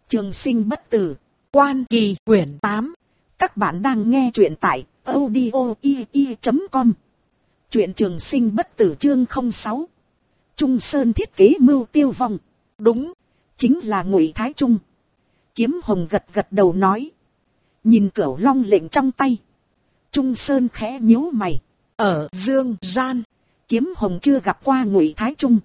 Trường sinh bất tử, Quan Kỳ quyển 8. Các bạn đang nghe truyện tại audio.com. Truyện Trường sinh bất tử chương 06. Trung Sơn thiết kế mưu tiêu vong. Đúng, chính là Ngụy Thái Trung. Kiếm Hồng gật gật đầu nói. Nhìn Cửu Long lệnh trong tay. Trung Sơn khẽ nhíu mày. Ở Dương Gian, Kiếm Hồng chưa gặp qua Ngụy Thái Trung.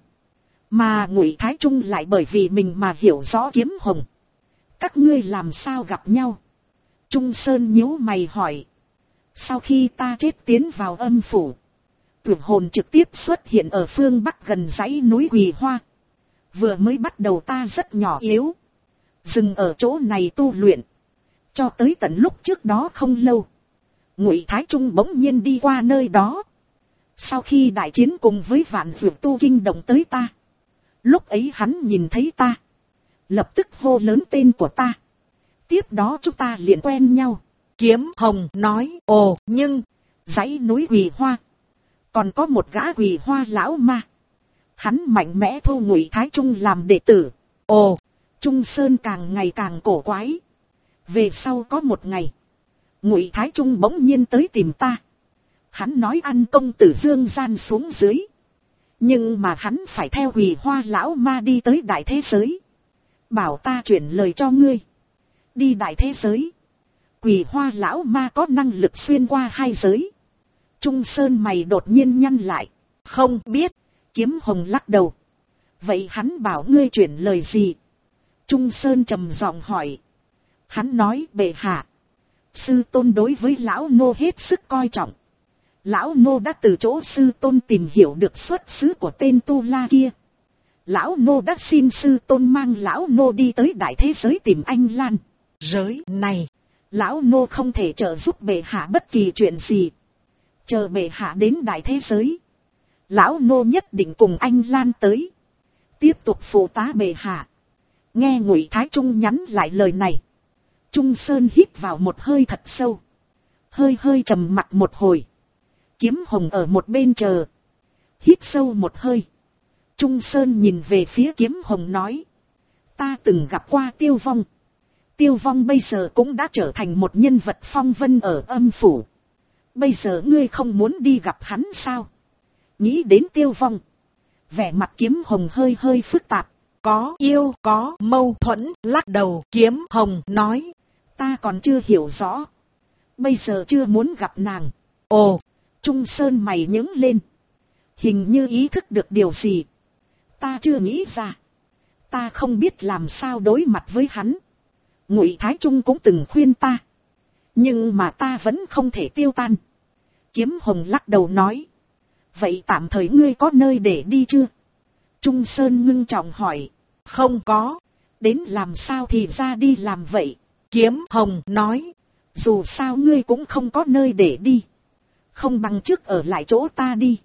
Mà Ngụy Thái Trung lại bởi vì mình mà hiểu rõ Kiếm Hồng. Các ngươi làm sao gặp nhau? Trung Sơn nhíu mày hỏi. Sau khi ta chết tiến vào âm phủ, Tuyển hồn trực tiếp xuất hiện ở phương Bắc gần dãy núi Quỳ Hoa. Vừa mới bắt đầu ta rất nhỏ yếu, dừng ở chỗ này tu luyện. Cho tới tận lúc trước đó không lâu, Ngụy Thái Trung bỗng nhiên đi qua nơi đó. Sau khi đại chiến cùng với vạn dược tu kinh động tới ta, lúc ấy hắn nhìn thấy ta, lập tức hô lớn tên của ta. Tiếp đó chúng ta liền quen nhau. Kiếm Hồng nói, ồ, nhưng dãy núi Quỳ Hoa còn có một gã Quỳ Hoa lão ma, hắn mạnh mẽ thu Ngụy Thái Trung làm đệ tử. Ồ, Trung Sơn càng ngày càng cổ quái. Về sau có một ngày, Ngụy Thái Trung bỗng nhiên tới tìm ta. Hắn nói ăn công tử Dương Gian xuống dưới, nhưng mà hắn phải theo Quỳ Hoa lão ma đi tới đại thế giới. Bảo ta chuyển lời cho ngươi. Đi đại thế giới, Quỳ Hoa lão ma có năng lực xuyên qua hai giới. Trung Sơn mày đột nhiên nhăn lại. Không biết. Kiếm Hồng lắc đầu. Vậy hắn bảo ngươi chuyển lời gì? Trung Sơn trầm giọng hỏi. Hắn nói, bệ hạ, sư tôn đối với lão nô hết sức coi trọng. Lão nô đã từ chỗ sư tôn tìm hiểu được xuất xứ của tên tu la kia. Lão nô đã xin sư tôn mang lão nô đi tới đại thế giới tìm anh Lan. Giới này, lão nô không thể trợ giúp bệ hạ bất kỳ chuyện gì. Chờ bệ hạ đến đại thế giới, lão nô nhất định cùng anh Lan tới, tiếp tục phụ tá bệ hạ. Nghe Ngụy Thái Trung nhắn lại lời này, Trung Sơn hít vào một hơi thật sâu, hơi trầm mặt một hồi. Kiếm Hồng ở một bên chờ. Hít sâu một hơi, Trung Sơn nhìn về phía Kiếm Hồng nói. Ta từng gặp qua Tiêu Vong. Tiêu Vong bây giờ cũng đã trở thành một nhân vật phong vân ở âm phủ. Bây giờ ngươi không muốn đi gặp hắn sao? Nghĩ đến Tiêu Vong, vẻ mặt Kiếm Hồng hơi phức tạp. Có yêu có mâu thuẫn, lắc đầu. Kiếm Hồng nói. Ta còn chưa hiểu rõ, bây giờ chưa muốn gặp nàng. Ồ, Trung Sơn mày nhướng lên, hình như ý thức được điều gì. Ta chưa nghĩ ra, ta không biết làm sao đối mặt với hắn. Ngụy Thái Trung cũng từng khuyên ta, nhưng mà ta vẫn không thể tiêu tan. Kiếm Hồng lắc đầu nói. Vậy tạm thời ngươi có nơi để đi chưa? Trung Sơn ngưng trọng hỏi. Không có. Đến làm sao thì ra đi làm vậy? Kiếm Hồng nói. Dù sao ngươi cũng không có nơi để đi, không bằng trước ở lại chỗ ta đi.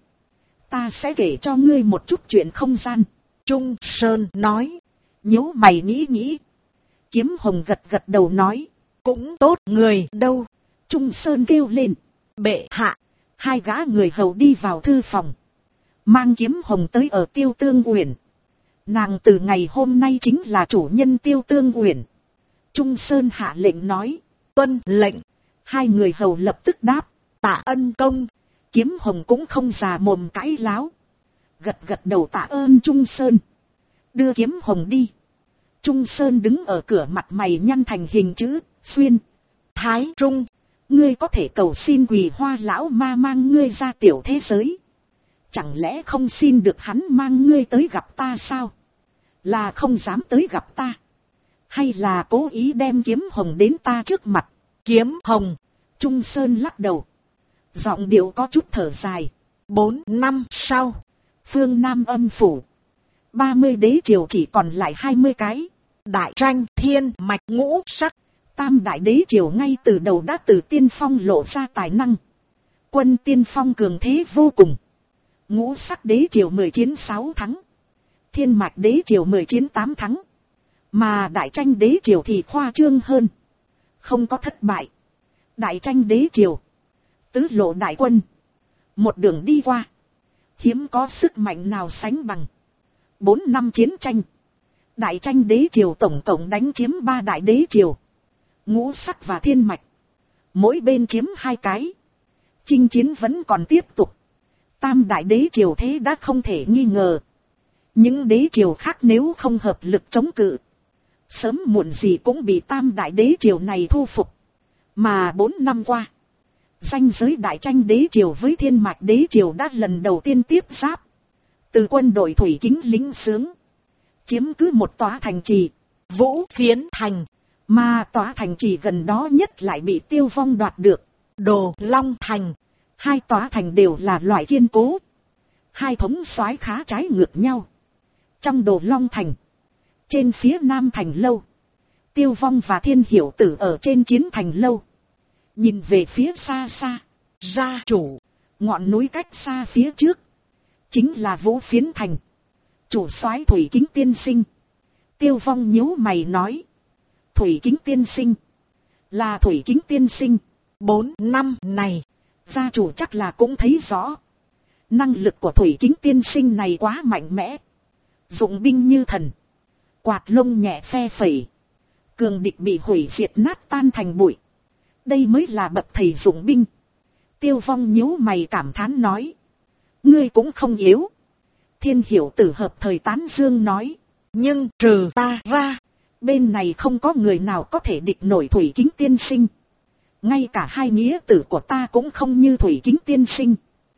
Ta sẽ kể cho ngươi một chút chuyện không gian. Trung Sơn nói. Nhíu mày nghĩ. Kiếm Hồng gật đầu nói. Cũng tốt. Người đâu? Trung Sơn kêu lên. Bệ hạ. Hai gã người hầu đi vào thư phòng, mang Kiếm Hồng tới ở Tiêu Tương Uyển. Nàng từ ngày hôm nay chính là chủ nhân Tiêu Tương Uyển. Trung Sơn hạ lệnh nói. Tuân lệnh. Hai người hầu lập tức đáp. Tạ ân công. Kiếm Hồng cũng không già mồm cãi láo, gật đầu tạ ơn Trung Sơn, đưa Kiếm Hồng đi. Trung Sơn đứng ở cửa, mặt mày nhăn thành hình chữ xuyên. Thái Trung, ngươi có thể cầu xin Quỳ Hoa lão ma mang ngươi ra tiểu thế giới, chẳng lẽ không xin được hắn mang ngươi tới gặp ta sao? Là không dám tới gặp ta, hay là cố ý đem Kiếm Hồng đến ta trước mặt? Kiếm Hồng. Trung Sơn lắc đầu, giọng điệu có chút thở dài. 4 năm sau, phương Nam âm phủ, 30 đế triều chỉ còn lại 20 cái. Đại tranh thiên mạch ngũ sắc, tam đại đế triều ngay từ đầu đã từ tiên phong lộ ra tài năng. Quân tiên phong cường thế vô cùng. Ngũ sắc đế triều 10 chiến 6 thắng, thiên mạch đế triều 10 chiến 8 thắng. Mà đại tranh đế triều thì khoa trương hơn, không có thất bại. Đại tranh đế triều, tứ lộ đại quân, một đường đi qua, hiếm có sức mạnh nào sánh bằng. 4 năm chiến tranh, Đại tranh đế triều tổng cộng đánh chiếm 3 đại đế triều. Ngũ sắc và thiên mạch. Mỗi bên chiếm 2 cái. Chinh chiến vẫn còn tiếp tục. Tam đại đế triều thế đã không thể nghi ngờ. Những đế triều khác nếu không hợp lực chống cự, sớm muộn gì cũng bị tam đại đế triều này thu phục. Mà 4 năm qua, ranh giới đại tranh đế triều với thiên mạch đế triều đã lần đầu tiên tiếp giáp. Từ quân đội thủy kính lính xướng, chiếm cứ một tòa thành trì, Vũ Phiến Thành. Mà tòa thành trì gần đó nhất lại bị Tiêu Vong đoạt được, Đồ Long Thành. 2 tòa thành đều là loại kiên cố. 2 thống soái khá trái ngược nhau. Trong Đồ Long Thành, trên phía nam thành lâu, Tiêu Vong và Thiên Hiểu Tử ở trên chiến thành lâu. Nhìn về phía xa xa, gia chủ, ngọn núi cách xa phía trước, chính là Vũ Phiến Thành. Chủ soái Thủy Kính tiên sinh. Tiêu Vong nhíu mày nói. Thủy Kính tiên sinh? Là Thủy Kính tiên sinh. 4 năm này, gia chủ chắc là cũng thấy rõ. Năng lực của Thủy Kính tiên sinh này quá mạnh mẽ. Dụng binh như thần. Quạt lông nhẹ phe phẩy. Cường địch bị hủy diệt nát tan thành bụi. Đây mới là bậc thầy dụng binh. Tiêu Vong nhíu mày cảm thán nói. Ngươi cũng không yếu. Thiên Hiểu Tử hợp thời tán dương nói. Nhưng trừ ta ra, bên này không có người nào có thể địch nổi Thủy Kính tiên sinh. Ngay cả 2 nghĩa tử của ta cũng không như Thủy Kính tiên sinh.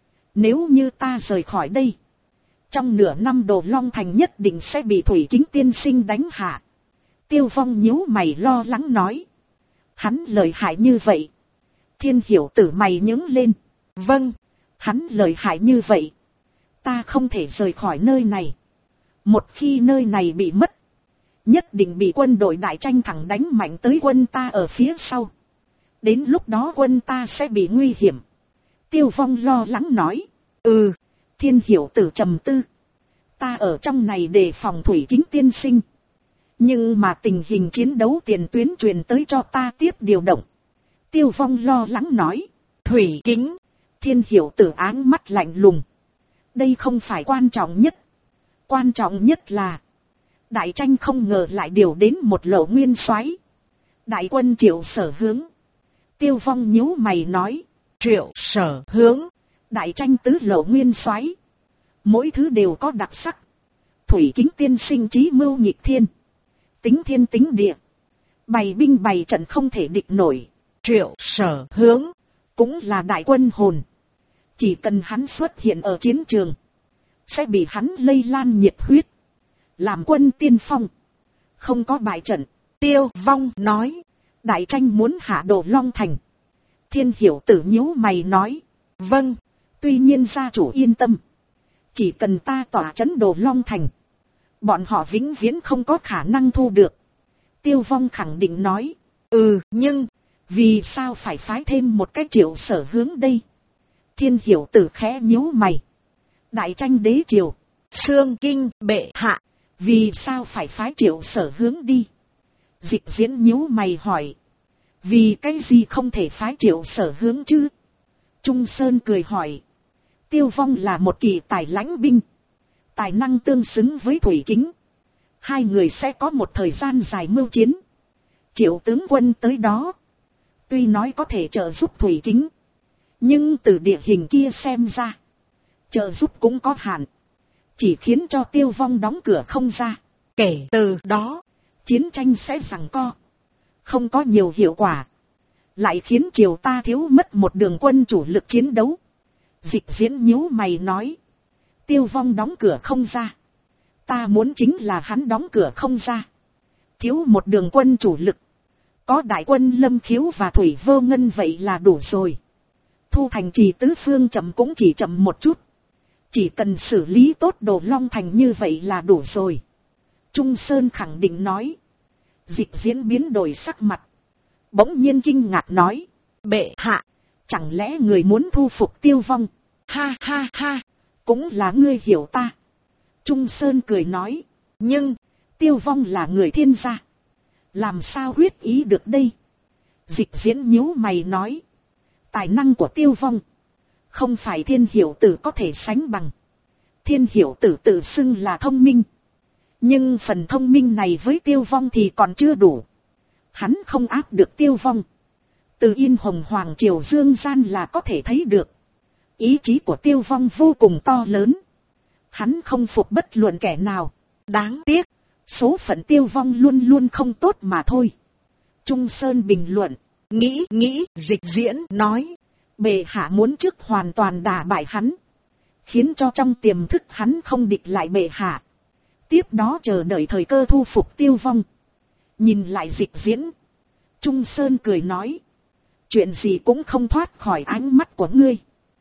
Nếu như ta rời khỏi đây, trong nửa năm Đồ Long Thành nhất định sẽ bị Thủy Kính tiên sinh đánh hạ. Tiêu Vong nhíu mày lo lắng nói. Hắn lợi hại như vậy? Thiên Hiểu Tử mày nhướng lên. Vâng, hắn lợi hại như vậy. Ta không thể rời khỏi nơi này. Một khi nơi này bị mất, nhất định bị quân đội đại tranh thẳng đánh mạnh tới quân ta ở phía sau. Đến lúc đó quân ta sẽ bị nguy hiểm. Tiêu Vong lo lắng nói. Thiên Hiểu Tử trầm tư. Ta ở trong này đề phòng Thủy Kính tiên sinh. Nhưng mà tình hình chiến đấu tiền tuyến truyền tới cho ta tiếp điều động. Tiêu Vong lo lắng nói. Thủy Kính. Thiên Hiểu Tử áng mắt lạnh lùng. Đây không phải quan trọng nhất. Quan trọng nhất là đại tranh không ngờ lại điều đến một Lộ nguyên soái. Đại quân Triệu Sở Hướng. Tiêu Vong nhíu mày nói. Triệu Sở Hướng. Đại tranh tứ Lộ nguyên soái. Mỗi thứ đều có đặc sắc. Thủy Kính tiên sinh trí mưu nhịp thiên. Tính thiên tính địa. Bày binh bày trận không thể địch nổi. Triệu Sở Hướng cũng là đại quân hồn. Chỉ cần hắn xuất hiện ở chiến trường, sẽ bị hắn lây lan nhiệt huyết. Làm quân tiên phong. Không có bại trận. Tiêu Vong nói. Đại tranh muốn hạ Đồ Long Thành. Thiên Hiểu Tử nhíu mày nói. Vâng, tuy nhiên gia chủ yên tâm. Chỉ cần ta tỏa trấn Đồ Long Thành, bọn họ vĩnh viễn không có khả năng thu được. Tiêu Vong khẳng định nói. Nhưng vì sao phải phái thêm một cái Triệu Sở Hướng đây? Thiên Hiểu Tử khẽ nhíu mày. Đại tranh đế triều, Xương Kinh bệ hạ, vì sao phải phái Triệu Sở Hướng đi? Dịch Diễn nhíu mày hỏi. Vì cái gì không thể phái Triệu Sở Hướng chứ? Trung Sơn cười hỏi. Tiêu Vong là một kỳ tài lãnh binh, tài năng tương xứng với Thủy Kính. 2 người sẽ có một thời gian dài mưu chiến. Triệu tướng quân tới đó, tuy nói có thể trợ giúp Thủy Kính, nhưng từ địa hình kia xem ra, trợ giúp cũng có hạn, chỉ khiến cho Tiêu Vong đóng cửa không ra. Kể từ đó, chiến tranh sẽ giằng co, không có nhiều hiệu quả, lại khiến triều ta thiếu mất một đường quân chủ lực chiến đấu. Dịch Diễn nhíu mày nói. Tiêu Vong đóng cửa không ra. Ta muốn chính là hắn đóng cửa không ra. Thiếu một đường quân chủ lực. Có đại quân Lâm Khiếu và Thủy Vô Ngân vậy là đủ rồi. Thu thành trì tứ phương chậm cũng chỉ chậm một chút. Chỉ cần xử lý tốt Đồ Long Thành như vậy là đủ rồi. Trung Sơn khẳng định nói. Dịch Diễn biến đổi sắc mặt. Bỗng nhiên kinh ngạc nói. Bệ hạ, chẳng lẽ người muốn thu phục Tiêu Vong? Ha ha ha, cũng là ngươi hiểu ta. Trung Sơn cười nói. Nhưng, Tiêu Vong là người Thiên gia, làm sao quyết ý được đây? Dịch Diễn nhíu mày nói. Tài năng của Tiêu Vong, không phải Thiên Hiểu Tử có thể sánh bằng. Thiên Hiểu Tử tự xưng là thông minh, Nhưng phần thông minh này với Tiêu Vong thì còn chưa đủ. Hắn không áp được Tiêu Vong. Từ Yên Hồng Hoàng Triều Dương gian là có thể thấy được. Ý chí của Tiêu Vong vô cùng to lớn. Hắn không phục bất luận kẻ nào. Đáng tiếc, số phận Tiêu Vong luôn luôn không tốt mà thôi. Trung Sơn bình luận. Nghĩ, Dịch Diễn nói. Bệ hạ muốn trước hoàn toàn đả bại hắn. Khiến cho trong tiềm thức hắn không địch lại bệ hạ. Tiếp đó chờ đợi thời cơ thu phục Tiêu Vong. Nhìn lại Dịch Diễn. Trung Sơn cười nói. Chuyện gì cũng không thoát khỏi ánh mắt của ngươi.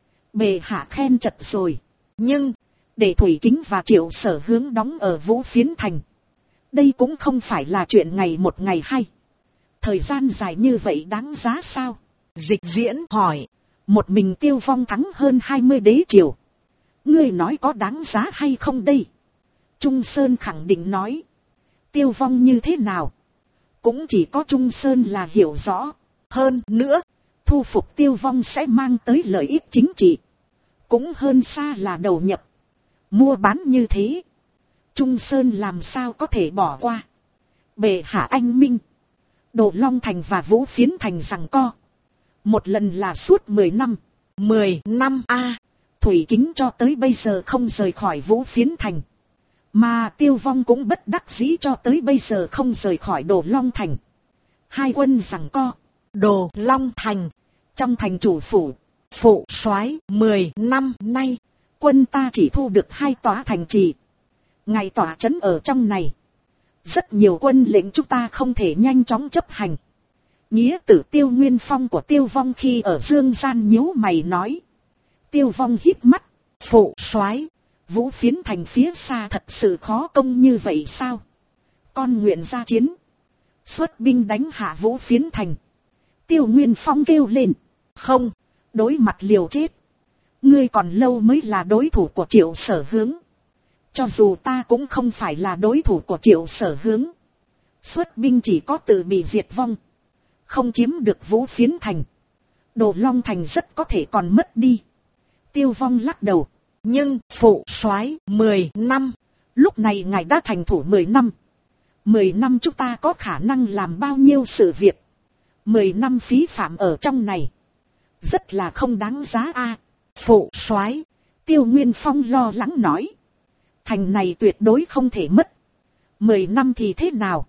Bệ hạ khen chật rồi. Nhưng, để Thủy Kính và Triệu Sở Hướng đóng ở Vũ Phiến Thành. Đây cũng không phải là chuyện ngày một ngày hai. Thời gian dài như vậy đáng giá sao? Dịch Diễn hỏi. Một mình Tiêu Vong thắng hơn 20 đế triều. Ngươi nói có đáng giá hay không đây? Trung Sơn khẳng định nói. Tiêu Vong như thế nào? Cũng chỉ có Trung Sơn là hiểu rõ. Hơn nữa, thu phục Tiêu Vong sẽ mang tới lợi ích chính trị. Cũng hơn xa là đầu nhập. Mua bán như thế. Trung Sơn làm sao có thể bỏ qua. Bệ hạ anh minh. Đồ Long Thành và Vũ Phiến Thành giằng co. Một lần là suốt 10 năm. 10 năm a. Thủy Kính cho tới bây giờ không rời khỏi Vũ Phiến Thành. Mà Tiêu Vong cũng bất đắc dĩ cho tới bây giờ không rời khỏi Đồ Long Thành. Hai quân giằng co. Đồ Long Thành. Trong thành chủ phủ. Phụ soái 10 năm nay. Quân ta chỉ thu được 2 tòa thành trì. Ngày tỏa trấn ở trong này. Rất nhiều quân lệnh chúng ta không thể nhanh chóng chấp hành. Nghĩa tử Tiêu Nguyên Phong của Tiêu Vong khi ở Dương gian nhíu mày nói. Tiêu Vong hít mắt. Phụ soái, Vũ Phiến Thành phía xa thật sự khó công như vậy sao? Con nguyện ra chiến. Xuất binh đánh hạ Vũ Phiến Thành. Tiêu Nguyên Phong kêu lên. Không, đối mặt liều chết. Ngươi còn lâu mới là đối thủ của Triệu Sở Hướng. Cho dù ta cũng không phải là đối thủ của Triệu Sở Hướng. Xuất binh chỉ có tự bị diệt vong. Không chiếm được Vũ Phiến Thành. Đồ Long Thành rất có thể còn mất đi. Tiêu Vong lắc đầu. Nhưng, phụ soái 10 năm. Lúc này ngài đã thành thủ 10 năm. 10 năm chúng ta có khả năng làm bao nhiêu sự việc. 10 năm phí phạm ở trong này. Rất là không đáng giá a. Phụ soái, Tiêu Nguyên Phong lo lắng nói. Thành này tuyệt đối không thể mất. 10 năm thì thế nào?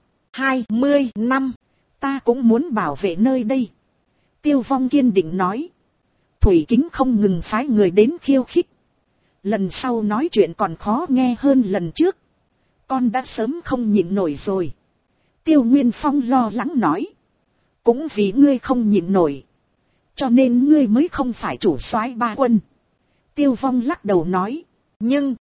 20 năm. Ta cũng muốn bảo vệ nơi đây. Tiêu Vong kiên định nói. Thủy Kính không ngừng phái người đến khiêu khích. Lần sau nói chuyện còn khó nghe hơn lần trước. Con đã sớm không nhịn nổi rồi. Tiêu Nguyên Phong lo lắng nói. Cũng vì ngươi không nhịn nổi. Cho nên ngươi mới không phải chủ soái 3 quân. Tiêu Vong lắc đầu nói. Nhưng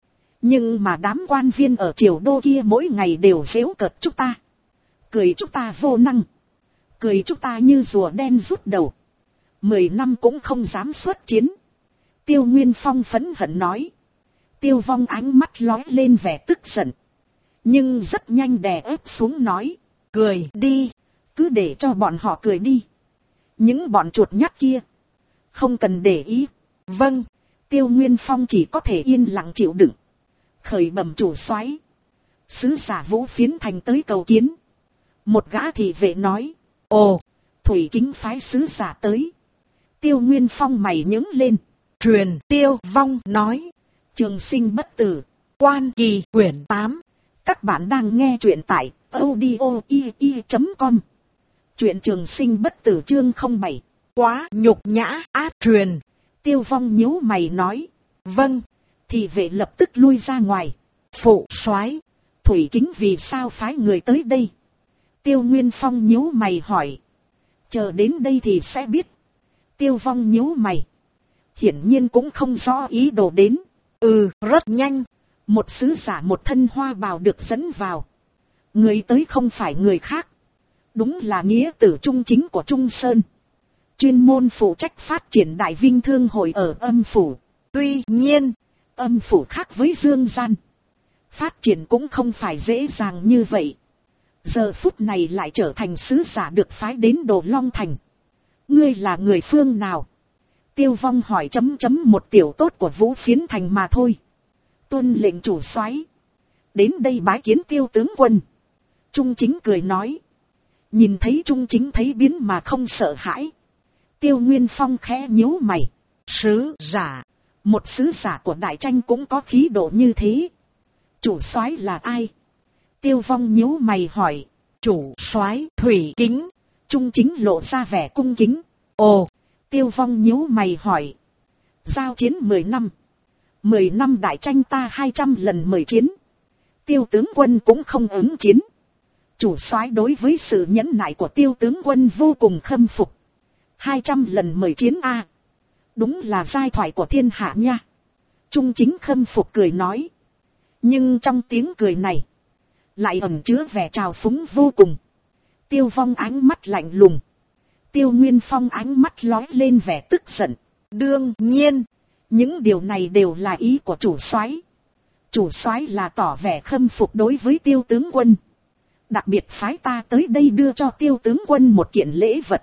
mà đám quan viên ở triều đô kia mỗi ngày đều giễu cợt chúng ta. Cười chúng ta vô năng. Cười chúng ta như rùa đen rút đầu. 10 năm cũng không dám xuất chiến. Tiêu Nguyên Phong phẫn hận nói. Tiêu Vong ánh mắt lóe lên vẻ tức giận. Nhưng rất nhanh đè ép xuống nói. Cười đi. Cứ để cho bọn họ cười đi. Những bọn chuột nhắt kia. Không cần để ý. Vâng. Tiêu Nguyên Phong chỉ có thể yên lặng chịu đựng. Khởi bẩm chủ soái. Sứ giả Vũ Phiến Thành tới cầu kiến. Một gã thị vệ nói. Ồ, Thủy Kính phái sứ giả tới. Tiêu Nguyên Phong mày nhướng lên. Truyền Tiêu Vong nói. Trường sinh bất tử. Quan Kỳ quyển 8. Các bạn đang nghe truyện tại audio.com. Truyện Trường Sinh bất tử chương 07. Quá nhục nhã át truyền. Tiêu Vong nhíu mày nói. Vâng. Thị vệ lập tức lui ra ngoài. Phụ soái, Thủy Kính vì sao phái người tới đây? Tiêu Nguyên Phong nhíu mày hỏi. Chờ đến đây thì sẽ biết. Tiêu Vong nhíu mày. Hiển nhiên cũng không rõ ý đồ đến. Rất nhanh. Một sứ giả một thân hoa bào được dẫn vào. Người tới không phải người khác. Đúng là nghĩa tử trung chính của Trung Sơn. Chuyên môn phụ trách phát triển Đại Vinh Thương hội ở âm phủ. Tuy nhiên, âm phủ khác với Dương gian. Phát triển cũng không phải dễ dàng như vậy. Giờ phút này lại trở thành sứ giả được phái đến Đồ Long Thành. Ngươi là người phương nào? Tiêu Vong hỏi một tiểu tốt của Vũ Phiến Thành mà thôi. Tuân lệnh chủ soái. Đến đây bái kiến Tiêu tướng quân. Trung Chính cười nói. Nhìn thấy Trung Chính thấy biến mà không sợ hãi. Tiêu Nguyên Phong khẽ nhíu mày. Sứ giả. Một sứ giả của đại tranh cũng có khí độ như thế. Chủ soái là ai? Tiêu Vong nhíu mày hỏi. Chủ soái Thủy Kính. Trung Chính lộ ra vẻ cung kính. Ồ. Tiêu Vong nhíu mày hỏi. Giao chiến 10 năm. 10 năm đại tranh ta 200 lần mời chiến. Tiêu tướng quân cũng không ứng chiến. Chủ soái đối với sự nhẫn nại của Tiêu tướng quân vô cùng khâm phục. 200 lần mời chiến a, đúng là giai thoại của thiên hạ nha. Trung Chính khâm phục cười nói. Nhưng trong tiếng cười này lại ẩn chứa vẻ trào phúng vô cùng. Tiêu Vong ánh mắt lạnh lùng. Tiêu Nguyên Phong ánh mắt lóe lên vẻ tức giận. Đương nhiên, những điều này đều là ý của chủ soái. Chủ soái là tỏ vẻ khâm phục đối với Tiêu tướng quân. Đặc biệt phái ta tới đây đưa cho Tiêu tướng quân một kiện lễ vật.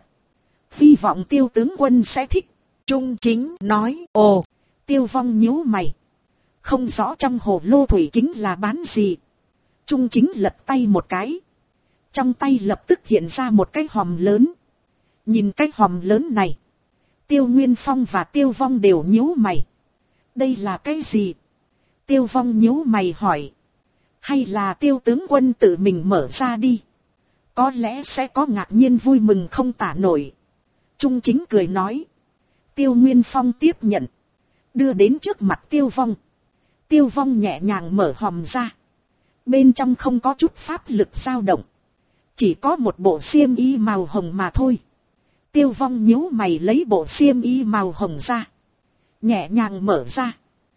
Hy vọng Tiêu tướng quân sẽ thích. Trung Chính nói. Ồ. Tiêu Vong nhíu mày. Không rõ trong hồ lô thủy kính là bán gì. Trung Chính lật tay một cái. Trong tay lập tức hiện ra một cái hòm lớn. Nhìn cái hòm lớn này, Tiêu Nguyên Phong và Tiêu Vong đều nhíu mày. Đây là cái gì? Tiêu Vong nhíu mày hỏi. Hay là Tiêu tướng quân tự mình mở ra đi. Có lẽ sẽ có ngạc nhiên vui mừng không tả nổi. Trung Chính cười nói. Tiêu Nguyên Phong tiếp nhận. Đưa đến trước mặt Tiêu Vong. Tiêu Vong nhẹ nhàng mở hòm ra. Bên trong không có chút pháp lực dao động. Chỉ có một bộ xiêm y màu hồng mà thôi. Tiêu Vong nhíu mày lấy bộ xiêm y màu hồng ra. Nhẹ nhàng mở ra.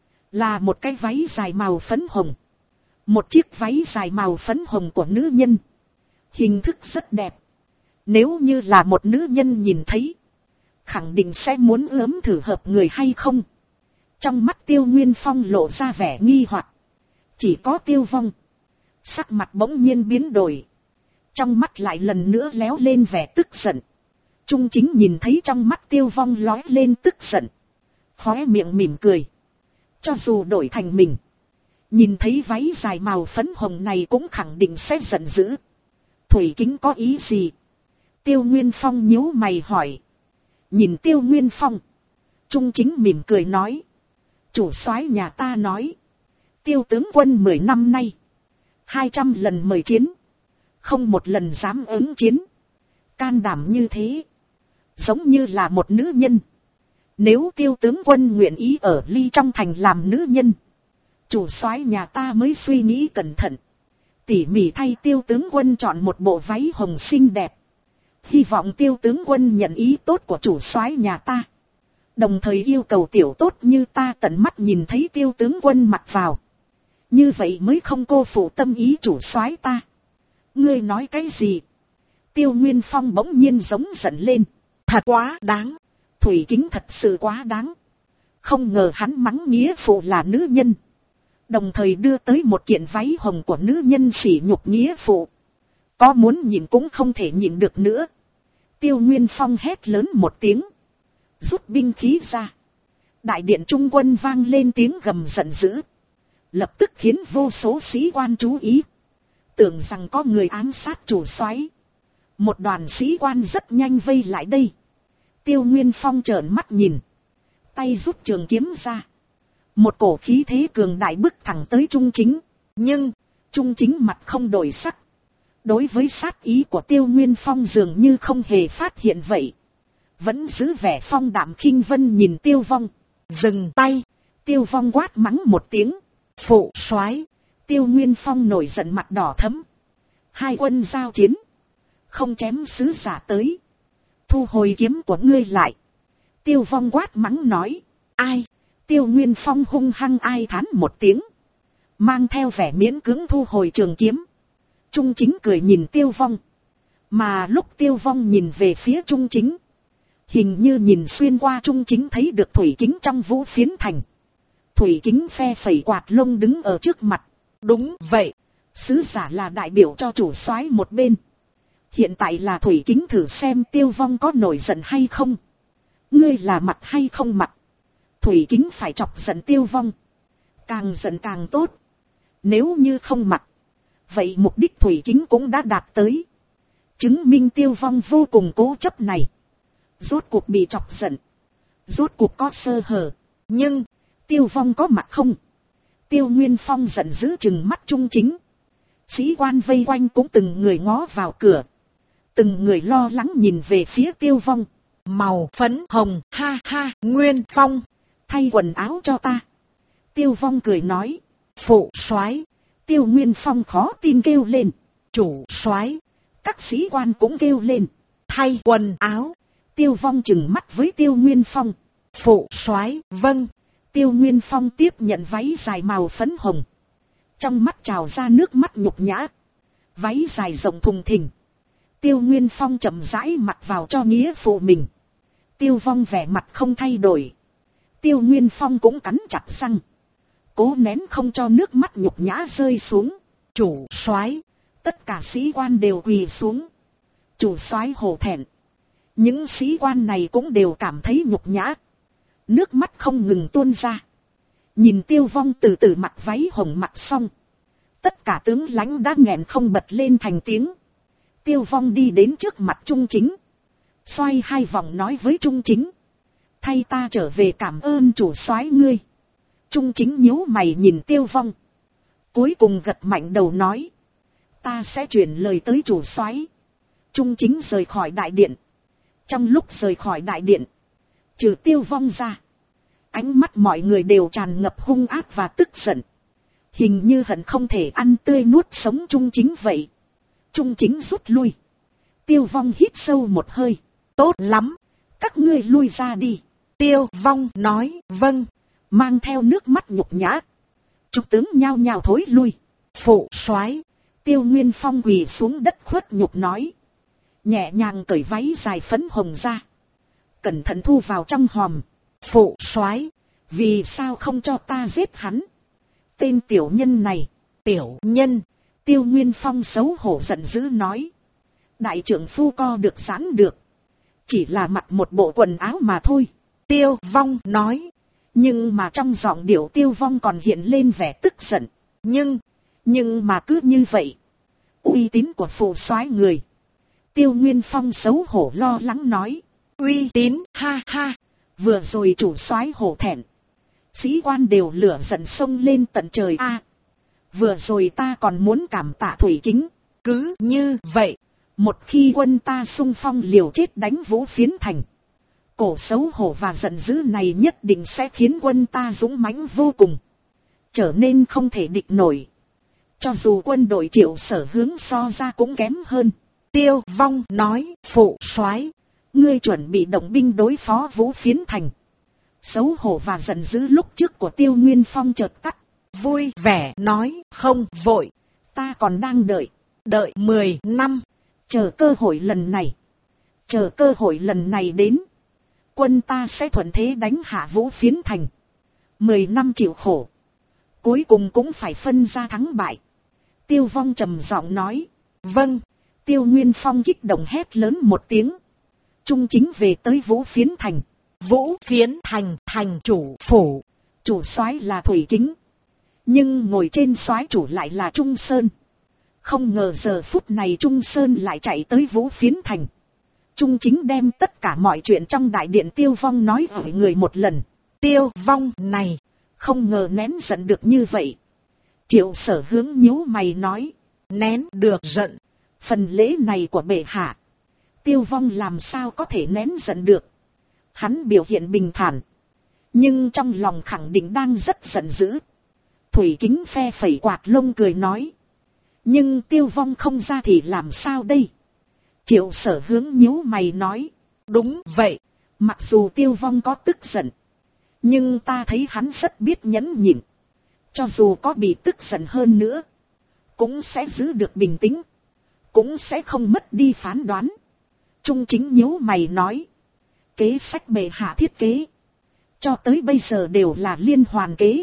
Là một cái váy dài màu phấn hồng. Một chiếc váy dài màu phấn hồng của nữ nhân. Hình thức rất đẹp. Nếu như là một nữ nhân nhìn thấy, khẳng định sẽ muốn ướm thử hợp người hay không. Trong mắt Tiêu Nguyên Phong lộ ra vẻ nghi hoặc. Chỉ có Tiêu Vong, sắc mặt bỗng nhiên biến đổi. Trong mắt lại lần nữa léo lên vẻ tức giận. Trung Chính nhìn thấy trong mắt Tiêu Vong lóe lên tức giận. Khóe miệng mỉm cười. Cho dù đổi thành mình, nhìn thấy váy dài màu phấn hồng này cũng khẳng định sẽ giận dữ. Thủy Kính có ý gì? Tiêu Nguyên Phong nhíu mày hỏi. Nhìn Tiêu Nguyên Phong, Trung Chính mỉm cười nói. Chủ soái nhà ta nói. Tiêu tướng quân 10 năm nay 200 lần mời chiến, không một lần dám ứng chiến. Can đảm như thế, giống như là một nữ nhân. Nếu Tiêu tướng quân nguyện ý ở Ly trong thành làm nữ nhân, chủ soái nhà ta mới suy nghĩ cẩn thận, tỉ mỉ thay Tiêu tướng quân chọn một bộ váy hồng xinh đẹp. Hy vọng Tiêu tướng quân nhận ý tốt của chủ soái nhà ta. Đồng thời yêu cầu tiểu tốt như ta tận mắt nhìn thấy Tiêu tướng quân mặc vào. Như vậy mới không cô phụ tâm ý chủ soái ta. Ngươi nói cái gì? Tiêu Nguyên Phong bỗng nhiên giống giận lên. Thật quá đáng. Thủy Kính thật sự quá đáng. Không ngờ hắn mắng nghĩa phụ là nữ nhân, đồng thời đưa tới một kiện váy hồng của nữ nhân sỉ nhục nghĩa phụ. Có muốn nhịn cũng không thể nhịn được nữa. Tiêu Nguyên Phong hét lớn một tiếng, rút binh khí ra. Đại điện trung quân vang lên tiếng gầm giận dữ, lập tức khiến vô số sĩ quan chú ý, tưởng rằng có người ám sát chủ soái. Một đoàn sĩ quan rất nhanh vây lại đây. Tiêu Nguyên Phong trợn mắt nhìn, tay rút trường kiếm ra. Một cổ khí thế cường đại bức thẳng tới Trung Chính. Nhưng Trung Chính mặt không đổi sắc. Đối với sát ý của Tiêu Nguyên Phong dường như không hề phát hiện vậy. Vẫn giữ vẻ phong đạm khinh vân nhìn Tiêu Vong. Dừng tay. Tiêu Vong quát mắng một tiếng. Phụ soái. Tiêu Nguyên Phong nổi giận mặt đỏ thẫm. Hai quân giao chiến, không chém sứ giả tới. Thu hồi kiếm của ngươi lại. Tiêu Vong quát mắng nói. Ai? Tiêu Nguyên Phong hung hăng ai thán một tiếng, mang theo vẻ miễn cưỡng thu hồi trường kiếm. Trung Chính cười nhìn Tiêu Vong. Mà lúc Tiêu Vong nhìn về phía Trung Chính, hình như nhìn xuyên qua Trung Chính thấy được Thủy Kính trong vũ phiến thành. Thủy Kính phe phẩy quạt lông đứng ở trước mặt. Đúng vậy, sứ giả là đại biểu cho chủ soái một bên. Hiện tại là Thủy Kính thử xem Tiêu Vong có nổi giận hay không. Ngươi là mặt hay không mặt? Thủy Kính phải chọc giận Tiêu Vong. Càng giận càng tốt. Nếu như không mặc, vậy mục đích Thủy Kính cũng đã đạt tới. Chứng minh Tiêu Vong vô cùng cố chấp này. Rốt cuộc bị chọc giận. Rốt cuộc có sơ hở. Nhưng, Tiêu Vong có mặt không? Tiêu Nguyên Phong giận dữ chừng mắt Trung Chính. Sĩ quan vây quanh cũng từng người ngó vào cửa. Từng người lo lắng nhìn về phía Tiêu Vong. Màu phấn hồng, ha ha, Nguyên Phong, thay quần áo cho ta. Tiêu Vong cười nói. Phụ soái. Tiêu Nguyên Phong khó tin kêu lên. Chủ soái. Các sĩ quan cũng kêu lên. Thay quần áo. Tiêu Vong chừng mắt với Tiêu Nguyên Phong. Phụ soái, vâng. Tiêu Nguyên Phong tiếp nhận váy dài màu phấn hồng. Trong mắt trào ra nước mắt nhục nhã. Váy dài rộng thùng thình. Tiêu Nguyên Phong chậm rãi mặc vào cho nghĩa phụ mình. Tiêu Vong vẻ mặt không thay đổi. Tiêu Nguyên Phong cũng cắn chặt răng. Cố nén không cho nước mắt nhục nhã rơi xuống. Chủ soái. Tất cả sĩ quan đều quỳ xuống. Chủ soái hổ thẹn. Những sĩ quan này cũng đều cảm thấy nhục nhã. Nước mắt không ngừng tuôn ra. Nhìn Tiêu Vong từ từ mặc váy hồng mặc xong. Tất cả tướng lãnh đã nghẹn không bật lên thành tiếng. Tiêu Vong đi đến trước mặt Trung Chính. Xoay hai vòng nói với Trung Chính. Thay ta trở về cảm ơn chủ soái ngươi. Trung Chính nhíu mày nhìn Tiêu Vong. Cuối cùng gật mạnh đầu nói. Ta sẽ chuyển lời tới chủ soái. Trung Chính rời khỏi đại điện. Trong lúc rời khỏi đại điện, trừ Tiêu Vong ra, ánh mắt mọi người đều tràn ngập hung ác và tức giận. Hình như hận không thể ăn tươi nuốt sống Trung Chính vậy. Trung Chính rút lui. Tiêu Vong hít sâu một hơi. Tốt lắm, các ngươi lui ra đi. Tiêu Vong nói vâng, mang theo nước mắt nhục nhã. Trung tướng nhao nhao thối lui. Phụ soái. Tiêu Nguyên Phong quỳ xuống đất khuất nhục nói. Nhẹ nhàng cởi váy dài phấn hồng ra. Cẩn thận thu vào trong hòm. Phụ soái, vì sao không cho ta giết hắn? Tên tiểu nhân này. Tiểu nhân. Tiêu Nguyên Phong xấu hổ giận dữ nói. Đại trưởng phu co được giãn được. Chỉ là mặc một bộ quần áo mà thôi. Tiêu Vong nói. Nhưng mà trong giọng điệu Tiêu Vong còn hiện lên vẻ tức giận. Nhưng mà cứ như vậy. Uy tín của phụ soái người. Tiêu Nguyên Phong xấu hổ lo lắng nói. Uy tín, ha ha. Vừa rồi chủ soái hổ thẹn. Sĩ quan đều lửa giận sông lên tận trời a. Vừa rồi ta còn muốn cảm tạ Thủy Kính. Cứ như vậy, một khi quân ta xung phong liều chết đánh Vũ Phiến Thành, cổ xấu hổ và giận dữ này nhất định sẽ khiến quân ta dũng mãnh vô cùng, trở nên không thể địch nổi. Cho dù quân đội Triệu Sở Hướng so ra cũng kém hơn. Tiêu Vong nói. Phụ soái, ngươi chuẩn bị động binh đối phó Vũ Phiến Thành. Xấu hổ và giận dữ lúc trước của Tiêu Nguyên Phong chợt tắt. Vui vẻ nói. Không vội, ta còn đang đợi 10 năm. Chờ cơ hội lần này. Chờ cơ hội lần này đến. Quân ta sẽ thuận thế đánh hạ Vũ Phiến Thành. 10 năm chịu khổ, cuối cùng cũng phải phân ra thắng bại. Tiêu Vong trầm giọng nói. Vâng. Tiêu Nguyên Phong kích động hét lớn một tiếng. Trung Chính về tới Vũ Phiến Thành. Vũ Phiến Thành, thành chủ phủ. Chủ soái là Thủy Kính. Nhưng ngồi trên soái chủ lại là Trung Sơn. Không ngờ giờ phút này Trung Sơn lại chạy tới Vũ Phiến Thành. Trung Chính đem tất cả mọi chuyện trong đại điện Tiêu Vong nói với người một lần. Tiêu Vong này, không ngờ nén giận được như vậy. Triệu Sở Hướng nhíu mày nói. Nén được giận. Phần lễ này của bệ hạ, Tiêu Vong làm sao có thể nén giận được. Hắn biểu hiện bình thản, nhưng trong lòng khẳng định đang rất giận dữ. Thủy Kính phe phẩy quạt lông cười nói. Nhưng Tiêu Vong không ra thì làm sao đây? Triệu Sở Hướng nhíu mày nói. Đúng vậy, mặc dù Tiêu Vong có tức giận, nhưng ta thấy hắn rất biết nhẫn nhịn. Cho dù có bị tức giận hơn nữa, cũng sẽ giữ được bình tĩnh, cũng sẽ không mất đi phán đoán. Trung Chính nhíu mày nói. Kế sách bệ hạ thiết kế, cho tới bây giờ đều là liên hoàn kế.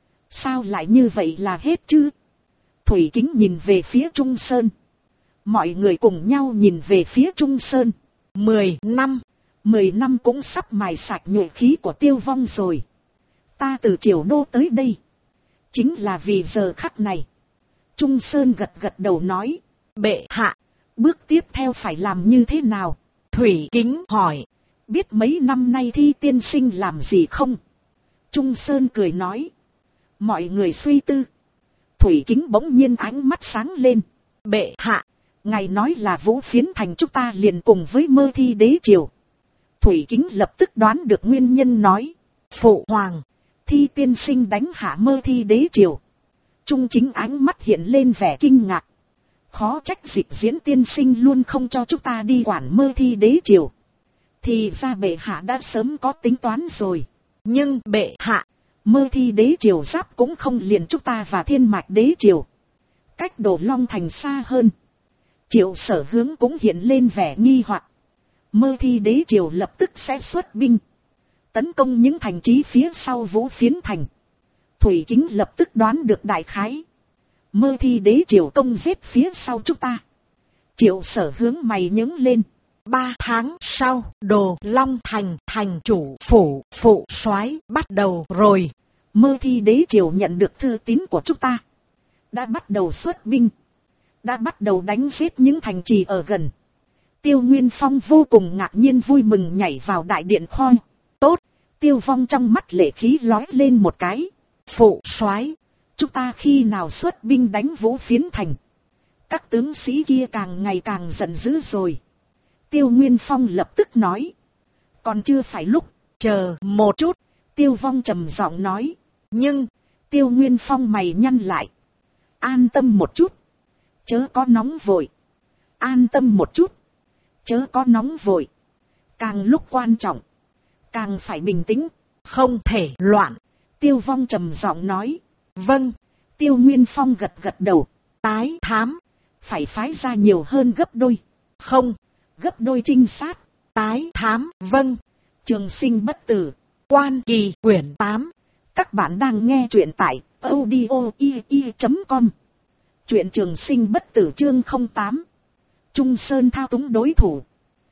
Sao lại như vậy là hết chứ? Thủy Kính nhìn về phía Trung Sơn. Mọi người cùng nhau nhìn về phía Trung Sơn. 10 năm cũng sắp mài sạch nhuệ khí của Tiêu Vong rồi. Ta từ Triều Đô tới đây, Chính là vì giờ khắc này. Trung Sơn gật gật đầu nói. Bệ hạ, bước tiếp theo phải làm như thế nào? Thủy Kính hỏi. Biết mấy năm nay Thi tiên sinh làm gì không? Trung Sơn cười nói. Mọi người suy tư. Thủy Kính bỗng nhiên ánh mắt sáng lên. Bệ hạ, ngài nói là Vũ Phiến Thành chúng ta liền cùng với Mơ Thi đế triều. Thủy Kính lập tức đoán được nguyên nhân nói. Phụ hoàng, Thi tiên sinh đánh hạ Mơ Thi đế triều. Trung Chính ánh mắt hiện lên vẻ kinh ngạc. Khó trách Dịch Diễn tiên sinh luôn không cho chúng ta đi quản Mơ Thi đế triều. Thì ra bệ hạ đã sớm có tính toán rồi. Nhưng bệ hạ, Mơ Thi đế triều giáp cũng không liền chúng ta và Thiên Mạch đế triều. Cách Đồ Long Thành xa hơn. Triệu Sở Hướng cũng hiện lên vẻ nghi hoặc. Mơ Thi đế triều lập tức sẽ xuất binh. Tấn công những thành trì phía sau Vũ Phiến Thành. Thủy Kính lập tức đoán được đại khái. Mơ Thi đế triều công giết phía sau chúng ta. Triệu Sở Hướng mày nhướng lên. 3 tháng sau, Đồ Long Thành thành chủ phủ phụ soái bắt đầu rồi. Mơ Thi đế triều nhận được thư tín của chúng ta. Đã bắt đầu xuất binh. Đã bắt đầu đánh giết những thành trì ở gần. Tiêu Nguyên Phong vô cùng ngạc nhiên vui mừng nhảy vào đại điện khoi. Tốt, Tiêu Vong trong mắt lệ khí lói lên một cái. Phụ soái, chúng ta khi nào xuất binh đánh Vũ Phiến Thành? Các tướng sĩ kia càng ngày càng giận dữ rồi. Tiêu Nguyên Phong lập tức nói. Còn chưa phải lúc, chờ một chút. Tiêu Vong trầm giọng nói. Nhưng, Tiêu Nguyên Phong mày nhăn lại. An tâm một chút. Chớ có nóng vội. An tâm một chút. Chớ có nóng vội. Càng lúc quan trọng. Càng phải bình tĩnh. Không thể loạn. Tiêu Vong trầm giọng nói. Vâng. Tiêu Nguyên Phong gật gật đầu. Tái thám. Phải phái ra nhiều hơn gấp đôi. Không. Gấp đôi trinh sát. Tái thám. Vâng. Trường Sinh bất tử. Quan Kỳ quyển 8. Các bạn đang nghe truyện tại audio.com. Truyện Trường Sinh bất tử chương 08. Trung Sơn thao túng đối thủ.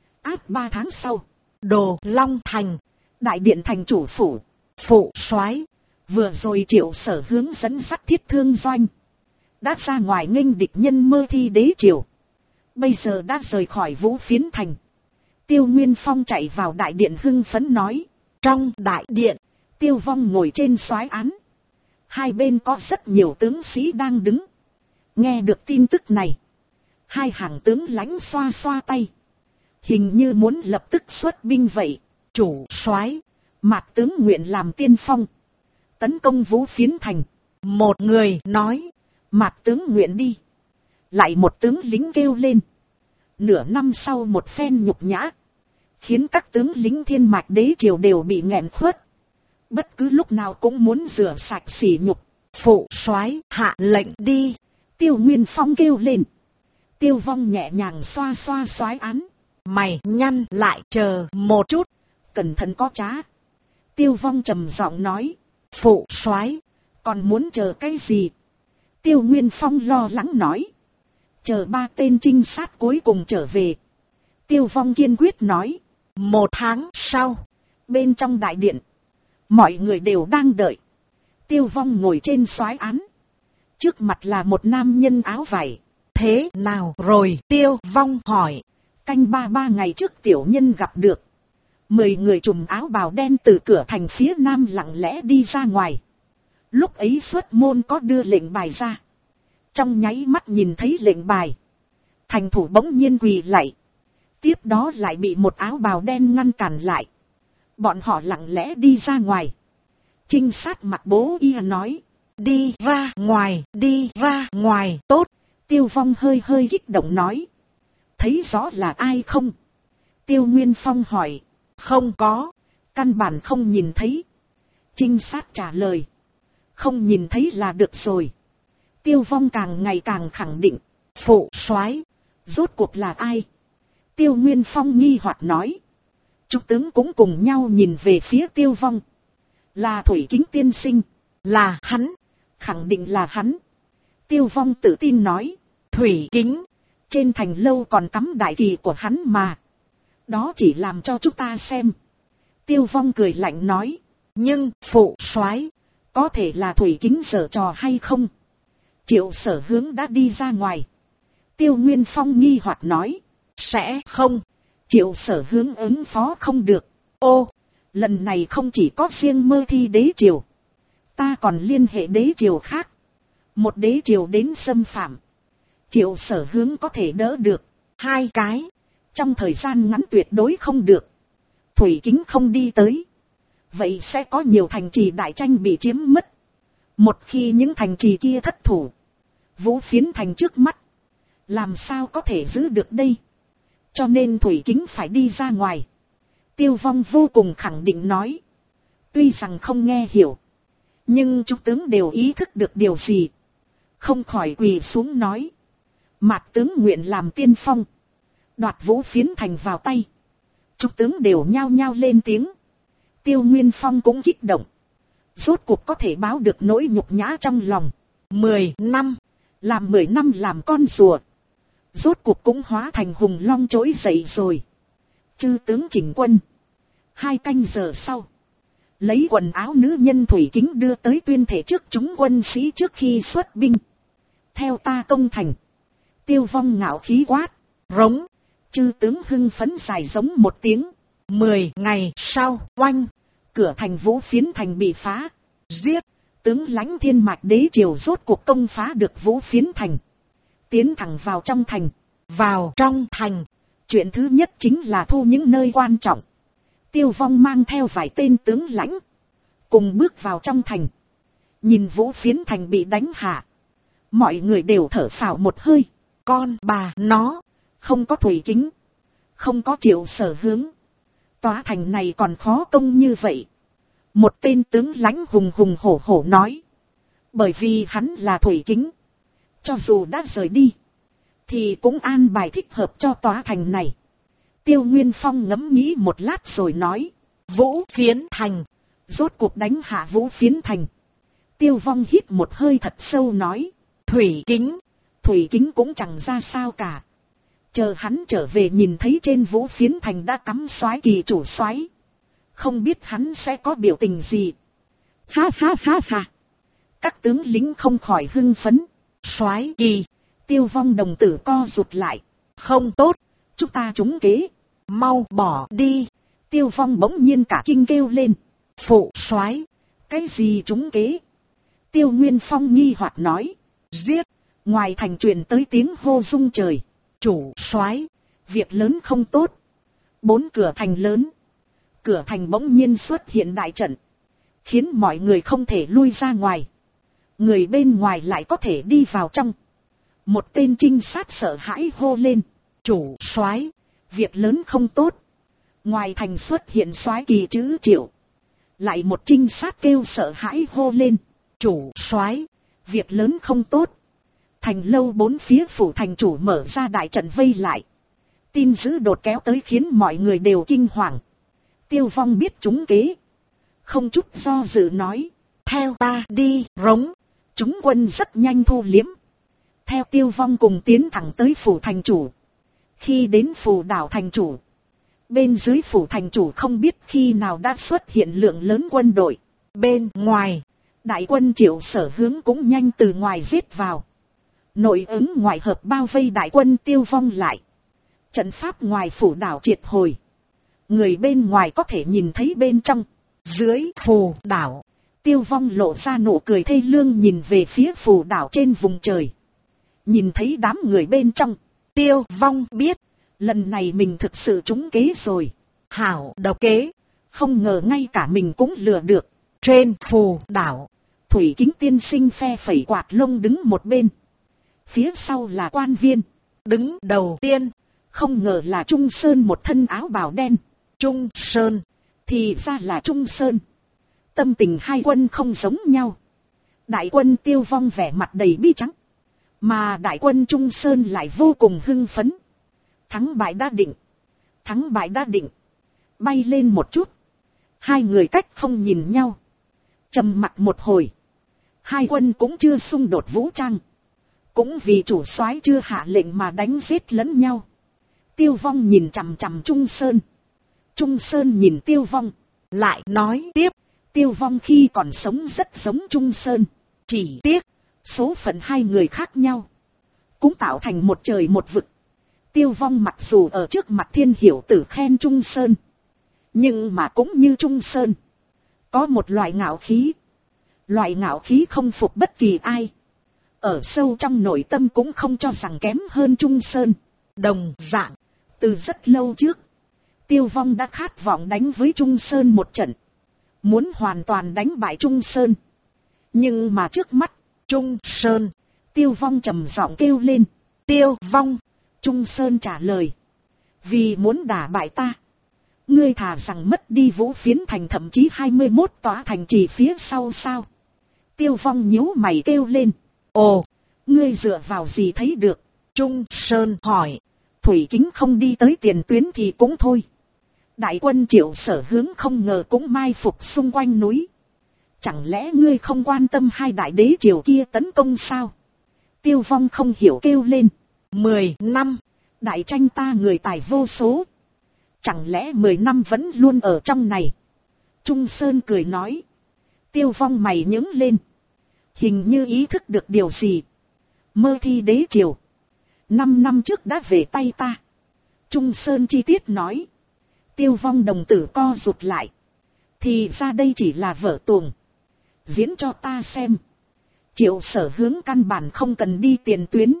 Áp 3 tháng sau. Đồ Long Thành. Đại điện thành chủ phủ. Phụ soái. Vừa rồi Triệu Sở Hướng dẫn dắt Thiết Thương Doanh. Đã ra ngoài nghênh địch nhân Mơ Thi đế triều. Bây giờ đã rời khỏi Vũ Phiến Thành. Tiêu Nguyên Phong chạy vào đại điện hưng phấn nói. Trong đại điện, Tiêu Vong ngồi trên soái án. Hai bên có rất nhiều tướng sĩ đang đứng. Nghe được tin tức này. Hai hàng tướng lãnh xoa xoa tay. Hình như muốn lập tức xuất binh vậy. Chủ soái, Mạc tướng nguyện làm tiên phong. Tấn công Vũ Phiến Thành. Một người nói. Mạc tướng nguyện đi. Lại một tướng lính kêu lên. Nửa năm sau một phen nhục nhã. Khiến các tướng lính Thiên Mạch đế triều đều bị nghẹn khuất. Bất cứ lúc nào cũng muốn rửa sạch sỉ nhục. Phụ soái hạ lệnh đi. Tiêu Nguyên Phong kêu lên. Tiêu Vong nhẹ nhàng xoa xoa soái án. Mày nhăn lại chờ một chút. Cẩn thận có trá. Tiêu Vong trầm giọng nói. Phụ soái, còn muốn chờ cái gì? Tiêu Nguyên Phong lo lắng nói. Chờ 3 tên trinh sát cuối cùng trở về. Tiêu Vong kiên quyết nói. 1 tháng sau. Bên trong đại điện. Mọi người đều đang đợi. Tiêu Vong ngồi trên soái án. Trước mặt là một nam nhân áo vải. Thế nào rồi? Tiêu Vong hỏi. Canh 3 ngày trước tiểu nhân gặp được. 10 người trùm áo bào đen từ cửa thành phía nam lặng lẽ đi ra ngoài. Lúc ấy xuất môn có đưa lệnh bài ra. Trong nháy mắt nhìn thấy lệnh bài. Thành thủ bỗng nhiên quỳ lạy. Tiếp đó lại bị một áo bào đen ngăn cản lại. Bọn họ lặng lẽ đi ra ngoài. Trinh sát mặt bố y nói. Đi ra ngoài, đi ra ngoài. Tốt. Tiêu Vong hơi hơi kích động nói. Thấy rõ là ai không? Tiêu Nguyên Phong hỏi. Không có. Căn bản không nhìn thấy. Trinh sát trả lời. Không nhìn thấy là được rồi. Tiêu Vong càng ngày càng khẳng định. Phụ soái, rốt cuộc là ai? Tiêu Nguyên Phong nghi hoặc nói. Chúng tướng cũng cùng nhau nhìn về phía Tiêu Vong. Là Thủy Kính tiên sinh. Là hắn. Khẳng định là hắn. Tiêu Vong tự tin nói. Thủy Kính. Trên thành lâu còn cắm đại kỳ của hắn mà. Đó chỉ làm cho chúng ta xem. Tiêu Vong cười lạnh nói. Nhưng phụ soái, Có thể là Thủy Kính giở trò hay không? Triệu Sở Hướng đã đi ra ngoài. Tiêu Nguyên Phong nghi hoặc nói. Sẽ không. Triệu Sở Hướng ứng phó không được. Ô, lần này không chỉ có riêng Mơ Thi đế triều. Ta còn liên hệ đế triều khác. Một đế triều đến xâm phạm. Triệu Sở Hướng có thể đỡ được. 2 cái. Trong thời gian ngắn tuyệt đối không được. Thủy Kính không đi tới. Vậy sẽ có nhiều thành trì đại tranh bị chiếm mất. Một khi những thành trì kia thất thủ. Vũ Phiến thành trước mắt. Làm sao có thể giữ được đây? Cho nên Thủy Kính phải đi ra ngoài. Tiêu Vong vô cùng khẳng định nói. Tuy rằng không nghe hiểu. Nhưng chúng tướng đều ý thức được điều gì. Không khỏi quỳ xuống nói. Mạt tướng nguyện làm tiên phong. Đoạt Vũ Phiến thành vào tay. Chúng tướng đều nhao nhao lên tiếng. Tiêu Nguyên Phong cũng kích động. Rốt cuộc có thể báo được nỗi nhục nhã trong lòng. 10 năm. Làm 10 năm làm con rùa. Rốt cuộc cũng hóa thành hùng long trỗi dậy rồi. Chư tướng chỉnh quân. 2 canh giờ sau. Lấy quần áo nữ nhân Thủy Kính đưa tới tuyên thể trước chúng quân sĩ trước khi xuất binh. Theo ta công thành. Tiêu Vong ngạo khí quát. Rống. Chư tướng hưng phấn dài giống một tiếng. 10 ngày sau, oanh. Cửa thành Vũ Phiến thành bị phá. Giết. Tướng lãnh Thiên Mạch đế triều rốt cuộc công phá được Vũ Phiến thành. Tiến thẳng vào trong thành. Vào trong thành. Chuyện thứ nhất chính là thu những nơi quan trọng. Tiêu Vong mang theo vài tên tướng lãnh. Cùng bước vào trong thành. Nhìn Vũ Phiến thành bị đánh hạ. Mọi người đều thở phào một hơi. Con bà nó. Không có Thủy Kính. Không có Triệu Sở Hướng. Tòa thành này còn khó công như vậy. Một tên tướng lãnh hùng hùng hổ hổ nói. Bởi vì hắn là Thủy Kính. Cho dù đã rời đi. Thì cũng an bài thích hợp cho tòa thành này. Tiêu Nguyên Phong ngẫm nghĩ một lát rồi nói. Vũ Phiến thành. Rốt cuộc đánh hạ Vũ Phiến thành. Tiêu Vong hít một hơi thật sâu nói. Thủy Kính. Thủy Kính cũng chẳng ra sao cả. Chờ hắn trở về nhìn thấy trên Vũ Phiến thành đã cắm soái kỳ chủ soái. Không biết hắn sẽ có biểu tình gì. Ha ha ha ha. Các tướng lính không khỏi hưng phấn. Soái kỳ. Tiêu Vong đồng tử co rụt lại. Không tốt. Chúng ta trúng kế. Mau bỏ đi. Tiêu Vong bỗng nhiên cả kinh kêu lên. Phụ soái. Cái gì trúng kế? Tiêu Nguyên Phong nghi hoặc nói. Giết. Ngoài thành truyền tới tiếng hô rung trời. Chủ soái, việc lớn không tốt. 4 cửa thành lớn. Cửa thành bỗng nhiên xuất hiện đại trận. Khiến mọi người không thể lui ra ngoài. Người bên ngoài lại có thể đi vào trong. Một tên trinh sát sợ hãi hô lên. Chủ soái, việc lớn không tốt. Ngoài thành xuất hiện soái kỳ chữ Triệu. Lại một trinh sát kêu sợ hãi hô lên. Chủ soái, việc lớn không tốt. Thành lâu 4 phía phủ thành chủ mở ra đại trận vây lại. Tin dữ đột kéo tới khiến mọi người đều kinh hoàng. Tiêu Vong biết trúng kế. Không chút do dự nói. Theo ta đi, rống. Chúng quân rất nhanh thu liếm. Theo Tiêu Vong cùng tiến thẳng tới phủ thành chủ. Khi đến phủ đảo thành chủ. Bên dưới phủ thành chủ không biết khi nào đã xuất hiện lượng lớn quân đội. Bên ngoài, đại quân Triệu Sở Hướng cũng nhanh từ ngoài giết vào. Nội ứng ngoại hợp bao vây đại quân Tiêu Vong lại. Trận pháp ngoài phủ đảo triệt hồi. Người bên ngoài có thể nhìn thấy bên trong. Dưới phủ đảo, Tiêu Vong lộ ra nụ cười thê lương nhìn về phía phủ đảo trên vùng trời. Nhìn thấy đám người bên trong, Tiêu Vong biết, lần này mình thực sự trúng kế rồi. Hảo độc kế, không ngờ ngay cả mình cũng lừa được. Trên phủ đảo, Thủy Kính tiên sinh phe phẩy quạt lông đứng một bên. Phía sau là quan viên. Đứng đầu tiên, không ngờ là Trung Sơn một thân áo bào đen. Trung Sơn, thì ra là Trung Sơn. Tâm tình hai quân không giống nhau. Đại quân Tiêu Vong vẻ mặt đầy bi trắng. Mà đại quân Trung Sơn lại vô cùng hưng phấn. Thắng bại đã định. Thắng bại đã định. Bay lên một chút. Hai người cách không nhìn nhau. Trầm mặc một hồi. Hai quân cũng chưa xung đột vũ trang. Cũng vì chủ soái chưa hạ lệnh mà đánh giết lẫn nhau. Tiêu Vong nhìn chằm chằm Trung Sơn. Trung Sơn nhìn Tiêu Vong. Lại nói tiếp. Tiêu Vong khi còn sống rất giống Trung Sơn. Chỉ tiếc, số phận hai người khác nhau, cũng tạo thành một trời một vực. Tiêu Vong mặc dù ở trước mặt Thiên Hiểu Tử khen Trung Sơn, nhưng mà cũng như Trung Sơn, có một loại ngạo khí. Loại ngạo khí không phục bất kỳ ai. Ở sâu trong nội tâm cũng không cho rằng kém hơn Trung Sơn. Đồng dạng, từ rất lâu trước, Tiêu Vong đã khát vọng đánh với Trung Sơn một trận. Muốn hoàn toàn đánh bại Trung Sơn. Nhưng mà trước mắt, Trung Sơn, Tiêu Vong trầm giọng kêu lên. Tiêu Vong, Trung Sơn trả lời. Vì muốn đả bại ta, ngươi thà rằng mất đi Vũ Phiến thành thậm chí 21 tòa thành trì phía sau sao? Tiêu Vong nhíu mày kêu lên. Ồ, ngươi dựa vào gì thấy được? Trung Sơn hỏi. Thủy Kính không đi tới tiền tuyến thì cũng thôi. Đại quân Triệu Sở Hướng không ngờ cũng mai phục xung quanh núi. Chẳng lẽ ngươi không quan tâm hai đại đế triều kia tấn công sao? Tiêu Vong không hiểu kêu lên. 10 năm, đại tranh ta người tài vô số. Chẳng lẽ 10 năm vẫn luôn ở trong này? Trung Sơn cười nói. Tiêu Vong mày nhướng lên. Hình như ý thức được điều gì. Mơ Thi đế triều 5 năm trước đã về tay ta. Trung Sơn chi tiết nói. Tiêu Vong đồng tử co rụt lại. Thì ra đây chỉ là vở tuồng. Diễn cho ta xem. Triệu Sở Hướng căn bản không cần đi tiền tuyến.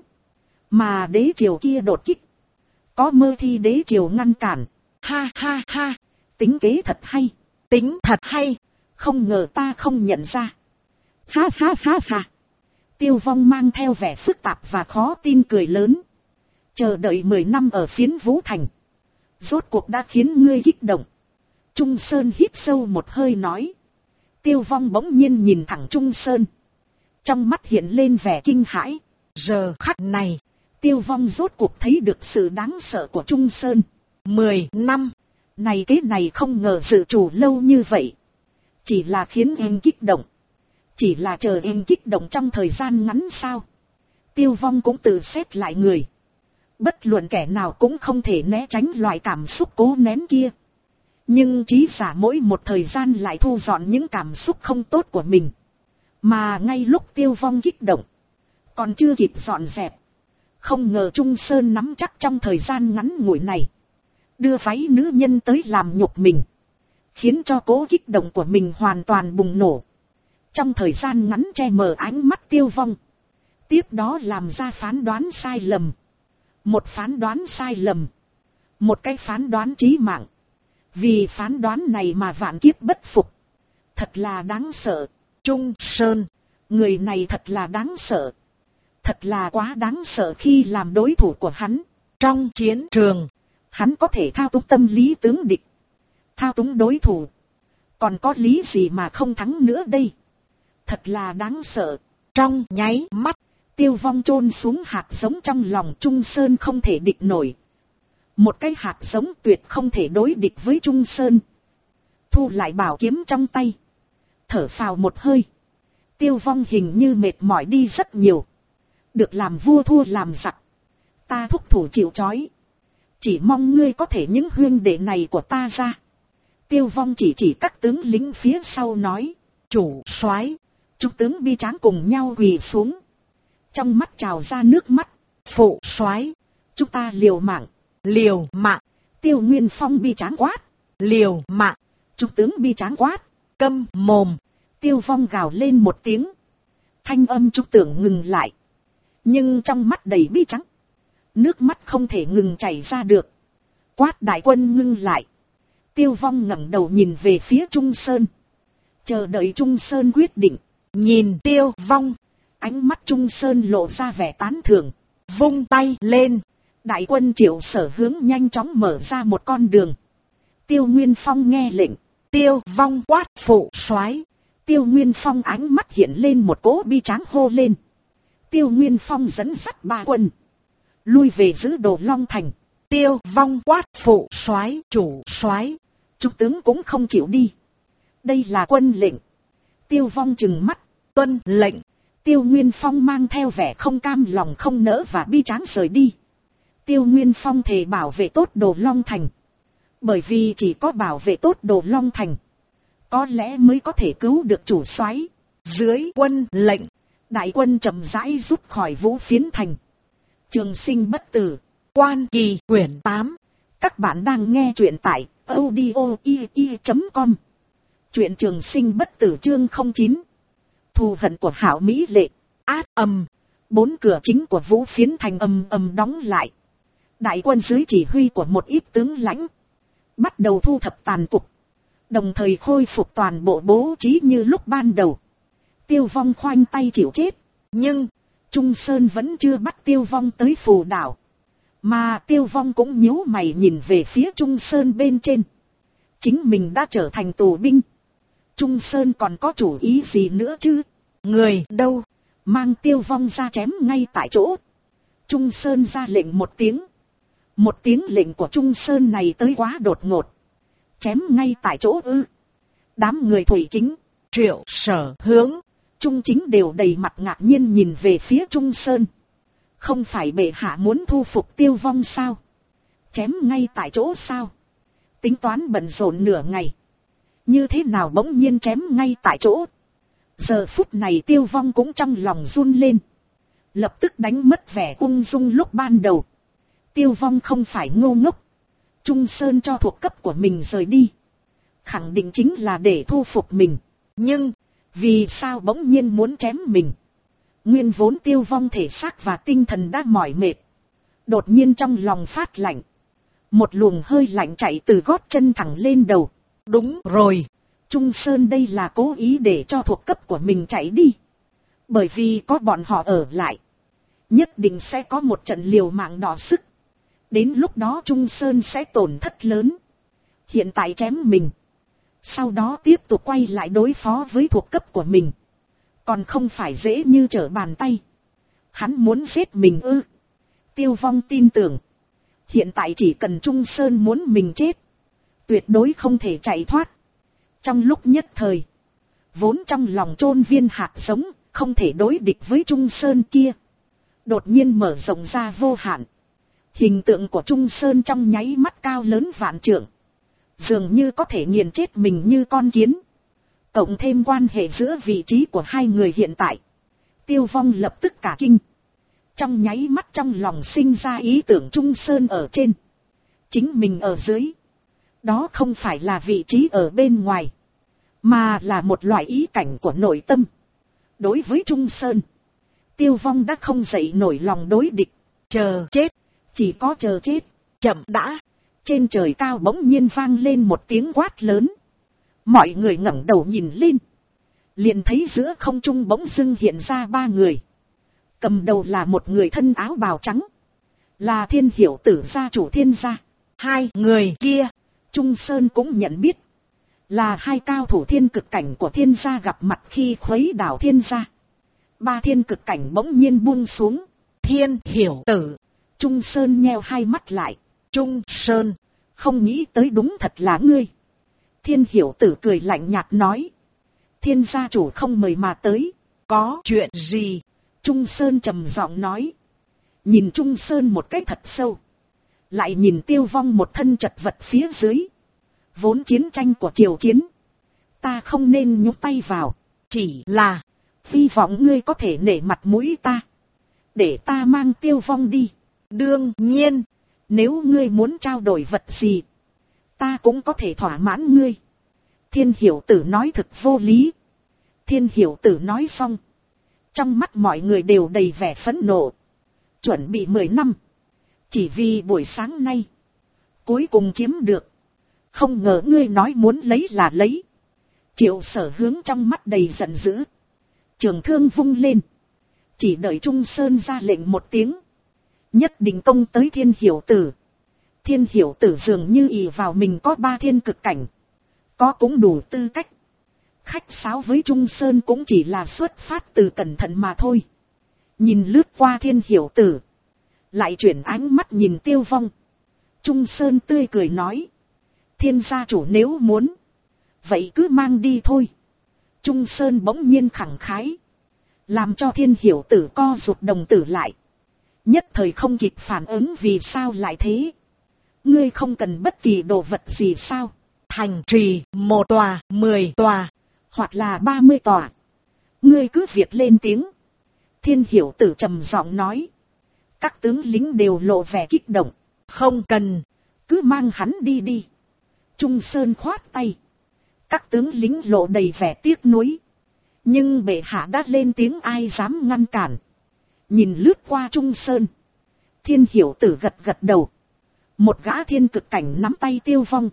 Mà đế triều kia đột kích. Có Mơ Thi đế triều ngăn cản. Ha ha ha. Tính kế thật hay. Tính thật hay. Không ngờ ta không nhận ra. Ha ha ha ha. Tiêu Vong mang theo vẻ phức tạp và khó tin cười lớn. Chờ đợi 10 năm ở phiến Vũ Thành. Rốt cuộc đã khiến ngươi kích động. Trung Sơn hít sâu một hơi nói. Tiêu Vong bỗng nhiên nhìn thẳng Trung Sơn. Trong mắt hiện lên vẻ kinh hãi. Giờ khắc này, Tiêu Vong rốt cuộc thấy được sự đáng sợ của Trung Sơn. 10 năm. Này cái này không ngờ dự chủ lâu như vậy. Chỉ là khiến em kích động. Chỉ là chờ em kích động trong thời gian ngắn sao? Tiêu Vong cũng tự xét lại người. Bất luận kẻ nào cũng không thể né tránh loại cảm xúc cố nén kia. Nhưng trí giả mỗi một thời gian lại thu dọn những cảm xúc không tốt của mình. Mà ngay lúc Tiêu Vong kích động, còn chưa kịp dọn dẹp. Không ngờ Trung Sơn nắm chắc trong thời gian ngắn ngủi này. Đưa váy nữ nhân tới làm nhục mình. Khiến cho cố kích động của mình hoàn toàn bùng nổ. Trong thời gian ngắn che mờ ánh mắt Tiêu Vong. Tiếp đó làm ra phán đoán sai lầm. Một phán đoán sai lầm. Một cái phán đoán chí mạng. Vì phán đoán này mà vạn kiếp bất phục. Thật là đáng sợ. Trung Sơn. Người này thật là đáng sợ. Thật là quá đáng sợ khi làm đối thủ của hắn. Trong chiến trường, hắn có thể thao túng tâm lý tướng địch. Thao túng đối thủ. Còn có lý gì mà không thắng nữa đây? Thật là đáng sợ. Trong nháy mắt, Tiêu Vong chôn xuống hạt giống trong lòng Trung Sơn không thể địch nổi. Một cái hạt giống tuyệt không thể đối địch với Trung Sơn. Thu lại bảo kiếm trong tay. Thở phào một hơi. Tiêu Vong hình như mệt mỏi đi rất nhiều. Được làm vua thua làm giặc. Ta thúc thủ chịu trói. Chỉ mong ngươi có thể những huynh đệ này của ta ra. Tiêu Vong chỉ các tướng lính phía sau nói. Chủ soái, chúng tướng bi tráng cùng nhau quỳ xuống. Trong mắt trào ra nước mắt. Phụ soái, chúng ta liều mạng. Liều mạng. Tiêu Nguyên Phong bi tráng quát. Liều mạng. Chúng tướng bi tráng quát. Câm mồm. Tiêu Vong gào lên một tiếng. Thanh âm trúc tưởng ngừng lại. Nhưng trong mắt đầy bi trắng. Nước mắt không thể ngừng chảy ra được. Quát đại quân ngưng lại. Tiêu Vong ngẩng đầu nhìn về phía Trung Sơn. Chờ đợi Trung Sơn quyết định. Nhìn Tiêu Vong. Ánh mắt Trung Sơn lộ ra vẻ tán thưởng. Vung tay lên. Đại quân Triệu Sở Hướng nhanh chóng mở ra một con đường. Tiêu Nguyên Phong nghe lệnh. Tiêu Vong quát phụ soái. Tiêu Nguyên Phong ánh mắt hiện lên một cỗ bi tráng hô lên. Tiêu Nguyên Phong dẫn dắt ba quân. Lui về giữ Đồ Long Thành. Tiêu Vong quát phụ soái chủ soái. Chúng tướng cũng không chịu đi. Đây là quân lệnh. Tiêu Vong trừng mắt. Tuân lệnh. Tiêu Nguyên Phong mang theo vẻ không cam lòng không nỡ và bi tráng rời đi. Tiêu Nguyên Phong thề bảo vệ tốt Đồ Long Thành. Bởi vì chỉ có bảo vệ tốt Đồ Long Thành, có lẽ mới có thể cứu được chủ soái. Dưới quân lệnh, đại quân chậm rãi rút khỏi Vũ Phiến thành. Trường sinh bất tử, Quan Kỳ quyển 8. Các bạn đang nghe truyện tại audio.com. Truyện Trường Sinh bất tử chương 09. Thù hận của Hảo Mỹ Lệ. Át ầm. 4 cửa chính của Vũ Phiến thành ầm ầm đóng lại. Đại quân dưới chỉ huy của một ít tướng lãnh bắt đầu thu thập tàn cục, đồng thời khôi phục toàn bộ bố trí như lúc ban đầu. Tiêu Vong khoanh tay chịu chết, nhưng Trung Sơn vẫn chưa bắt Tiêu Vong tới Phù Đảo, mà Tiêu Vong cũng nhíu mày nhìn về phía Trung Sơn bên trên. Chính mình đã trở thành tù binh, Trung Sơn còn có chủ ý gì nữa chứ? Người đâu? Mang Tiêu Vong ra chém ngay tại chỗ. Trung Sơn ra lệnh một tiếng. Một tiếng lệnh của Trung Sơn này tới quá đột ngột. Chém ngay tại chỗ ư? Đám người Thủy Kính, Triệu Sở Hướng, Trung Chính đều đầy mặt ngạc nhiên nhìn về phía Trung Sơn. Không phải bệ hạ muốn thu phục Tiêu Vong sao? Chém ngay tại chỗ sao? Tính toán bận rộn nửa ngày, như thế nào bỗng nhiên chém ngay tại chỗ? Giờ phút này Tiêu Vong cũng trong lòng run lên, lập tức đánh mất vẻ ung dung lúc ban đầu. Tiêu Vong không phải ngu ngốc. Trung Sơn cho thuộc cấp của mình rời đi, khẳng định chính là để thu phục mình. Nhưng vì sao bỗng nhiên muốn chém mình? Nguyên vốn Tiêu Vong thể xác và tinh thần đã mỏi mệt, đột nhiên trong lòng phát lạnh. Một luồng hơi lạnh chạy từ gót chân thẳng lên đầu. Đúng rồi, Trung Sơn đây là cố ý để cho thuộc cấp của mình chạy đi. Bởi vì có bọn họ ở lại, nhất định sẽ có một trận liều mạng đỏ sức. Đến lúc đó Trung Sơn sẽ tổn thất lớn. Hiện tại chém mình, sau đó tiếp tục quay lại đối phó với thuộc cấp của mình, còn không phải dễ như trở bàn tay. Hắn muốn giết mình ư? Tiêu Vong tin tưởng, hiện tại chỉ cần Trung Sơn muốn mình chết, tuyệt đối không thể chạy thoát. Trong lúc nhất thời, vốn trong lòng chôn viên hạt giống, không thể đối địch với Trung Sơn kia, đột nhiên mở rộng ra vô hạn. Hình tượng của Trung Sơn trong nháy mắt cao lớn vạn trượng, dường như có thể nghiền chết mình như con kiến. Cộng thêm quan hệ giữa vị trí của hai người hiện tại, Tiêu Vong lập tức cả kinh. Trong nháy mắt trong lòng sinh ra ý tưởng Trung Sơn ở trên, chính mình ở dưới. Đó không phải là vị trí ở bên ngoài, mà là một loại ý cảnh của nội tâm. Đối với Trung Sơn, Tiêu Vong đã không dậy nổi lòng đối địch. Chờ chết, chỉ có chờ chết. Chậm đã. Trên trời cao bỗng nhiên vang lên một tiếng quát lớn. Mọi người ngẩng đầu nhìn lên, liền thấy giữa không trung bỗng dưng hiện ra 3 người. Cầm đầu là một người thân áo bào trắng, là Thiên Hiểu Tử gia chủ Thiên gia. 2 người kia, Trung Sơn cũng nhận biết, là 2 cao thủ thiên cực cảnh của Thiên gia gặp mặt khi khuấy đảo Thiên gia. 3 thiên cực cảnh bỗng nhiên buông xuống. Thiên Hiểu Tử. Trung Sơn nheo hai mắt lại. Trung Sơn, không nghĩ tới đúng thật là ngươi. Thiên Hiểu Tử cười lạnh nhạt nói. Thiên gia chủ không mời mà tới. Có chuyện gì? Trung Sơn trầm giọng nói. Nhìn Trung Sơn một cách thật sâu, lại nhìn Tiêu Vong một thân chật vật phía dưới. Vốn chiến tranh của triều chiến, ta không nên nhúc tay vào. Chỉ là hy vọng ngươi có thể nể mặt mũi ta, để ta mang Tiêu Vong đi. Đương nhiên, nếu ngươi muốn trao đổi vật gì, ta cũng có thể thỏa mãn ngươi. Thiên Hiểu Tử nói thực vô lý. Thiên Hiểu Tử nói xong, trong mắt mọi người đều đầy vẻ phẫn nộ. Chuẩn bị 10 năm, chỉ vì buổi sáng nay, cuối cùng chiếm được. Không ngờ ngươi nói muốn lấy là lấy. Triệu Sở Hướng trong mắt đầy giận dữ, trường thương vung lên, chỉ đợi Trung Sơn ra lệnh một tiếng, nhất định công tới Thiên Hiểu Tử. Thiên Hiểu Tử dường như ỷ vào mình có 3 thiên cực cảnh, có cũng đủ tư cách. Khách sáo với Trung Sơn cũng chỉ là xuất phát từ cẩn thận mà thôi. Nhìn lướt qua Thiên Hiểu Tử, lại chuyển ánh mắt nhìn Tiêu Vong. Trung Sơn tươi cười nói. Thiên gia chủ nếu muốn, vậy cứ mang đi thôi. Trung Sơn bỗng nhiên khẳng khái, làm cho Thiên Hiểu Tử co rụt đồng tử lại. Nhất thời không kịp phản ứng vì sao lại thế. Ngươi không cần bất kỳ đồ vật gì sao? thành trì 1 tòa, 10 tòa, hoặc là 30 tòa. Ngươi cứ việc lên tiếng. Thiên Hiểu Tử trầm giọng nói. Các tướng lính đều lộ vẻ kích động. Không cần, cứ mang hắn đi đi. Trung Sơn khoát tay. Các tướng lính lộ đầy vẻ tiếc nuối. Nhưng bệ hạ đã lên tiếng, ai dám ngăn cản. Nhìn lướt qua Trung Sơn, Thiên Hiểu Tử gật gật đầu. Một gã thiên cực cảnh nắm tay Tiêu Vong.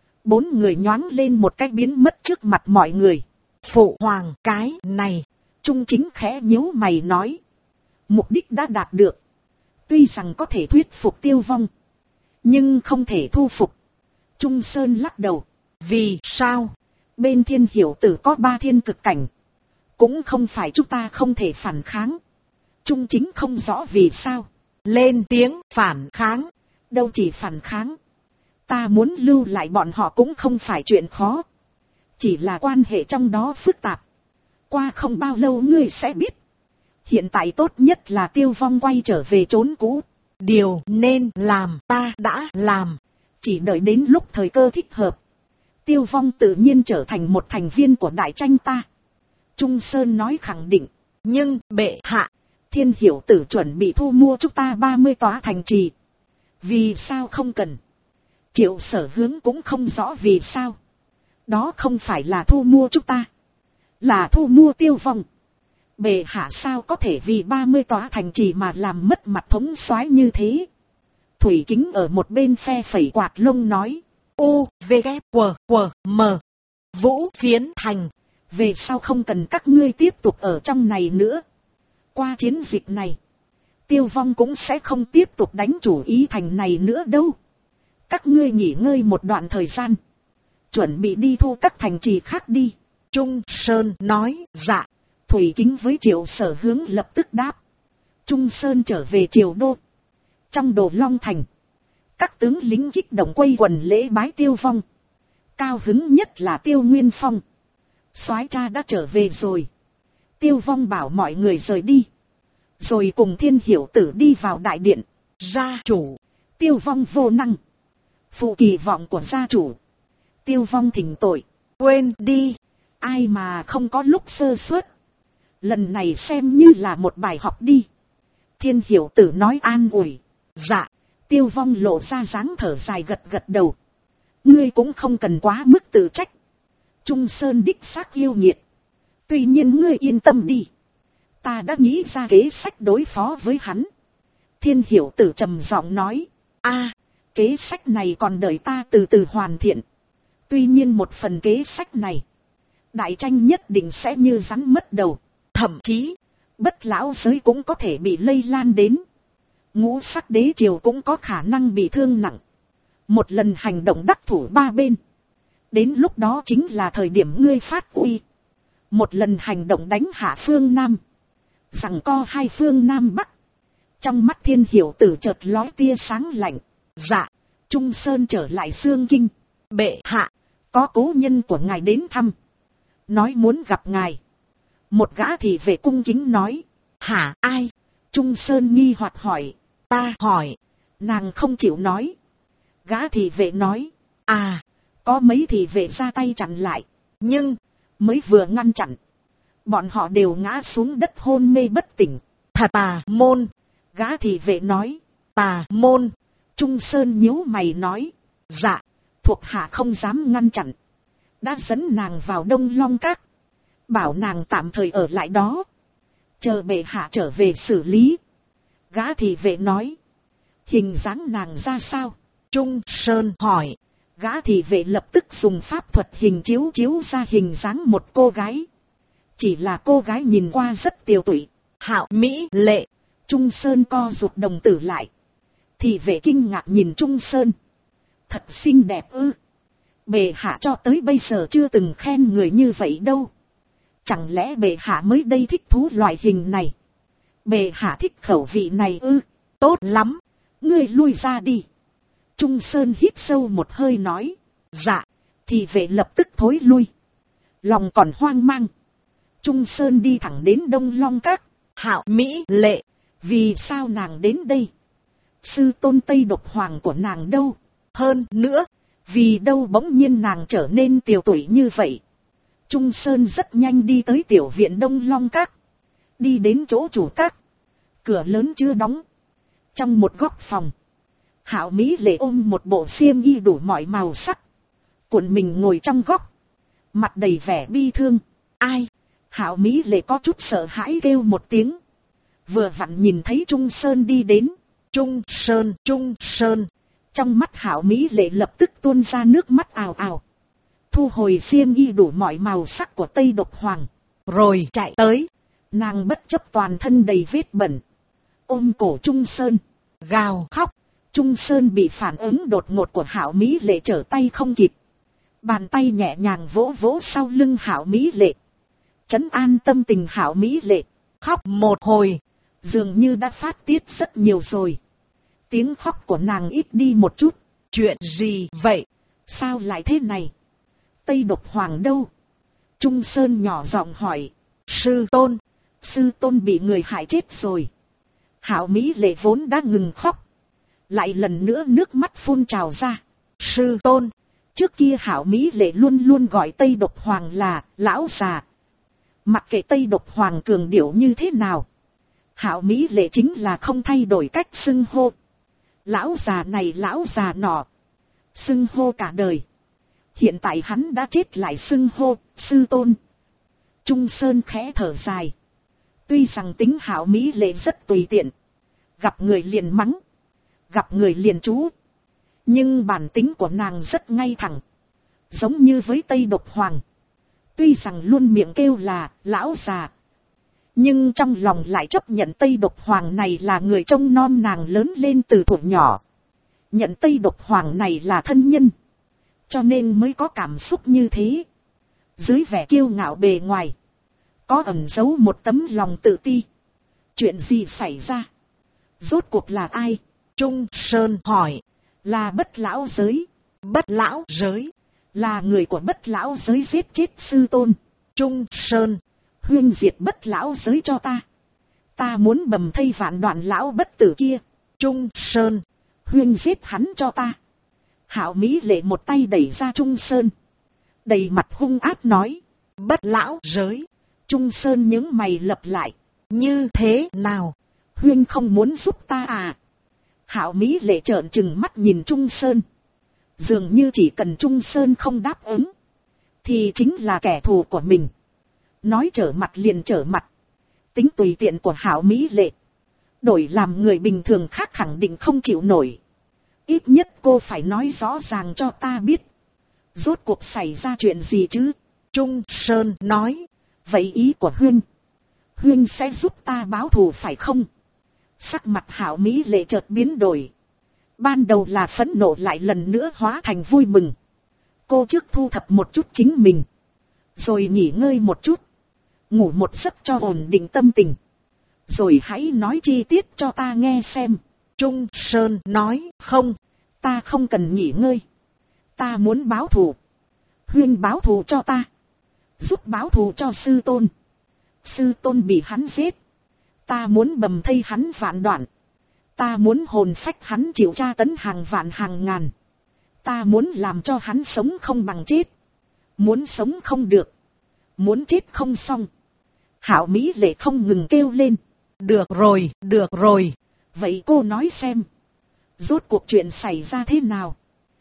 4 người nhoáng lên một cái biến mất trước mặt mọi người. phụ hoàng cái này. Trung Chính khẽ nhíu mày nói. Mục đích đã đạt được. Tuy rằng có thể thuyết phục Tiêu Vong, nhưng không thể thu phục. Trung Sơn lắc đầu. Vì sao? Bên Thiên Hiểu Tử có 3 thiên cực cảnh. Cũng không phải chúng ta không thể phản kháng. Trung Chính không rõ vì sao. Lên tiếng phản kháng. Đâu chỉ phản kháng. Ta muốn lưu lại bọn họ cũng không phải chuyện khó. Chỉ là quan hệ trong đó phức tạp. Qua không bao lâu ngươi sẽ biết. Hiện tại tốt nhất là Tiêu Vong quay trở về chốn cũ. Điều nên làm ta đã làm. Chỉ đợi đến lúc thời cơ thích hợp, Tiêu Vong tự nhiên trở thành một thành viên của đại tranh ta. Trung Sơn nói khẳng định. Nhưng bệ hạ, Thiên Hiểu Tử chuẩn bị thu mua chúng ta 30 tòa thành trì. Vì sao không cần? Triệu Sở Hướng cũng không rõ vì sao. Đó không phải là thu mua chúng ta, là thu mua Tiêu Vong. Bệ hạ sao có thể vì 30 tòa thành trì mà làm mất mặt thống soái như thế? Thủy Kính ở một bên phe phẩy quạt lông nói. U, V, K, W, M. Vũ Phiến Thành. Về sau không cần các ngươi tiếp tục ở trong này nữa. Qua chiến dịch này, Tiêu Vong cũng sẽ không tiếp tục đánh chủ ý thành này nữa đâu. Các ngươi nghỉ ngơi một đoạn thời gian, chuẩn bị đi thu các thành trì khác đi. Trung Sơn nói. Dạ. Thủy Kính với Triệu Sở Hướng lập tức đáp. Trung Sơn trở về Triều Đô. Trong Đồ Long Thành, các tướng lính kích động quây quần lễ bái Tiêu Vong. Cao hứng nhất là Tiêu Nguyên Phong. Soái cha đã trở về rồi. Tiêu Vong bảo mọi người rời đi, rồi cùng Thiên Hiểu Tử đi vào đại điện. Gia chủ. Tiêu Vong vô năng, phụ kỳ vọng của gia chủ. Tiêu Vong thỉnh tội. Quên đi. Ai mà không có lúc sơ suất. Lần này xem như là một bài học đi. Thiên Hiểu Tử nói an ủi. Dạ. Tiêu Vong lộ ra dáng thở dài gật gật đầu. Ngươi cũng không cần quá mức tự trách. Trung Sơn đích xác yêu nghiệt. Tuy nhiên ngươi yên tâm đi. Ta đã nghĩ ra kế sách đối phó với hắn. Thiên Hiểu Tử trầm giọng nói. Kế sách này còn đợi ta từ từ hoàn thiện. Tuy nhiên một phần kế sách này, đại tranh nhất định sẽ như rắn mất đầu. Thậm chí, Bất Lão giới cũng có thể bị lây lan đến. Ngũ Sắc Đế triều cũng có khả năng bị thương nặng. Một lần hành động đắc thủ 3 bên, đến lúc đó chính là thời điểm ngươi phát uy. Một lần hành động đánh hạ phương Nam, giằng co 2 phương Nam Bắc. Trong mắt Thiên Hiểu Tử chợt lóe tia sáng lạnh. Dạ. Trung Sơn trở lại Xương Kinh. Bệ hạ, có cố nhân của ngài đến thăm, nói muốn gặp ngài. Một gã thị vệ cung kính nói. Hả, ai? Trung Sơn nghi hoặc hỏi. Ta hỏi. Nàng không chịu nói. Gã thị vệ nói. Có mấy thị vệ ra tay chặn lại. Nhưng, mới vừa ngăn chặn, bọn họ đều ngã xuống đất hôn mê bất tỉnh. Tà môn. Gã thị vệ nói. Tà môn. Trung Sơn nhíu mày nói. Dạ. Thuộc hạ không dám ngăn chặn, đã dẫn nàng vào Đông Long Các, bảo nàng tạm thời ở lại đó, chờ bệ hạ trở về xử lý. Gã thị vệ nói. Hình dáng nàng ra sao? Trung Sơn hỏi. Gã thị vệ lập tức dùng pháp thuật hình chiếu ra hình dáng một cô gái. Chỉ là cô gái nhìn qua rất tiều tụy, hảo mỹ lệ. Trung Sơn co rụt đồng tử lại. Thị vệ kinh ngạc nhìn Trung Sơn. Thật xinh đẹp ư? Bệ hạ cho tới bây giờ chưa từng khen người như vậy đâu. Chẳng lẽ bệ hạ mới đây thích thú loại hình này? Bệ hạ thích khẩu vị này ư? Tốt lắm, ngươi lui ra đi. Trung Sơn hít sâu một hơi nói. Dạ. Thị vệ lập tức thối lui. Lòng còn hoang mang, Trung Sơn đi thẳng đến Đông Long Các. Hảo mỹ lệ, vì sao nàng đến đây? Sư tôn Tây Độc Hoàng của nàng đâu? Hơn nữa, Vì đâu bỗng nhiên nàng trở nên tiều tụy như vậy. Trung Sơn rất nhanh đi tới tiểu viện Đông Long Các. Đi đến chỗ chủ các. Cửa lớn chưa đóng. Trong một góc phòng, Hạo Mỹ Lệ ôm một bộ xiêm y đủ mọi màu sắc. Cuộn mình ngồi trong góc. Mặt đầy vẻ bi thương. Ai? Hạo Mỹ Lệ có chút sợ hãi kêu một tiếng. Vừa vặn nhìn thấy Trung Sơn đi đến. Trung Sơn. Trong mắt Hạo Mỹ Lệ lập tức tuôn ra nước mắt ào ào. Thu hồi xiêm y đủ mọi màu sắc của Tây Độc Hoàng. Rồi chạy tới. Nàng bất chấp toàn thân đầy vết bẩn. Ôm cổ Trung Sơn. Gào khóc. Trung Sơn bị phản ứng đột ngột của Hạo Mỹ Lệ trở tay không kịp. Bàn tay nhẹ nhàng vỗ vỗ sau lưng Hạo Mỹ Lệ. Trấn an tâm tình Hạo Mỹ Lệ. Khóc một hồi. Dường như đã phát tiết rất nhiều rồi. Tiếng khóc của nàng ít đi một chút. Chuyện gì vậy? Sao lại thế này? Tây Độc Hoàng đâu? Trung Sơn nhỏ giọng hỏi. Sư tôn bị người hại chết rồi. Hạo Mỹ Lệ vốn đã ngừng khóc. Lại lần nữa nước mắt phun trào ra. Sư tôn. Trước kia Hạo Mỹ Lệ luôn luôn gọi Tây Độc Hoàng là lão già. Mặc kệ Tây Độc Hoàng cường điệu như thế nào, Hạo Mỹ Lệ chính là không thay đổi cách xưng hô. Lão già này lão già nọ. Xưng hô cả đời. Hiện tại hắn đã chết lại xưng hô sư tôn. Trung Sơn khẽ thở dài. Tuy rằng tính Hạo Mỹ Lệ rất tùy tiện. Gặp người liền mắng. Gặp người liền chú. Nhưng bản tính của nàng rất ngay thẳng. Giống như với Tây Độc Hoàng. Tuy rằng luôn miệng kêu là lão già. Nhưng trong lòng lại chấp nhận Tây Độc Hoàng này là người trông nom nàng lớn lên từ thuở nhỏ. Nhận Tây Độc Hoàng này là thân nhân. Cho nên mới có cảm xúc như thế. Dưới vẻ kiêu ngạo bề ngoài, có ẩn giấu một tấm lòng tự ti. Chuyện gì xảy ra? Rốt cuộc là ai? Trung Sơn hỏi. Là Bất Lão Giới. Bất Lão Giới? Là người của Bất Lão Giới giết chết sư tôn. Trung Sơn. Huyên diệt Bất Lão Giới cho ta. Ta muốn bầm thây vạn đoạn lão bất tử kia. Trung Sơn. Huyên giết hắn cho ta. Hạo Mỹ Lệ một tay đẩy ra Trung Sơn. Đầy mặt hung ác nói. Bất Lão Giới. Trung Sơn những mày lập lại. Như thế nào? Huyên không muốn giúp ta à? Hạo Mỹ Lệ trợn trừng mắt nhìn Trung Sơn. Dường như chỉ cần Trung Sơn không đáp ứng, thì chính là kẻ thù của mình. Nói trở mặt liền trở mặt. Tính tùy tiện của Hạo Mỹ Lệ, đổi làm người bình thường khác khẳng định không chịu nổi. Ít nhất cô phải nói rõ ràng cho ta biết. Rốt cuộc xảy ra chuyện gì chứ? Trung Sơn nói. Vậy ý của Huyên sẽ giúp ta báo thù phải không? Sắc mặt Hạo Mỹ Lệ chợt biến đổi. Ban đầu là phẫn nộ lại lần nữa hóa thành vui mừng. Cô trước thu thập một chút chính mình. Rồi nghỉ ngơi một chút. Ngủ một giấc cho ổn định tâm tình. Rồi hãy nói chi tiết cho ta nghe xem. Trung Sơn nói. Không, ta không cần nghỉ ngơi. Ta muốn báo thù. Huyên báo thù cho ta. Giúp báo thù cho sư tôn. Sư tôn bị hắn giết. Ta muốn bầm thây hắn vạn đoạn. Ta muốn hồn phách hắn chịu tra tấn hàng vạn hàng ngàn. Ta muốn làm cho hắn sống không bằng chết. Muốn sống không được. Muốn chết không xong. Hạo Mỹ Lệ không ngừng kêu lên. Được rồi, được rồi. Vậy cô nói xem. Rốt cuộc chuyện xảy ra thế nào?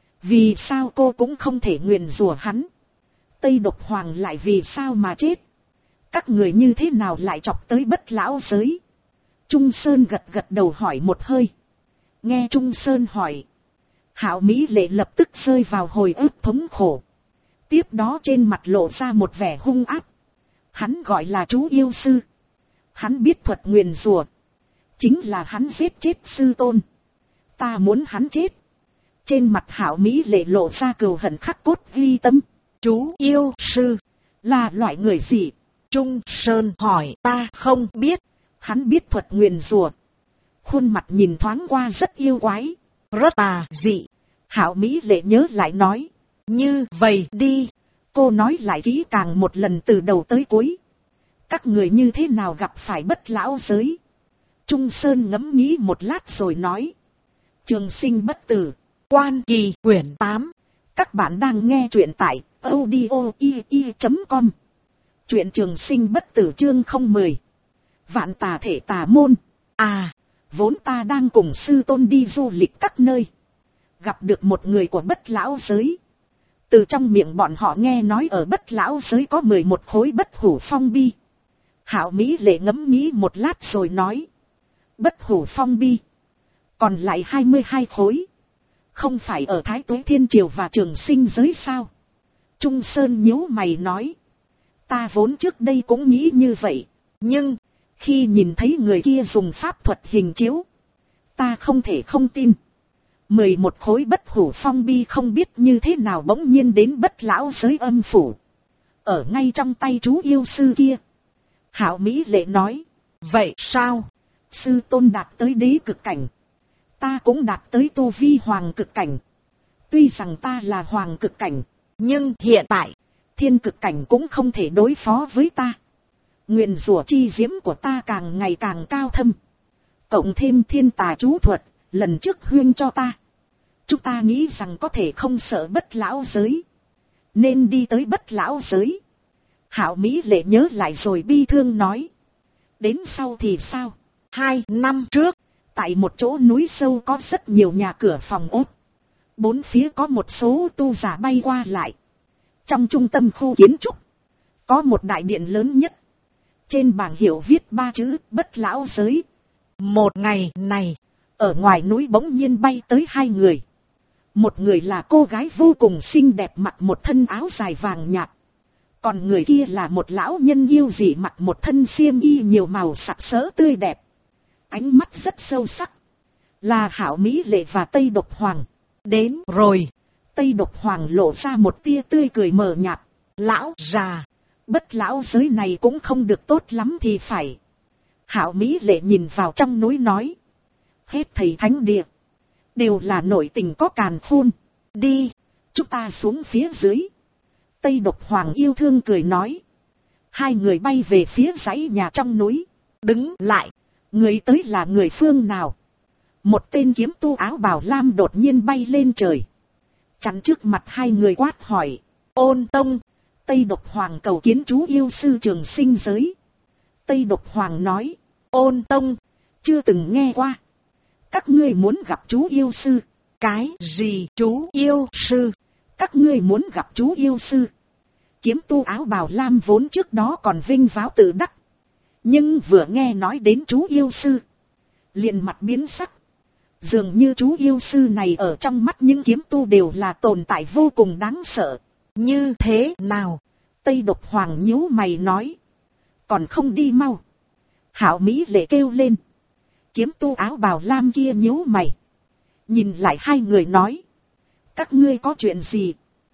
Vì sao cô cũng không thể nguyền rủa hắn? Tây Độc Hoàng lại vì sao mà chết? Các người như thế nào lại chọc tới Bất Lão Giới? Trung Sơn gật gật đầu hỏi một hơi. Nghe Trung Sơn hỏi, Hạo Mỹ Lệ lập tức rơi vào hồi ức thống khổ. Tiếp đó trên mặt lộ ra một vẻ hung ác. Hắn gọi là chú yêu sư. Hắn biết thuật nguyền rủa. Chính là hắn giết chết sư tôn. Ta muốn hắn chết. Trên mặt Hạo Mỹ Lệ lộ ra cừu hận khắc cốt ghi tâm. Chú yêu sư là loại người gì? Trung Sơn hỏi. Ta không biết. Hắn biết thuật nguyền rủa. Khuôn mặt nhìn thoáng qua rất yêu quái. Rất tà dị. Hạo Mỹ Lệ nhớ lại nói. Như vậy đi. Cô nói lại kỹ càng một lần từ đầu tới cuối. Các người như thế nào gặp phải Bất Lão Giới? Trung Sơn ngẫm nghĩ một lát rồi nói. Trường Sinh Bất Tử. Quan Kỳ quyển 8. Các bạn đang nghe truyện tại audio.com. Truyện Trường Sinh Bất Tử chương 010. Vạn tà thể tà môn. Vốn ta đang cùng sư tôn đi du lịch các nơi, gặp được một người của Bất Lão giới. Từ trong miệng bọn họ nghe nói ở Bất Lão giới có 11 khối bất hủ phong bi. Hạo Mỹ Lệ ngẫm nghĩ một lát rồi nói: bất hủ phong bi, còn lại 22 khối, không phải ở Thái Tuế Thiên Triều và Trường Sinh giới sao? Trung Sơn nhíu mày nói: ta vốn trước đây cũng nghĩ như vậy, nhưng khi nhìn thấy người kia dùng pháp thuật hình chiếu, ta không thể không tin. 11 khối bất hủ phong bi không biết như thế nào bỗng nhiên đến Bất Lão giới âm phủ, ở ngay trong tay chú yêu sư kia. Hạo Mỹ Lệ nói: vậy sao? Sư tôn đạt tới đế cực cảnh, ta cũng đạt tới tu vi hoàng cực cảnh. Tuy rằng ta là hoàng cực cảnh, nhưng hiện tại thiên cực cảnh cũng không thể đối phó với ta. Nguyền rủa chi diễm của ta càng ngày càng cao thâm, cộng thêm thiên tà chú thuật lần trước huyên cho ta, chúng ta nghĩ rằng có thể không sợ Bất Lão giới, nên đi tới Bất Lão giới. Hạo Mỹ Lệ nhớ lại rồi bi thương nói: đến sau thì sao? 2 năm trước, tại một chỗ núi sâu có rất nhiều nhà cửa phòng ốt, bốn phía có một số tu giả bay qua lại. Trong trung tâm khu kiến trúc có một đại điện lớn nhất, trên bảng hiệu viết 3 chữ Bất Lão giới. Một ngày này, ở ngoài núi bỗng nhiên bay tới 2 người. Một người là cô gái vô cùng xinh đẹp mặc một thân áo dài vàng nhạt, còn người kia là một lão nhân yêu dị mặc một thân xiêm y nhiều màu sặc sỡ tươi đẹp, ánh mắt rất sâu sắc, là Hạo Mỹ Lệ và Tây Độc Hoàng. Đến rồi. Tây Độc Hoàng lộ ra một tia tươi cười mờ nhạt: lão già, Bất Lão giới này cũng không được tốt lắm thì phải. Hạo Mỹ Lệ nhìn vào trong núi nói: hết thầy thánh địa đều là nội tình có càn khôn, đi, chúng ta xuống phía dưới. Tây Độc Hoàng yêu thương cười nói. Hai người bay về phía dãy nhà trong núi. Đứng lại, người tới là người phương nào? Một tên kiếm tu áo bào lam đột nhiên bay lên trời, chắn trước mặt hai người quát hỏi: Ôn Tông. Tây Độc Hoàng cầu kiến chú yêu sư Trường Sinh giới. Tây Độc Hoàng nói: Ôn Tông, chưa từng nghe qua. Các ngươi muốn gặp chú yêu sư? Cái gì chú yêu sư? Các ngươi muốn gặp chú yêu sư? Kiếm tu áo bào lam vốn trước đó còn vinh váo tự đắc, nhưng vừa nghe nói đến chú yêu sư, liền mặt biến sắc. Dường như chú yêu sư này ở trong mắt những kiếm tu đều là tồn tại vô cùng đáng sợ. Như thế nào? Tây Độc Hoàng nhíu mày nói: còn không đi mau. Hạo Mỹ Lệ kêu lên. Kiếm tu áo bào lam kia nhíu mày, nhìn lại hai người nói: các ngươi có chuyện gì?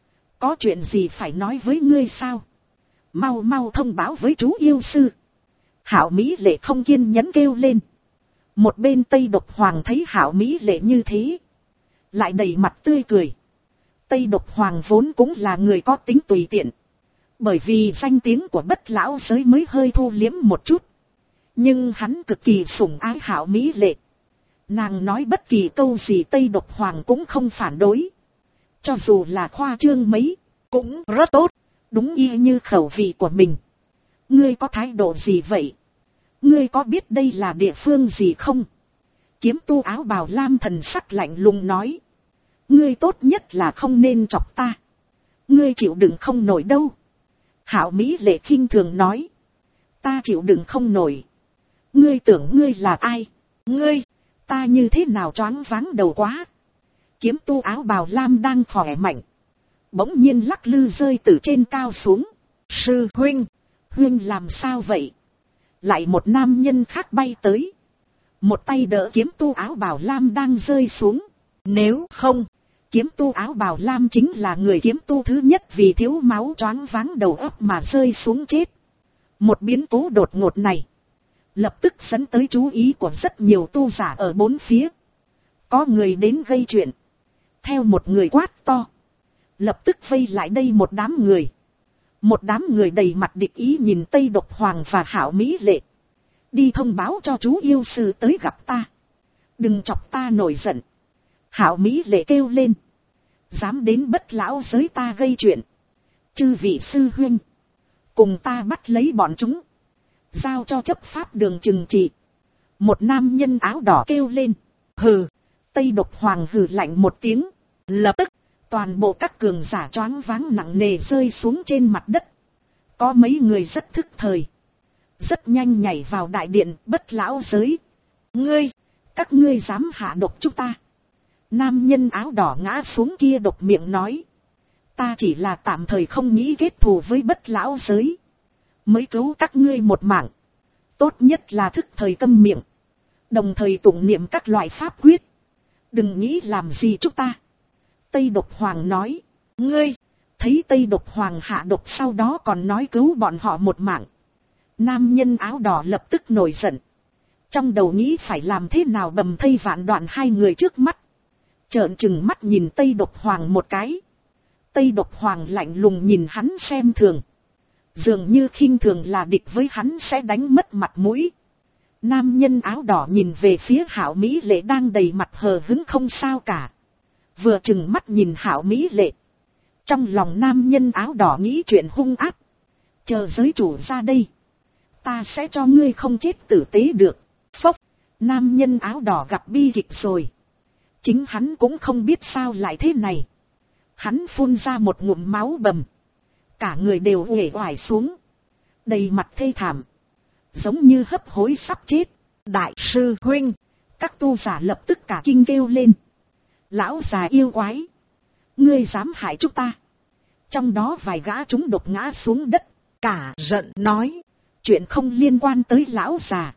Có chuyện gì phải nói với ngươi sao? Mau mau thông báo với chú yêu sư. Hạo Mỹ Lệ không kiên nhẫn kêu lên. Một bên Tây Độc Hoàng thấy Hạo Mỹ Lệ như thế, lại đầy mặt tươi cười. Tây Độc Hoàng vốn cũng là người có tính tùy tiện, bởi vì danh tiếng của Bất Lão giới mới hơi thu liếm một chút, nhưng hắn cực kỳ sủng ái Hạo Mỹ Lệ. Nàng nói bất kỳ câu gì Tây Độc Hoàng cũng không phản đối, cho dù là khoa trương mấy, cũng rất tốt, đúng y như khẩu vị của mình. Ngươi có thái độ gì vậy? Ngươi có biết đây là địa phương gì không? Kiếm tu áo bào lam thần sắc lạnh lùng nói: ngươi tốt nhất là không nên chọc ta, ngươi chịu đựng không nổi đâu. Hạo Mỹ Lệ khinh thường nói: ta chịu đựng không nổi? Ngươi tưởng ngươi là ai? Ngươi, ta như thế nào choáng váng đầu quá. Kiếm tu áo bào lam đang khỏe mạnh, bỗng nhiên lắc lư rơi từ trên cao xuống. Sư huynh, huynh làm sao vậy? Lại một nam nhân khác bay tới, một tay đỡ kiếm tu áo bào lam đang rơi xuống. Nếu không, kiếm tu áo bào lam chính là người kiếm tu thứ nhất vì thiếu máu choáng váng đầu óc mà rơi xuống chết. Một biến cố đột ngột này lập tức dẫn tới chú ý của rất nhiều tu giả ở bốn phía. Có người đến gây chuyện, theo một người quát to, lập tức vây lại đây một đám người. Một đám người đầy mặt địch ý nhìn Tây Độc Hoàng và Hạo Mỹ Lệ. Đi thông báo cho chú yêu sư tới gặp ta, đừng chọc ta nổi giận. Hạo Mỹ Lệ kêu lên: Dám đến Bất Lão Giới ta gây chuyện. Chư vị sư huynh, cùng ta bắt lấy bọn chúng, giao cho chấp pháp đường trừng trị. Một nam nhân áo đỏ kêu lên. Hừ. Tây Độc Hoàng hừ lạnh một tiếng. Lập tức, toàn bộ các cường giả choáng váng nặng nề rơi xuống trên mặt đất. Có mấy người rất thức thời, rất nhanh nhảy vào đại điện Bất Lão Giới. Các ngươi dám hạ độc chúng ta? Nam nhân áo đỏ ngã xuống kia độc miệng nói. Ta chỉ là tạm thời không nghĩ kết thù với Bất Lão Giới, mới cứu các ngươi một mạng. Tốt nhất là thức thời câm miệng, đồng thời tụng niệm các loại pháp quyết, đừng nghĩ làm gì chúng ta. Tây Độc Hoàng nói. Thấy Tây Độc Hoàng hạ độc sau đó còn nói cứu bọn họ một mạng. Nam nhân áo đỏ lập tức nổi giận, trong đầu nghĩ phải làm thế nào bầm thây vạn đoạn hai người trước mắt. Trợn trừng mắt nhìn Tây Độc Hoàng một cái. Tây Độc Hoàng lạnh lùng nhìn hắn xem thường, dường như khinh thường là địch với hắn sẽ đánh mất mặt mũi. Nam nhân áo đỏ nhìn về phía Hạo Mỹ Lệ đang đầy mặt hờ hững không sao cả, vừa trừng mắt nhìn Hạo Mỹ Lệ. Trong lòng nam nhân áo đỏ nghĩ chuyện hung ác. Chờ giới chủ ra đây, ta sẽ cho ngươi không chết tử tế được. Phốc. Nam nhân áo đỏ gặp bi kịch rồi. Chính hắn cũng không biết sao lại thế này. Hắn phun ra một ngụm máu bầm, cả người đều uể oải xuống, đầy mặt thê thảm, giống như hấp hối sắp chết. Đại sư huynh, các tu giả lập tức cả kinh kêu lên. Lão già yêu quái, ngươi dám hại chúng ta? Trong đó vài gã chúng độc ngã xuống đất, cả giận nói. Chuyện không liên quan tới lão già,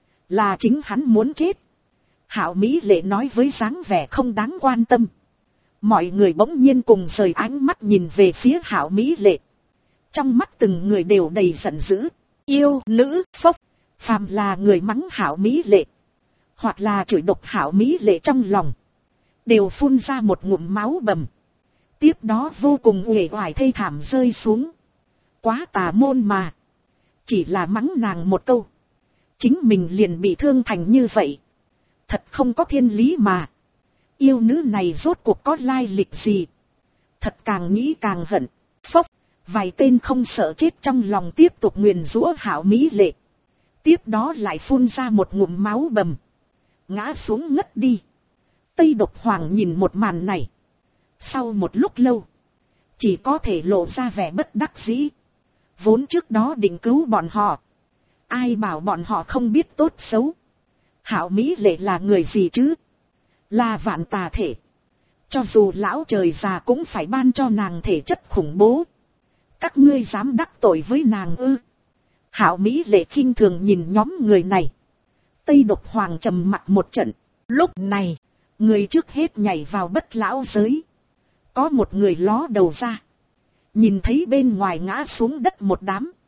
là chính hắn muốn chết. Hạo Mỹ Lệ nói với dáng vẻ không đáng quan tâm. Mọi người bỗng nhiên cùng rời ánh mắt nhìn về phía Hạo Mỹ Lệ. Trong mắt từng người đều đầy giận dữ. Yêu nữ phốc. Phàm là người mắng Hạo Mỹ Lệ, hoặc là chửi độc Hạo Mỹ Lệ trong lòng, đều phun ra một ngụm máu bầm. Tiếp đó vô cùng uể oải thê thảm rơi xuống. Quá tà môn mà. Chỉ là mắng nàng một câu, chính mình liền bị thương thành như vậy. Thật không có thiên lý mà. Yêu nữ này rốt cuộc có lai lịch gì? Thật càng nghĩ càng hận. Phốc. Vài tên không sợ chết trong lòng tiếp tục nguyền rủa Hạo Mỹ Lệ. Tiếp đó lại phun ra một ngụm máu bầm, ngã xuống ngất đi. Tây Độc Hoàng nhìn một màn này, sau một lúc lâu, chỉ có thể lộ ra vẻ bất đắc dĩ. Vốn trước đó định cứu bọn họ, ai bảo bọn họ không biết tốt xấu. Hạo Mỹ Lệ là người gì chứ? Là vạn tà thể. Cho dù lão trời già cũng phải ban cho nàng thể chất khủng bố. Các ngươi dám đắc tội với nàng ư? Hạo Mỹ Lệ khinh thường nhìn nhóm người này. Tây Độc Hoàng trầm mặt một trận. Lúc này, người trước hết nhảy vào Bất Lão Giới. Có một người ló đầu ra, nhìn thấy bên ngoài ngã xuống đất một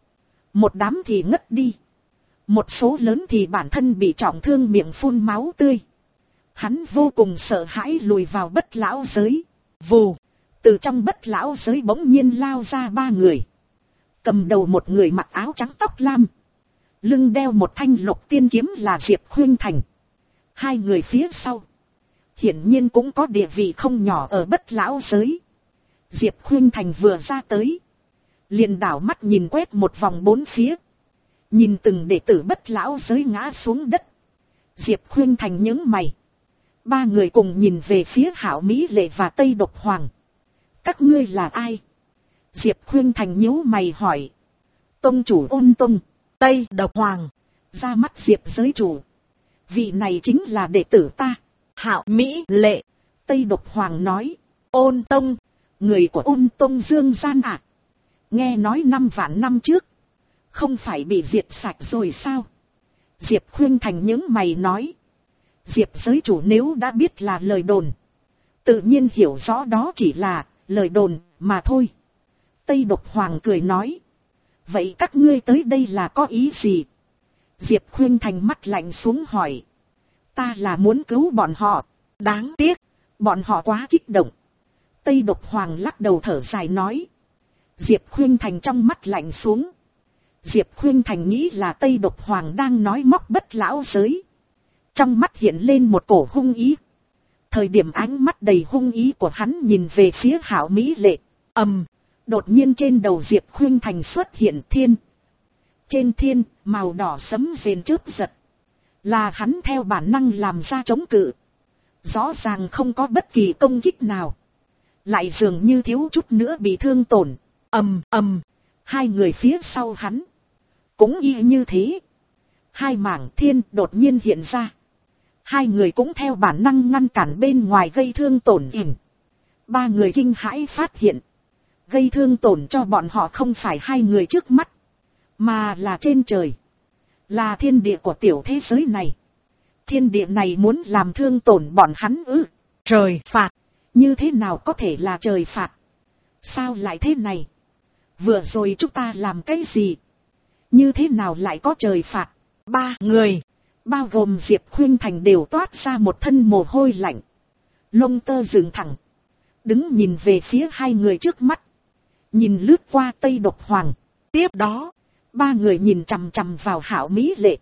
đám thì ngất đi, một số lớn thì bản thân bị trọng thương miệng phun máu tươi. Hắn vô cùng sợ hãi lùi vào Bất Lão Giới. Vù, từ trong Bất Lão Giới bỗng nhiên lao ra ba người. Cầm đầu một người mặc áo trắng tóc lam, lưng đeo một thanh Lục Tiên kiếm là Diệp Khuynh Thành. Hai người phía sau hiển nhiên cũng có địa vị không nhỏ ở Bất Lão Giới. Diệp Khuynh Thành vừa ra tới, liền đảo mắt nhìn quét một vòng bốn phía, nhìn từng đệ tử Bất Lão Giới ngã xuống đất. Diệp Khuynh Thành nhướng mày. Ba người cùng nhìn về phía Hạo Mỹ Lệ và Tây Độc Hoàng. Các ngươi là ai? Diệp Khuynh Thành nhíu mày hỏi. Tông chủ Ôn Tông. Tây Độc Hoàng ra mắt Diệp giới chủ. Vị này chính là đệ tử ta. Hạo Mỹ Lệ. Tây Độc Hoàng nói. Ôn Tông, người của Ôn Tông Dương Gian à? Nghe nói 5 vạn năm trước, không phải bị diệt sạch rồi sao? Diệp Khuynh Thành những mày nói. Diệp giới chủ nếu đã biết là lời đồn, tự nhiên hiểu rõ đó chỉ là lời đồn mà thôi. Tây Độc Hoàng cười nói. Vậy các ngươi tới đây là có ý gì? Diệp Khuynh Thành mắt lạnh xuống hỏi. Ta là muốn cứu bọn họ. Đáng tiếc, bọn họ quá kích động. Tây Độc Hoàng lắc đầu thở dài nói. Diệp Khuynh Thành trong mắt lạnh xuống. Diệp Khuynh Thành nghĩ là Tây Độc Hoàng đang nói móc Bất Lão Giới. Trong mắt hiện lên một cổ hung ý. Thời điểm ánh mắt đầy hung ý của hắn nhìn về phía Hạo Mỹ Lệ. Đột nhiên trên đầu Diệp Khuynh Thành xuất hiện thiên. Trên thiên, màu đỏ sẫm rền chớp giật. Là hắn theo bản năng làm ra chống cự. Rõ ràng không có bất kỳ công kích nào. Lại dường như thiếu chút nữa bị thương tổn. Hai người phía sau hắn. Cũng y như thế. Hai mảng thiên đột nhiên hiện ra. Hai người cũng theo bản năng ngăn cản bên ngoài gây thương tổn ỉm. Ba người kinh hãi phát hiện. Gây thương tổn cho bọn họ không phải hai người trước mắt. Mà là trên trời. Là thiên địa của tiểu thế giới này. Thiên địa này muốn làm thương tổn bọn hắn ư. Trời phạt. Như thế nào có thể là trời phạt? Sao lại thế này? Vừa rồi chúng ta làm cái gì? Như thế nào lại có trời phạt? Ba người, bao gồm Diệp Khuynh Thành đều toát ra một thân mồ hôi lạnh. Lông tơ dựng thẳng. Đứng nhìn về phía hai người trước mắt. Nhìn lướt qua Tây Độc Hoàng. Tiếp đó, ba người nhìn chằm chằm vào Hạo Mỹ Lệ.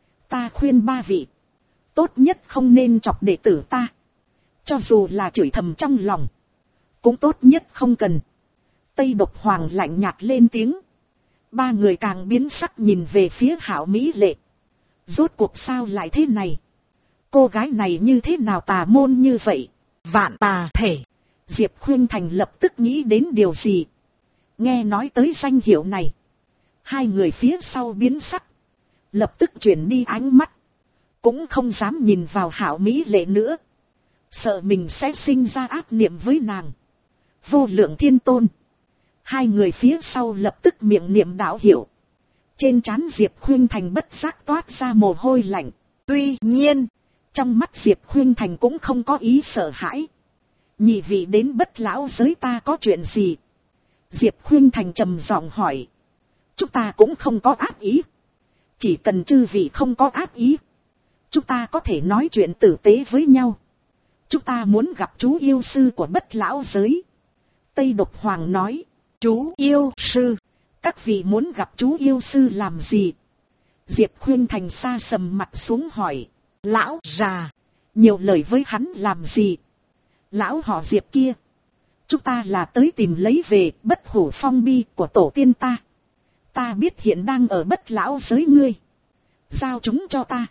Ta khuyên ba vị. Tốt nhất không nên chọc đệ tử ta. Cho dù là chửi thầm trong lòng. Cũng tốt nhất không cần. Tây Độc Hoàng lạnh nhạt lên tiếng. Ba người càng biến sắc nhìn về phía Hạo Mỹ Lệ. Rốt cuộc sao lại thế này? Cô gái này như thế nào tà môn như vậy? Vạn tà thể. Diệp Khuynh Thành lập tức nghĩ đến điều gì? Nghe nói tới danh hiệu này. Hai người phía sau biến sắc. Lập tức chuyển đi ánh mắt. Cũng không dám nhìn vào Hạo Mỹ Lệ nữa. Sợ mình sẽ sinh ra ác niệm với nàng. Vô Lượng Thiên Tôn. Hai người phía sau lập tức miệng niệm đạo hiệu. Trên trán Diệp Khuynh Thành bất giác toát ra mồ hôi lạnh. Tuy nhiên, trong mắt Diệp Khuynh Thành cũng không có ý sợ hãi. Nhị vị đến Bất Lão giới ta có chuyện gì? Diệp Khuynh Thành trầm giọng hỏi. Chúng ta cũng không có ác ý. Chỉ cần chư vị không có ác ý. Chúng ta có thể nói chuyện tử tế với nhau. Chúng ta muốn gặp chú yêu sư của Bất Lão giới. Tây Độc Hoàng nói. Chú yêu sư. Các vị muốn gặp chú yêu sư làm gì? Diệp Khuynh Thành xa sầm mặt xuống hỏi. Lão già. Nhiều lời với hắn làm gì? Lão họ Diệp kia. Chúng ta là tới tìm lấy về Bất Hủ Phong Bi của tổ tiên ta. Ta biết hiện đang ở Bất Lão giới ngươi. Giao chúng cho ta.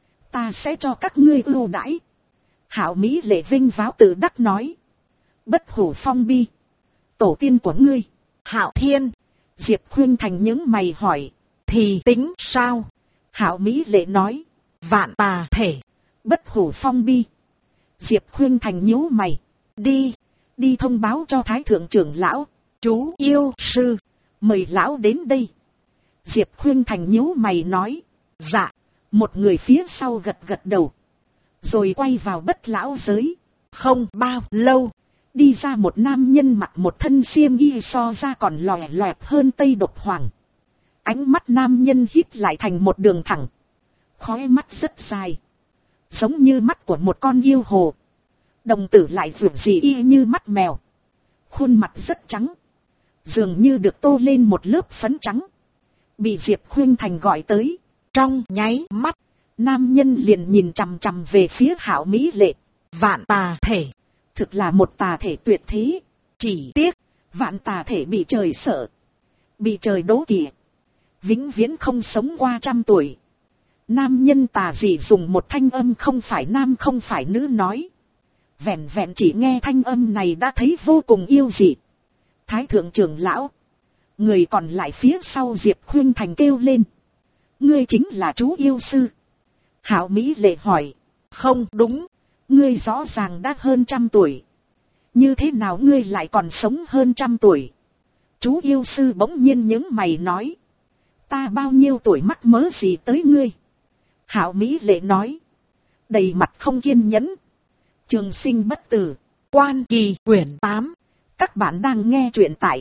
Ta sẽ cho các ngươi ưu đãi. Hạo Mỹ Lệ vinh váo tự đắc nói. Bất Hủ Phong Bi. Tổ tiên của ngươi. Hạo Thiên. Diệp Khuynh Thành những mày hỏi. Thì tính sao? Hạo Mỹ Lệ nói. Vạn tà thể. Bất Hủ Phong Bi. Diệp Khuynh Thành nhíu mày. Đi thông báo cho Thái Thượng trưởng lão. Chú yêu sư. Mời lão đến đây. Diệp Khuynh Thành nhíu mày nói. Dạ. Một người phía sau gật gật đầu. Rồi quay vào Bất Lão giới. Không bao lâu. Đi ra một nam nhân mặc một thân xiêm y so ra còn lòe loẹt hơn Tây Độc Hoàng. Ánh mắt nam nhân hít lại thành một đường thẳng. Khóe mắt rất dài. Giống như mắt của một con yêu hồ. Đồng tử lại vượt dị y như mắt mèo. Khuôn mặt rất trắng. Dường như được tô lên một lớp phấn trắng. Bị Diệp Khuynh Thành gọi tới. Trong nháy mắt. Nam nhân liền nhìn chằm chằm về phía Hạo Mỹ Lệ. Vạn tà thể. Thực là một tà thể tuyệt thế. Chỉ tiếc. Vạn tà thể bị trời sợ. Bị trời đố kỵ. Vĩnh viễn không sống qua 100 tuổi. Nam nhân tà dị dùng một thanh âm không phải nam không phải nữ nói. Vẹn vẹn chỉ nghe thanh âm này đã thấy vô cùng yêu dị. Thái Thượng trưởng lão. Người còn lại phía sau Diệp Khuynh Thành kêu lên. Ngươi chính là chú yêu sư. Hạo Mỹ Lệ hỏi. Không đúng. Ngươi rõ ràng đã hơn 100 tuổi. Như thế nào ngươi lại còn sống hơn 100 tuổi? Chú yêu sư bỗng nhiên những mày nói. Ta bao nhiêu tuổi mắc mớ gì tới ngươi? Hạo Mỹ Lệ nói. Đầy mặt không kiên nhẫn. Trường sinh bất tử. Quan Kỳ quyển 8. Các bạn đang nghe truyện tại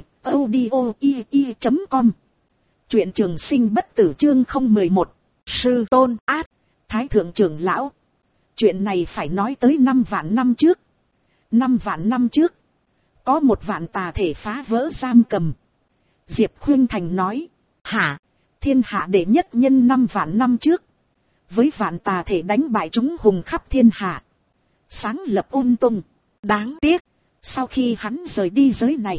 audio.com. Truyện Trường Sinh bất tử chương 011. Sư tôn át. Thái Thượng trưởng lão. Chuyện này phải nói tới 5 vạn năm trước. 5 vạn năm trước. Có một vạn tà thể phá vỡ giam cầm. Diệp Khuynh Thành nói. Hả? Thiên hạ đệ nhất nhân 5 vạn năm trước. Với vạn tà thể đánh bại chúng hùng khắp thiên hạ. sáng lập Ôn Tông. Đáng tiếc, sau khi hắn rời đi giới này,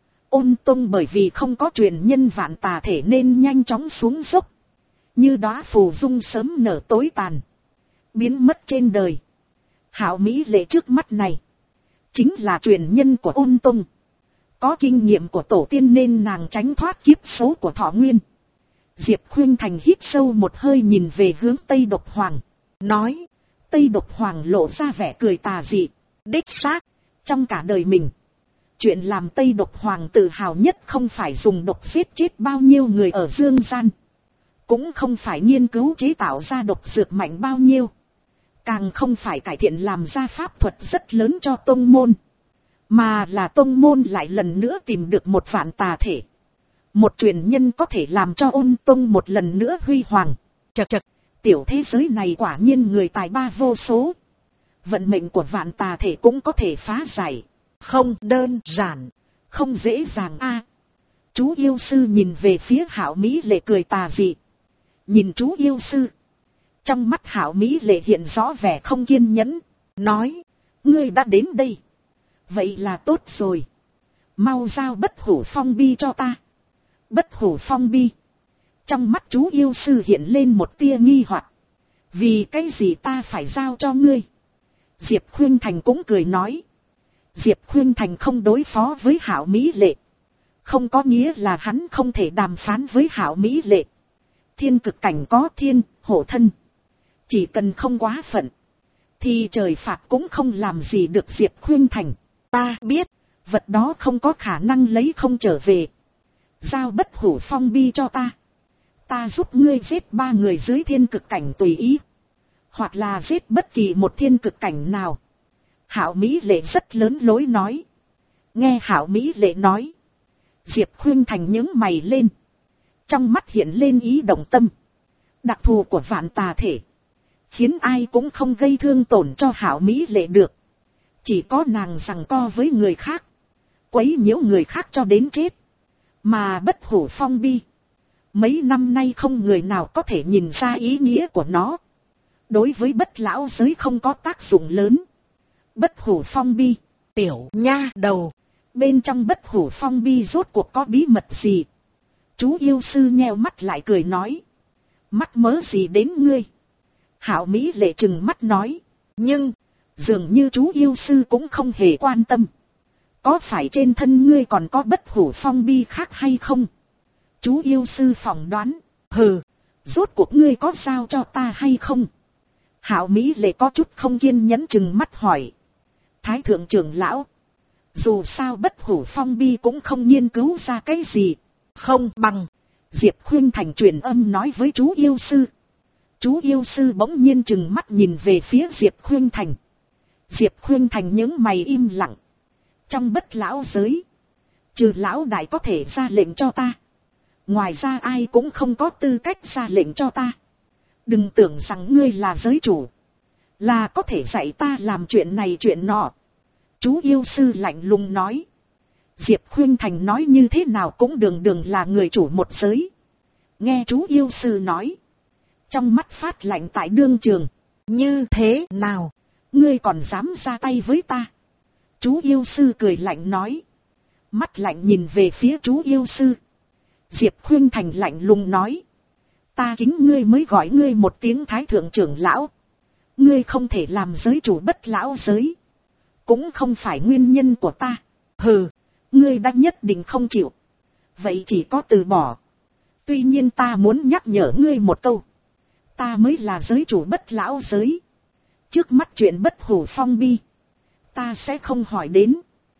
Ôn Tông bởi vì không có truyền nhân vạn tà thể nên nhanh chóng xuống dốc. Như đóa phù dung sớm nở tối tàn, biến mất trên đời. Hạo Mỹ Lệ trước mắt này chính là truyền nhân của Ôn Tông. Có kinh nghiệm của tổ tiên nên nàng tránh thoát kiếp số của Thọ Nguyên. Diệp Khuynh Thành hít sâu một hơi nhìn về hướng Tây Độc Hoàng, nói. Tây Độc Hoàng lộ ra vẻ cười tà dị. Đích xác, trong cả đời mình, chuyện làm Tây Độc Hoàng tự hào nhất không phải dùng độc giết chết bao nhiêu người ở dương gian, cũng không phải nghiên cứu chế tạo ra độc dược mạnh bao nhiêu, càng không phải cải thiện làm ra pháp thuật rất lớn cho tông môn, mà là tông môn lại lần nữa tìm được một vạn tà thể, một truyền nhân có thể làm cho Ôn Tông một lần nữa huy hoàng. Chật chật, tiểu thế giới này quả nhiên người tài ba vô số, vận mệnh của vạn tà thể cũng có thể phá giải. Không đơn giản, không dễ dàng a. Chú yêu sư nhìn về phía Hạo Mỹ Lệ cười tà dị. Nhìn chú yêu sư, trong mắt Hạo Mỹ Lệ hiện rõ vẻ không kiên nhẫn, nói. Ngươi đã đến đây, vậy là tốt rồi, mau giao Bất Hủ Phong Bi cho ta. Bất Hủ Phong Bi. Trong mắt chú yêu sư hiện lên một tia nghi hoặc. Vì cái gì ta phải giao cho ngươi? Diệp Khuynh Thành cũng cười nói. Diệp Khuynh Thành không đối phó với Hạo Mỹ Lệ, không có nghĩa là hắn không thể đàm phán với Hạo Mỹ Lệ. Thiên cực cảnh có thiên, hộ thân. Chỉ cần không quá phận, thì trời phạt cũng không làm gì được Diệp Khuynh Thành. Ta biết, vật đó không có khả năng lấy không trở về. Giao Bất Hủ Phong Bi cho ta. Ta giúp ngươi giết 3 người dưới thiên cực cảnh tùy ý, hoặc là giết bất kỳ một thiên cực cảnh nào. Hạo Mỹ Lệ rất lớn lối nói. Nghe Hạo Mỹ Lệ nói, Diệp Khuynh Thành nhướng mày lên, trong mắt hiện lên ý động tâm. Đặc thù của vạn tà thể khiến ai cũng không gây thương tổn cho Hạo Mỹ Lệ được, chỉ có nàng giằng co với người khác, quấy nhiễu người khác cho đến chết. Mà Bất Hủ Phong Bi, mấy năm nay không người nào có thể nhìn ra ý nghĩa của nó, đối với bất lão giới không có tác dụng lớn. Bất Hủ Phong Bi, tiểu nha đầu, bên trong Bất Hủ Phong Bi rốt cuộc có bí mật gì? Chú yêu sư nheo mắt lại cười nói. Mắc mớ gì đến ngươi? Hạo Mỹ Lệ trừng mắt nói. Nhưng dường như chú yêu sư cũng không hề quan tâm. Có phải trên thân ngươi còn có Bất Hủ Phong Bi khác hay không? Chú yêu sư phỏng đoán. Hừ, rốt cuộc ngươi có giao cho ta hay không? Hạo Mỹ Lệ có chút không kiên nhẫn trừng mắt hỏi. Thái thượng trưởng lão, dù sao Bất Hủ Phong Bi cũng không nghiên cứu ra cái gì, không bằng. Diệp Khuynh Thành truyền âm nói với chú yêu sư. Chú yêu sư bỗng nhiên trừng mắt nhìn về phía Diệp Khuynh Thành. Diệp Khuynh Thành những mày im lặng. Trong bất lão giới, trừ lão đại có thể ra lệnh cho ta, ngoài ra ai cũng không có tư cách ra lệnh cho ta. Đừng tưởng rằng ngươi là giới chủ, là có thể dạy ta làm chuyện này chuyện nọ. Chú yêu sư lạnh lùng nói. Diệp Khuynh Thành nói như thế nào cũng đường đường là người chủ một giới. Nghe chú yêu sư nói, trong mắt phát lạnh tại đương trường. Như thế nào, ngươi còn dám ra tay với ta? Chú yêu sư cười lạnh nói. Mắt lạnh nhìn về phía chú yêu sư. Diệp Khuynh Thành lạnh lùng nói. Ta kính ngươi mới gọi ngươi một tiếng thái thượng trưởng lão. Ngươi không thể làm giới chủ bất lão giới, cũng không phải nguyên nhân của ta. Hừ, ngươi đã nhất định không chịu, vậy chỉ có từ bỏ. Tuy nhiên ta muốn nhắc nhở ngươi một câu, ta mới là giới chủ bất lão giới. Trước mắt chuyện Bất Hủ Phong Bi, ta sẽ không hỏi đến,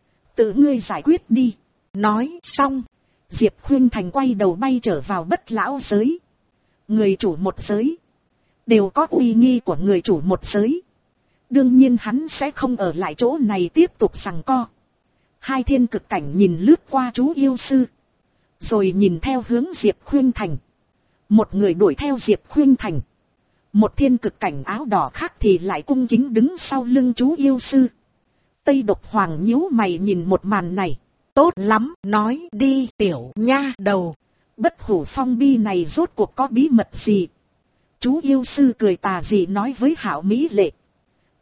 tự ngươi giải quyết đi. Nói xong, Diệp Khuynh Thành quay đầu bay trở vào bất lão giới. Người chủ một giới đều có uy nghi của người chủ một giới, đương nhiên hắn sẽ không ở lại chỗ này tiếp tục giằng co. Hai thiên cực cảnh nhìn lướt qua chú yêu sư, rồi nhìn theo hướng Diệp Khuynh Thành. Một người đuổi theo Diệp Khuynh Thành, một thiên cực cảnh áo đỏ khác thì lại cung kính đứng sau lưng chú yêu sư. Tây Độc Hoàng nhíu mày nhìn một màn này. Tốt lắm, nói đi tiểu nha đầu, Bất Hủ Phong Bi này rốt cuộc có bí mật gì? Chú yêu sư cười tà dị nói với Hạo Mỹ Lệ.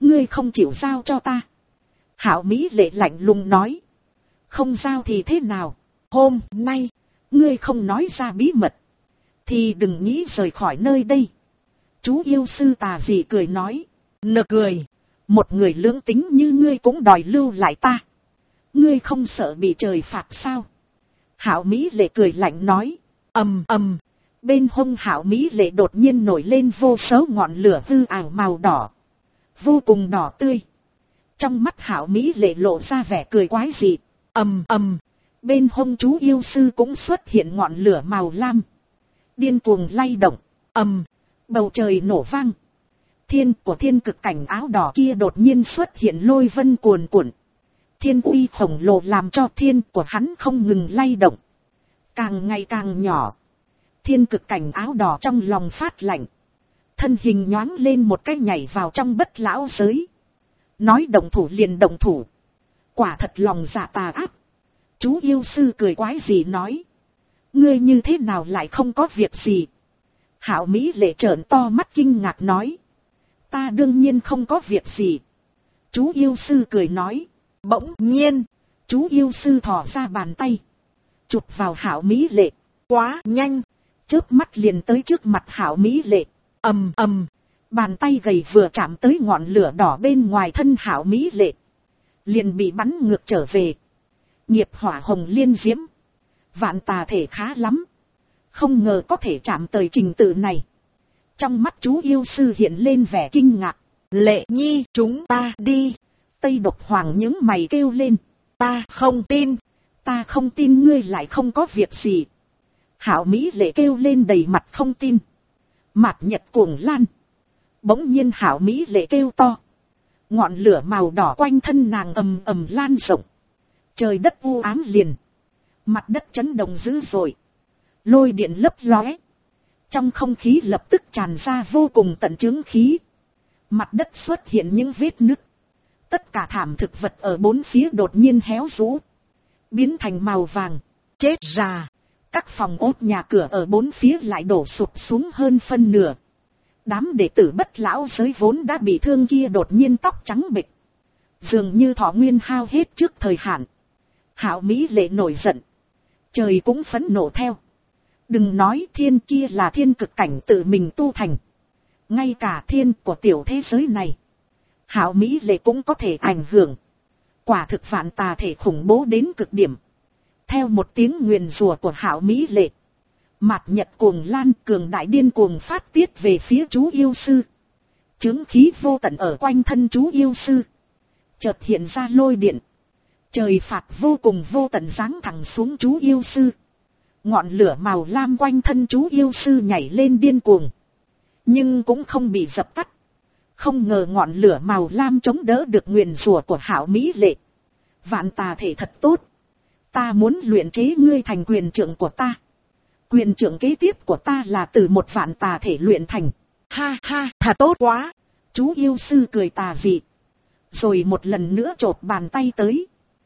Ngươi không chịu giao cho ta. Hạo Mỹ Lệ lạnh lùng nói. Không giao thì thế nào? Hôm nay, ngươi không nói ra bí mật, thì đừng nghĩ rời khỏi nơi đây. Chú yêu sư tà dị cười nói. Nực cười. Một người lưỡng tính như ngươi cũng đòi lưu lại ta. Ngươi không sợ bị trời phạt sao? Hạo Mỹ Lệ cười lạnh nói. Ầm ầm. Bên hông Hạo Mỹ Lệ đột nhiên nổi lên vô số ngọn lửa hư ảo màu đỏ. Vô cùng đỏ tươi. Trong mắt Hạo Mỹ Lệ lộ ra vẻ cười quái dị. Ầm ầm. Bên hông chú yêu sư cũng xuất hiện ngọn lửa màu lam. Điên cuồng lay động. Ầm. Bầu trời nổ vang. Thiên của thiên cực cảnh áo đỏ kia đột nhiên xuất hiện lôi vân cuồn cuộn. Thiên uy khổng lồ làm cho thiên của hắn không ngừng lay động. Càng ngày càng nhỏ. Thiên cực cảnh áo đỏ trong lòng phát lạnh. Thân hình nhoáng lên một cái nhảy vào trong bất lão giới. Nói động thủ liền động thủ. Quả thật lòng dạ tà ác. Chú yêu sư cười quái gì nói. Ngươi như thế nào lại không có việc gì? Hạo Mỹ Lệ trợn to mắt kinh ngạc nói. Ta đương nhiên không có việc gì. Chú yêu sư cười nói. Bỗng nhiên, chú yêu sư thò ra bàn tay. Chụp vào Hạo Mỹ Lệ. Quá nhanh. Chớp mắt liền tới trước mặt Hạo Mỹ Lệ. Ầm ầm. Bàn tay gầy vừa chạm tới ngọn lửa đỏ bên ngoài thân Hạo Mỹ Lệ, liền bị bắn ngược trở về. Nghiệp hỏa hồng liên diễm. Vạn tà thể khá lắm. Không ngờ có thể chạm tới trình tự này. Trong mắt chú yêu sư hiện lên vẻ kinh ngạc. Lệ Nhi, chúng ta đi. Tây Độc Hoàng những mày kêu lên. Ta không tin. Ta không tin ngươi lại không có việc gì. Hạo Mỹ Lệ kêu lên đầy mặt không tin. Mạt Nhật cuồng lan. Bỗng nhiên Hạo Mỹ Lệ kêu to. Ngọn lửa màu đỏ quanh thân nàng ầm ầm lan rộng. Trời đất u ám liền. Mặt đất chấn động dữ dội. Lôi điện lấp lóe. Trong không khí lập tức tràn ra vô cùng tận chướng khí. Mặt đất xuất hiện những vết nứt. Tất cả thảm thực vật ở bốn phía đột nhiên héo rũ. Biến thành màu vàng. Chết già. Các phòng ốt nhà cửa ở bốn phía lại đổ sụp xuống hơn phân nửa. Đám đệ tử bất lão giới vốn đã bị thương kia đột nhiên tóc trắng bệch. Dường như thọ nguyên hao hết trước thời hạn. Hạo Mỹ Lệ nổi giận. Trời cũng phẫn nộ theo. Đừng nói thiên kia là thiên cực cảnh tự mình tu thành. Ngay cả thiên của tiểu thế giới này. Hạo Mỹ Lệ cũng có thể ảnh hưởng. Quả thực vạn tà thể khủng bố đến cực điểm. Theo một tiếng nguyền rủa của Hạo Mỹ Lệ. Mạt Nhật cuồng lan cường đại điên cuồng phát tiết về phía chú yêu sư. Chướng khí vô tận ở quanh thân chú yêu sư. Chợt hiện ra lôi điện. Trời phạt vô cùng vô tận giáng thẳng xuống chú yêu sư. Ngọn lửa màu lam quanh thân chú yêu sư nhảy lên điên cuồng. Nhưng cũng không bị dập tắt. Không ngờ ngọn lửa màu lam chống đỡ được nguyền rủa của Hạo Mỹ Lệ. Vạn tà thể thật tốt. Ta muốn luyện chế ngươi thành quyền trưởng của ta. Quyền trưởng kế tiếp của ta là từ một vạn tà thể luyện thành. Ha ha, thật tốt quá. Chú yêu sư cười tà dị. Rồi một lần nữa chộp bàn tay tới.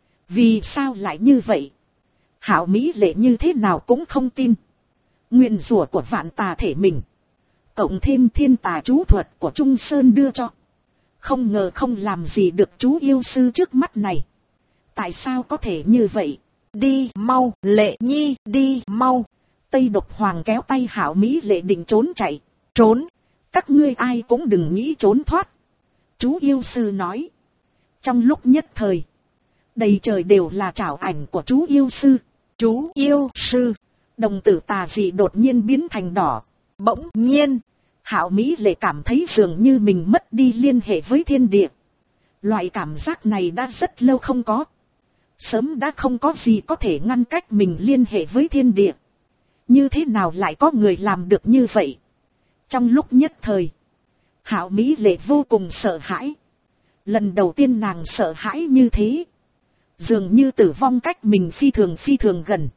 Vì sao lại như vậy? Hạo Mỹ Lệ như thế nào cũng không tin. Nguyên rủa của vạn tà thể mình. Cộng thêm thiên tà chú thuật của Trung Sơn đưa cho. Không ngờ không làm gì được chú yêu sư trước mắt này. Tại sao có thể như vậy? Đi mau, Lệ Nhi, đi mau. Tây Độc Hoàng kéo tay Hạo Mỹ Lệ định trốn chạy. Trốn? Các ngươi ai cũng đừng nghĩ trốn thoát. Chú yêu sư nói. Trong lúc nhất thời. Đầy trời đều là trảo ảnh của chú yêu sư. Chú yêu sư. Đồng tử tà dị đột nhiên biến thành đỏ. Bỗng nhiên. Hạo Mỹ Lệ cảm thấy dường như mình mất đi liên hệ với thiên địa. Loại cảm giác này đã rất lâu không có. Sớm đã không có gì có thể ngăn cách mình liên hệ với thiên địa. Như thế nào lại có người làm được như vậy? Trong lúc nhất thời. Hạo Mỹ Lệ vô cùng sợ hãi. Lần đầu tiên nàng sợ hãi như thế. Dường như tử vong cách mình phi thường gần.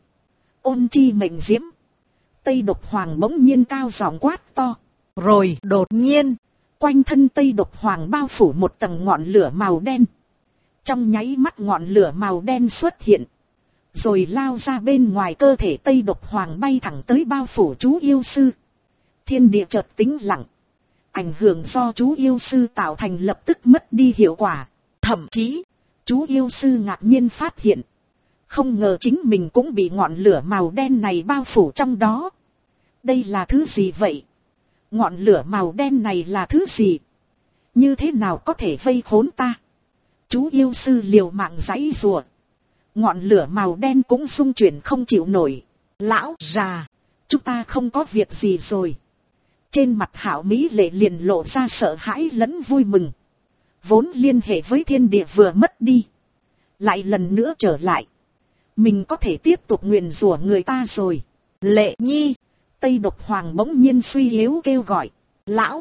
Ôn chi mệnh diễm. Tây Độc Hoàng bỗng nhiên cao giọng quát to. Rồi đột nhiên. Quanh thân Tây Độc Hoàng bao phủ một tầng ngọn lửa màu đen. Trong nháy mắt ngọn lửa màu đen xuất hiện. Rồi lao ra bên ngoài cơ thể Tây Độc Hoàng bay thẳng tới bao phủ chú yêu sư. Thiên địa chợt tĩnh lặng. ảnh hưởng do chú yêu sư tạo thành lập tức mất đi hiệu quả. Thậm chí, chú yêu sư ngạc nhiên phát hiện, không ngờ chính mình cũng bị ngọn lửa màu đen này bao phủ trong đó. Đây là thứ gì vậy? Ngọn lửa màu đen này là thứ gì? Như thế nào có thể vây khốn ta? Chú yêu sư liều mạng giãy giụa. Ngọn lửa màu đen cũng rung chuyển không chịu nổi. Lão già, chúng ta không có việc gì rồi. Trên mặt Hạo Mỹ Lệ liền lộ ra sợ hãi lẫn vui mừng. Vốn liên hệ với thiên địa vừa mất đi, lại lần nữa trở lại. Mình có thể tiếp tục nguyền rủa người ta rồi. Lệ Nhi, Tây Độc Hoàng bỗng nhiên suy yếu kêu gọi. Lão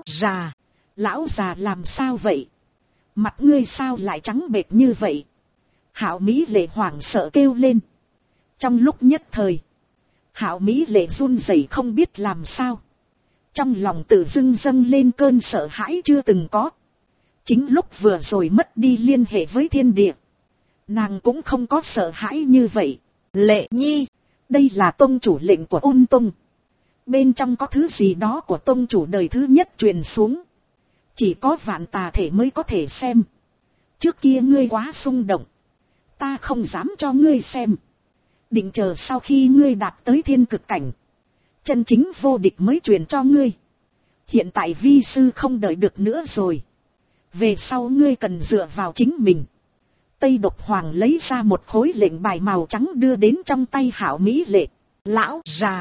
già làm sao vậy? Mặt ngươi sao lại trắng bệch như vậy? Hạo Mỹ Lệ hoảng sợ kêu lên. Trong lúc nhất thời, Hạo Mỹ Lệ run rẩy không biết làm sao. Trong lòng tự dưng dâng lên cơn sợ hãi chưa từng có. Chính lúc vừa rồi mất đi liên hệ với thiên địa, nàng cũng không có sợ hãi như vậy. Lệ Nhi, đây là tông chủ lệnh của Ôn Tông. Bên trong có thứ gì đó của tông chủ đời thứ nhất truyền xuống. Chỉ có vạn tà thể mới có thể xem. Trước kia ngươi quá xung động, ta không dám cho ngươi xem. Định chờ sau khi ngươi đạt tới thiên cực cảnh, chân chính vô địch mới truyền cho ngươi. Hiện tại vi sư không đợi được nữa rồi. Về sau ngươi cần dựa vào chính mình. Tây Độc Hoàng lấy ra một khối lệnh bài màu trắng đưa đến trong tay Hạo Mỹ Lệ. Lão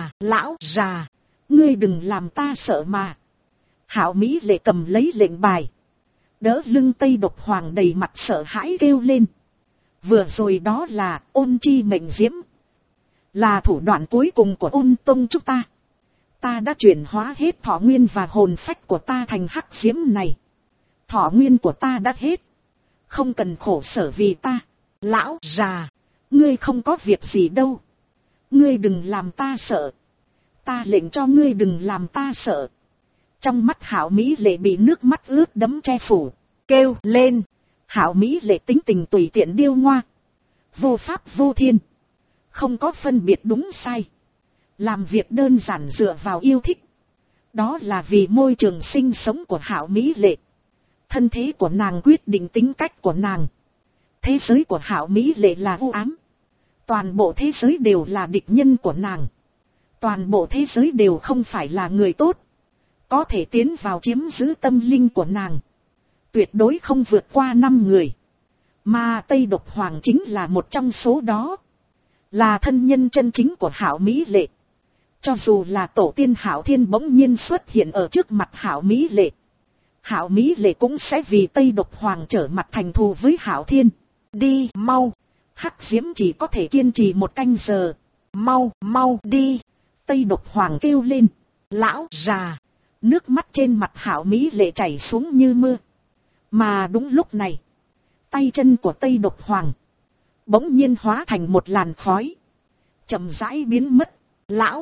già, ngươi đừng làm ta sợ mà. Hạo Mỹ Lệ cầm lấy lệnh bài, đỡ lưng Tây Độc Hoàng đầy mặt sợ hãi kêu lên. Vừa rồi đó là ôn chi mệnh diễm, là thủ đoạn cuối cùng của Ôn Tông chúng ta. Ta đã chuyển hóa hết thọ nguyên và hồn phách của ta thành hắc diễm này. Thọ nguyên của ta đã hết, không cần khổ sở vì ta. Lão già, ngươi không có việc gì đâu. Ngươi đừng làm ta sợ. Ta lệnh cho ngươi đừng làm ta sợ. Trong mắt Hạo Mỹ Lệ bị nước mắt ướt đẫm che phủ, kêu lên. Hạo Mỹ Lệ tính tình tùy tiện điêu ngoa, vô pháp vô thiên, không có phân biệt đúng sai, làm việc đơn giản dựa vào yêu thích. Đó là vì môi trường sinh sống của Hạo Mỹ Lệ. Thân thế của nàng quyết định tính cách của nàng. Thế giới của Hạo Mỹ Lệ là u ám. Toàn bộ thế giới đều là địch nhân của nàng. Toàn bộ thế giới đều không phải là người tốt. Có thể tiến vào chiếm giữ tâm linh của nàng, tuyệt đối không vượt qua 5 người. Mà Tây Độc Hoàng chính là một trong số đó. Là thân nhân chân chính của Hạo Mỹ Lệ. Cho dù là tổ tiên Hạo Thiên bỗng nhiên xuất hiện ở trước mặt Hạo Mỹ Lệ, Hạo Mỹ Lệ cũng sẽ vì Tây Độc Hoàng trở mặt thành thù với Hạo Thiên. Đi mau, hắc diễm chỉ có thể kiên trì 1 canh giờ. Mau đi. Tây Độc Hoàng kêu lên. Lão già, nước mắt trên mặt Hạo Mỹ Lệ chảy xuống như mưa. Mà đúng lúc này, tay chân của Tây Độc Hoàng bỗng nhiên hóa thành một làn khói, chậm rãi biến mất. Lão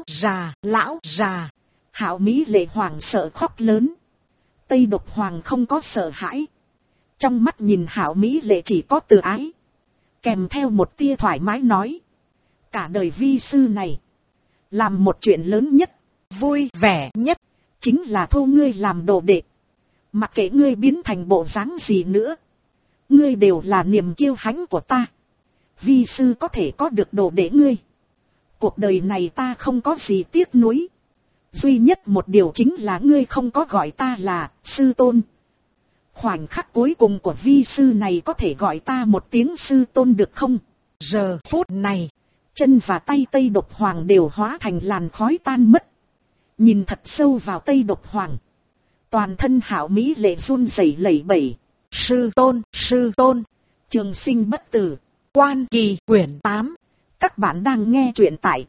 già, Hạo Mỹ Lệ hoảng sợ khóc lớn. Tây Độc Hoàng không có sợ hãi, trong mắt nhìn Hạo Mỹ Lệ chỉ có từ ái, kèm theo một tia thoải mái nói. Cả đời vi sư này, làm một chuyện lớn nhất, vui vẻ nhất, chính là thu ngươi làm đồ đệ. Mặc kệ ngươi biến thành bộ dáng gì nữa, ngươi đều là niềm kiêu hãnh của ta. Vi sư có thể có được đồ đệ ngươi, cuộc đời này ta không có gì tiếc nuối. Duy nhất một điều chính là ngươi không có gọi ta là sư tôn. Khoảnh khắc cuối cùng của vi sư này có thể gọi ta một tiếng sư tôn được không? Giờ phút này, chân và tay Tây Độc Hoàng đều hóa thành làn khói tan mất. Nhìn thật sâu vào Tây Độc Hoàng, toàn thân Hạo Mỹ Lệ run rẩy lẩy bẩy. Sư tôn, trường sinh bất tử. Quan Kỳ quyển 8. Các bạn đang nghe truyện tại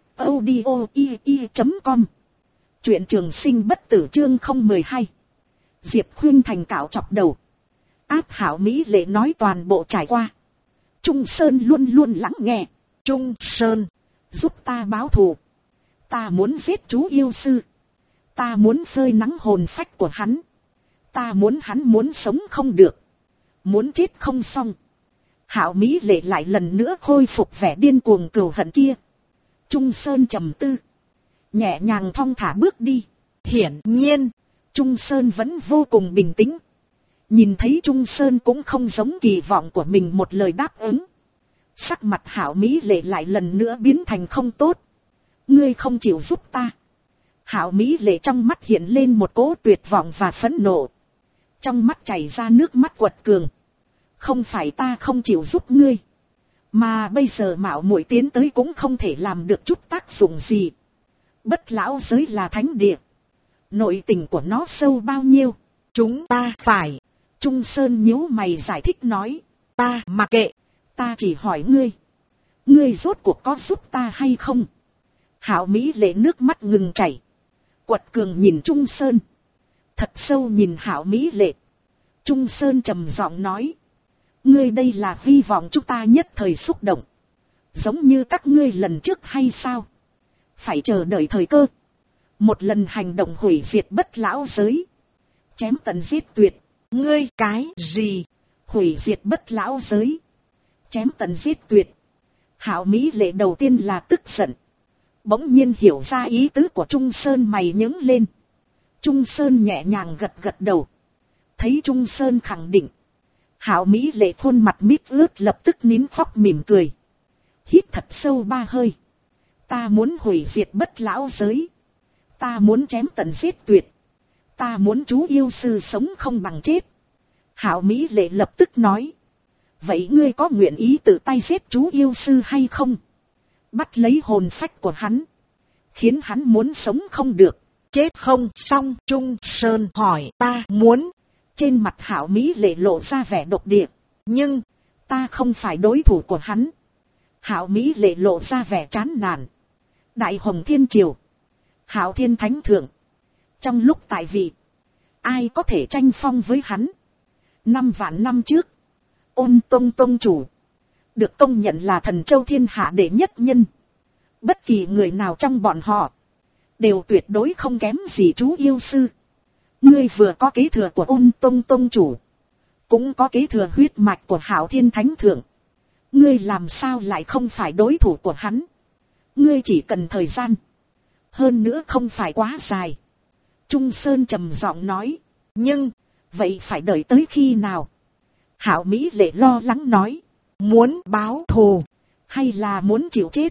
audio.com. Truyện trường sinh bất tử chương 012. Diệp Khuynh Thành cạo chọc đầu, áp Hạo Mỹ Lệ nói toàn bộ trải qua. Trung Sơn luôn luôn lắng nghe. Trung Sơn, giúp ta báo thù. Ta muốn giết chú yêu sư. Ta muốn phơi nắng hồn phách của hắn. Ta muốn hắn muốn sống không được, muốn chết không xong. Hạo Mỹ Lệ lại lần nữa khôi phục vẻ điên cuồng cừu hận kia. Trung Sơn trầm tư, nhẹ nhàng thong thả bước đi. Hiển nhiên, Trung Sơn vẫn vô cùng bình tĩnh. Nhìn thấy Trung Sơn cũng không giống kỳ vọng của mình một lời đáp ứng. Sắc mặt Hảo Mỹ Lệ lại lần nữa biến thành không tốt. Ngươi không chịu giúp ta. Hảo Mỹ Lệ trong mắt hiện lên một cỗ tuyệt vọng và phẫn nộ. Trong mắt chảy ra nước mắt quật cường. Không phải ta không chịu giúp ngươi. Mà bây giờ mạo muội tiến tới cũng không thể làm được chút tác dụng gì. Bất lão giới là thánh địa. Nội tình của nó sâu bao nhiêu? Chúng ta phải. Trung Sơn nhíu mày giải thích nói. Ta mặc kệ. Ta chỉ hỏi ngươi. Ngươi rốt cuộc có giúp ta hay không? Hảo Mỹ Lệ nước mắt ngừng chảy. Quật cường nhìn Trung Sơn. Thật sâu nhìn Hảo Mỹ Lệ. Trung Sơn trầm giọng nói. Ngươi đây là hy vọng chúng ta nhất thời xúc động. Giống như các ngươi lần trước hay sao? Phải chờ đợi thời cơ. Một lần hành động hủy diệt bất lão giới. Chém tận giết tuyệt. Ngươi cái gì? Hủy diệt bất lão giới. Chém tận giết tuyệt. Hảo Mỹ Lệ đầu tiên là tức giận. Bỗng nhiên hiểu ra ý tứ của Trung Sơn, mày nhướng lên. Trung Sơn nhẹ nhàng gật gật đầu. Thấy Trung Sơn khẳng định. Hảo Mỹ Lệ khuôn mặt mít ướt lập tức nín khóc mỉm cười. Hít thật sâu 3 hơi. Ta muốn hủy diệt bất lão giới. Ta muốn chém tận giết tuyệt. Ta muốn chú yêu sư sống không bằng chết. Hảo Mỹ Lệ lập tức nói. Vậy ngươi có nguyện ý tự tay giết chú yêu sư hay không? Bắt lấy hồn phách của hắn. Khiến hắn muốn sống không được. Chết không xong. Trung Sơn hỏi ta muốn. Trên mặt Hảo Mỹ Lệ lộ ra vẻ độc địa. Nhưng ta không phải đối thủ của hắn. Hảo Mỹ Lệ lộ ra vẻ chán nản. Đại Hồng Thiên Triều. Hạo Thiên Thánh Thượng. Trong lúc tại vị. Ai có thể tranh phong với hắn? 5 vạn năm trước. Ôn Tông Tông chủ. Được công nhận là thần châu thiên hạ đệ nhất nhân. Bất kỳ người nào trong bọn họ. Đều tuyệt đối không kém gì chú yêu sư. Ngươi vừa có kế thừa của Ôn Tông Tông chủ. Cũng có kế thừa huyết mạch của Hạo Thiên Thánh Thượng. Ngươi làm sao lại không phải đối thủ của hắn? Ngươi chỉ cần thời gian. Hơn nữa không phải quá dài. Trung Sơn trầm giọng nói. Nhưng, vậy phải đợi tới khi nào? Hảo Mỹ Lệ lo lắng nói. Muốn báo thù. Hay là muốn chịu chết?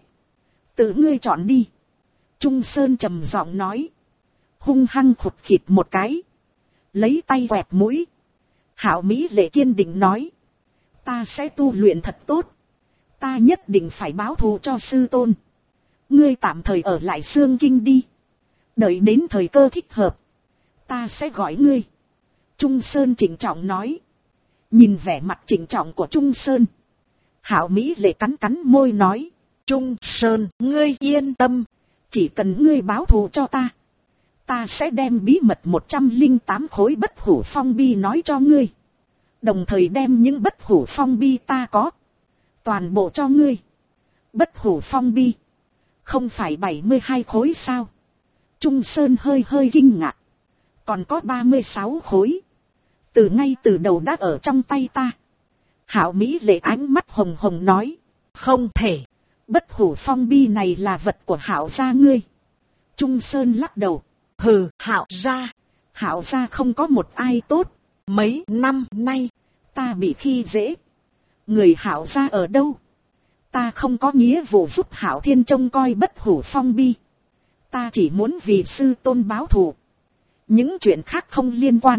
Tự ngươi chọn đi. Trung Sơn trầm giọng nói. Hung hăng khụt khịt một cái. Lấy tay quẹt mũi. Hảo Mỹ Lệ kiên định nói. Ta sẽ tu luyện thật tốt. Ta nhất định phải báo thù cho sư tôn. Ngươi tạm thời ở lại Xương Kinh đi. Đợi đến thời cơ thích hợp. Ta sẽ gọi ngươi. Trung Sơn trịnh trọng nói. Nhìn vẻ mặt trịnh trọng của Trung Sơn. Hảo Mỹ Lệ cắn cắn môi nói. Trung Sơn, ngươi yên tâm. Chỉ cần ngươi báo thù cho ta. Ta sẽ đem bí mật 108 khối bất hủ phong bi nói cho ngươi. Đồng thời đem những bất hủ phong bi ta có. Toàn bộ cho ngươi. Bất hủ phong bi. Không phải 72 khối sao? Trung Sơn hơi hơi kinh ngạc. Còn có 36 khối. Ngay từ đầu đã ở trong tay ta. Hảo Mỹ Lệ ánh mắt hồng hồng nói. Không thể. Bất hủ phong bi này là vật của Hảo gia ngươi. Trung Sơn lắc đầu. Hừ, Hảo gia. Hảo gia không có một ai tốt. Mấy năm nay, ta bị khi dễ. Người Hảo gia ở đâu? Ta không có nghĩa vụ giúp Hảo Thiên trông coi bất hủ phong bi. Ta chỉ muốn vì sư tôn báo thù. Những chuyện khác không liên quan.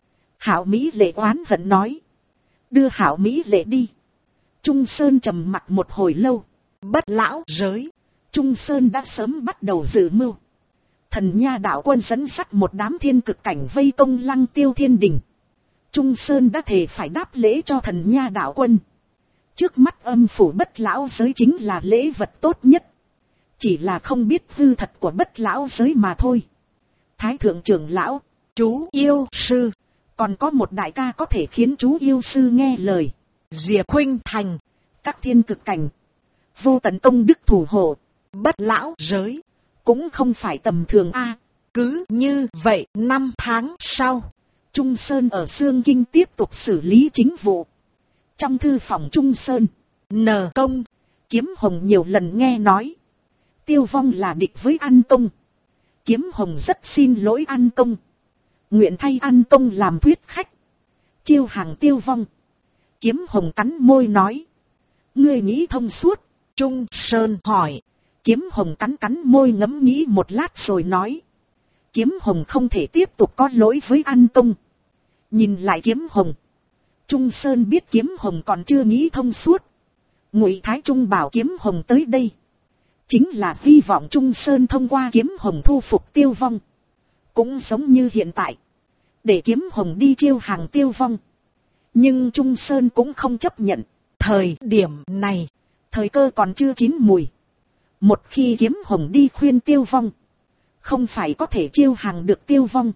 Hảo Mỹ Lệ oán hận nói. Đưa Hảo Mỹ Lệ đi. Trung Sơn trầm mặc một hồi lâu. Bất lão giới. Trung Sơn đã sớm bắt đầu dự mưu. Thần Nha đạo quân dẫn dắt một đám thiên cực cảnh vây công Lăng Tiêu Thiên Đình. Trung Sơn đã thề phải đáp lễ cho thần Nha đạo quân. Trước mắt âm phủ bất lão giới chính là lễ vật tốt nhất. Chỉ là không biết hư thật của bất lão giới mà thôi. Thái thượng trưởng lão, chú yêu sư. Còn có một đại ca có thể khiến chú yêu sư nghe lời. Diệp Khuynh Thành. Các thiên cực cảnh. Vô tận công đức thủ hộ. Bất lão giới. Cũng không phải tầm thường a. Cứ như vậy 5 tháng sau. Trung Sơn ở Xương Kinh tiếp tục xử lý chính vụ. Trong thư phòng Trung Sơn. Công. Kiếm Hồng nhiều lần nghe nói. Tiêu Vong là địch với An Công. Kiếm Hồng rất xin lỗi An Công. nguyện thay An Tông làm thuyết khách, chiêu hàng tiêu vong. Kiếm Hồng cắn môi nói, ngươi nghĩ thông suốt. Trung Sơn hỏi. Kiếm Hồng cắn môi ngẫm nghĩ một lát rồi nói, Kiếm Hồng không thể tiếp tục có lỗi với An Tông. Nhìn lại Kiếm Hồng, Trung Sơn biết Kiếm Hồng còn chưa nghĩ thông suốt. Ngụy Thái Trung bảo Kiếm Hồng tới đây, chính là hy vọng Trung Sơn thông qua Kiếm Hồng thu phục tiêu vong. Cũng giống như hiện tại, để Kiếm Hồng đi chiêu hàng tiêu vong. Nhưng Trung Sơn cũng không chấp nhận. Thời điểm này, thời cơ còn chưa chín mùi. Một khi Kiếm Hồng đi khuyên tiêu vong, không phải có thể chiêu hàng được tiêu vong,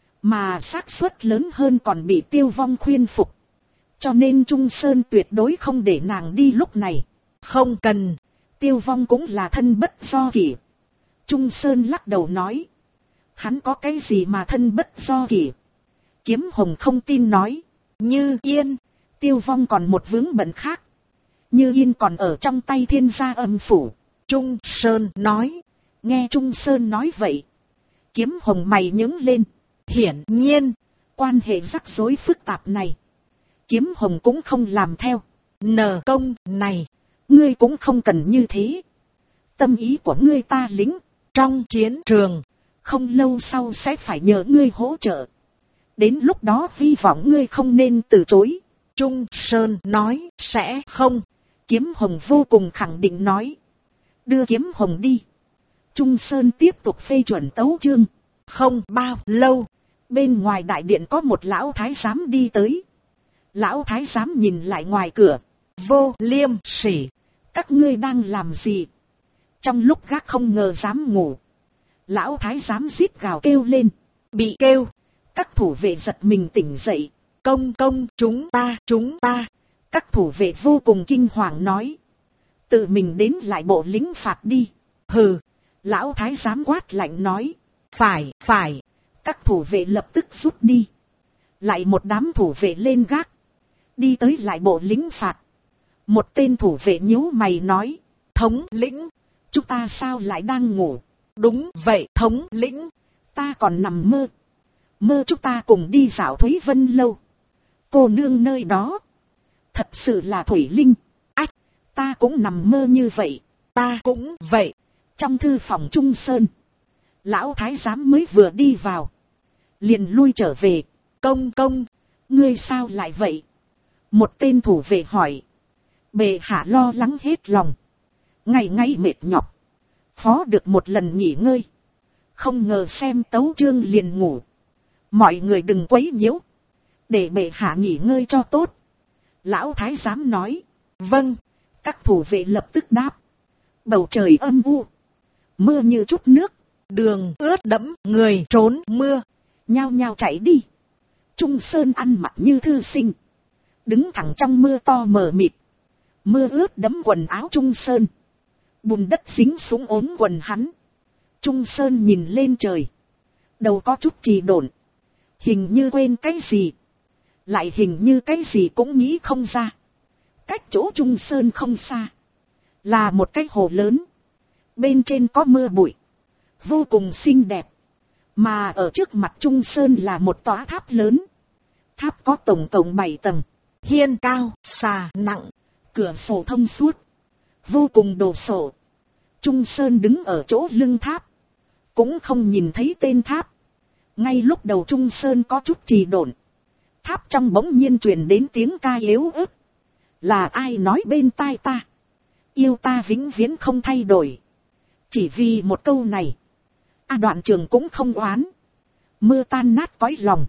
mà xác suất lớn hơn còn bị tiêu vong khuyên phục. Cho nên Trung Sơn tuyệt đối không để nàng đi lúc này. Không cần, tiêu vong cũng là thân bất do kỷ. Trung Sơn lắc đầu nói, hắn có cái gì mà thân bất do kỷ? Kiếm Hồng không tin nói, Như Yên, tiêu vong còn một vướng bận khác. Như Yên còn ở trong tay Thiên Gia Âm Phủ. Trung Sơn nói. Nghe Trung Sơn nói vậy, Kiếm Hồng mày nhướng lên. Hiển nhiên, quan hệ rắc rối phức tạp này, Kiếm Hồng cũng không làm theo. Nờ công này, ngươi cũng không cần như thế. Tâm ý của ngươi ta lính. Trong chiến trường, không lâu sau sẽ phải nhờ ngươi hỗ trợ. Đến lúc đó hy vọng ngươi không nên từ chối. Trung Sơn nói sẽ không. Kiếm Hồng vô cùng khẳng định nói. Đưa Kiếm Hồng đi. Trung Sơn tiếp tục phê chuẩn tấu chương. Không bao lâu, bên ngoài đại điện có một lão thái giám đi tới. Lão thái giám nhìn lại ngoài cửa. Vô Liêm Sỉ, các ngươi đang làm gì? Trong lúc gác không ngờ dám ngủ, lão thái giám rít gào kêu lên. Bị kêu, các thủ vệ giật mình tỉnh dậy. Công công, chúng ta. Các thủ vệ vô cùng kinh hoàng nói, tự mình đến lại bộ lính phạt đi. Hừ, lão thái giám quát lạnh nói. Phải. Các thủ vệ lập tức rút đi. Lại một đám thủ vệ lên gác, đi tới lại bộ lính phạt. Một tên thủ vệ nhíu mày nói, thống lĩnh, chúng ta sao lại đang ngủ? Đúng vậy thống lĩnh, ta còn nằm mơ chúng ta cùng đi dạo Thúy Vân Lâu. Cô nương nơi đó thật sự là Thủy Linh. Ách, ta cũng nằm mơ như vậy. Ta cũng vậy. Trong thư phòng Trung Sơn, lão thái giám mới vừa đi vào, liền lui trở về. Công công, ngươi sao lại vậy? Một tên thủ vệ hỏi. Bệ hạ lo lắng hết lòng, ngày ngày mệt nhọc, phó được một lần nghỉ ngơi, không ngờ xem tấu chương liền ngủ. Mọi người đừng quấy nhiễu, để bệ hạ nghỉ ngơi cho tốt. Lão thái giám nói. Vâng. Các thủ vệ lập tức đáp. Bầu trời âm u, mưa như chút nước, đường ướt đẫm, người trốn mưa, nhao nhao chạy đi. Trung Sơn ăn mặc như thư sinh, đứng thẳng trong mưa to mờ mịt. Mưa ướt đẫm quần áo Trung Sơn, bùn đất dính xuống ốm quần hắn. Trung Sơn nhìn lên trời, đầu có chút trì độn, hình như quên cái gì, lại hình như cái gì cũng nghĩ không ra. Cách chỗ Trung Sơn không xa, là một cái hồ lớn, bên trên có mưa bụi, vô cùng xinh đẹp. Mà ở trước mặt Trung Sơn là một tòa tháp lớn. Tháp có tổng cộng 7 tầng, hiên cao, xà nặng, cửa sổ thông suốt, vô cùng đồ sộ. Trung Sơn đứng ở chỗ lưng tháp, cũng không nhìn thấy tên tháp. Ngay lúc đầu Trung Sơn có chút trì độn, tháp trong bỗng nhiên truyền đến tiếng ca yếu ớt. Là ai nói bên tai ta? Yêu ta vĩnh viễn không thay đổi. Chỉ vì một câu này, Đoạn Trường cũng không oán. Mưa tan nát cõi lòng,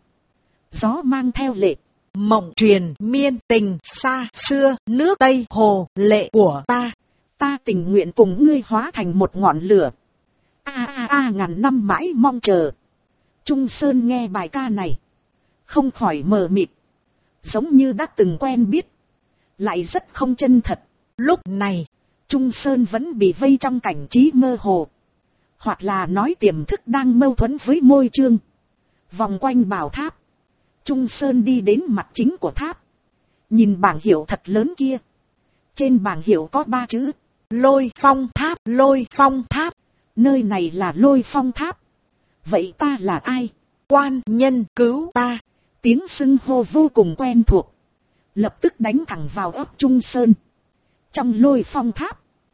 gió mang theo lệ, mộng truyền miên tình xa xưa nước Tây Hồ lệ của ta. Ta tình nguyện cùng ngươi hóa thành một ngọn lửa. Ngàn năm mãi mong chờ. Trung Sơn nghe bài ca này, không khỏi mờ mịt, giống như đã từng quen biết, lại rất không chân thật. Lúc này, Trung Sơn vẫn bị vây trong cảnh trí mơ hồ, hoặc là nói tiềm thức đang mâu thuẫn với môi chương. Vòng quanh bảo tháp, Trung Sơn đi đến mặt chính của tháp, nhìn bảng hiệu thật lớn kia. Trên bảng hiệu có 3 chữ: Lôi Phong Tháp. Lôi Phong Tháp. Nơi này là Lôi Phong Tháp. Vậy ta là ai? quan nhân cứu ta. Tiếng xưng hô vô cùng quen thuộc, lập tức đánh thẳng vào ấp Trung Sơn. Trong Lôi Phong Tháp,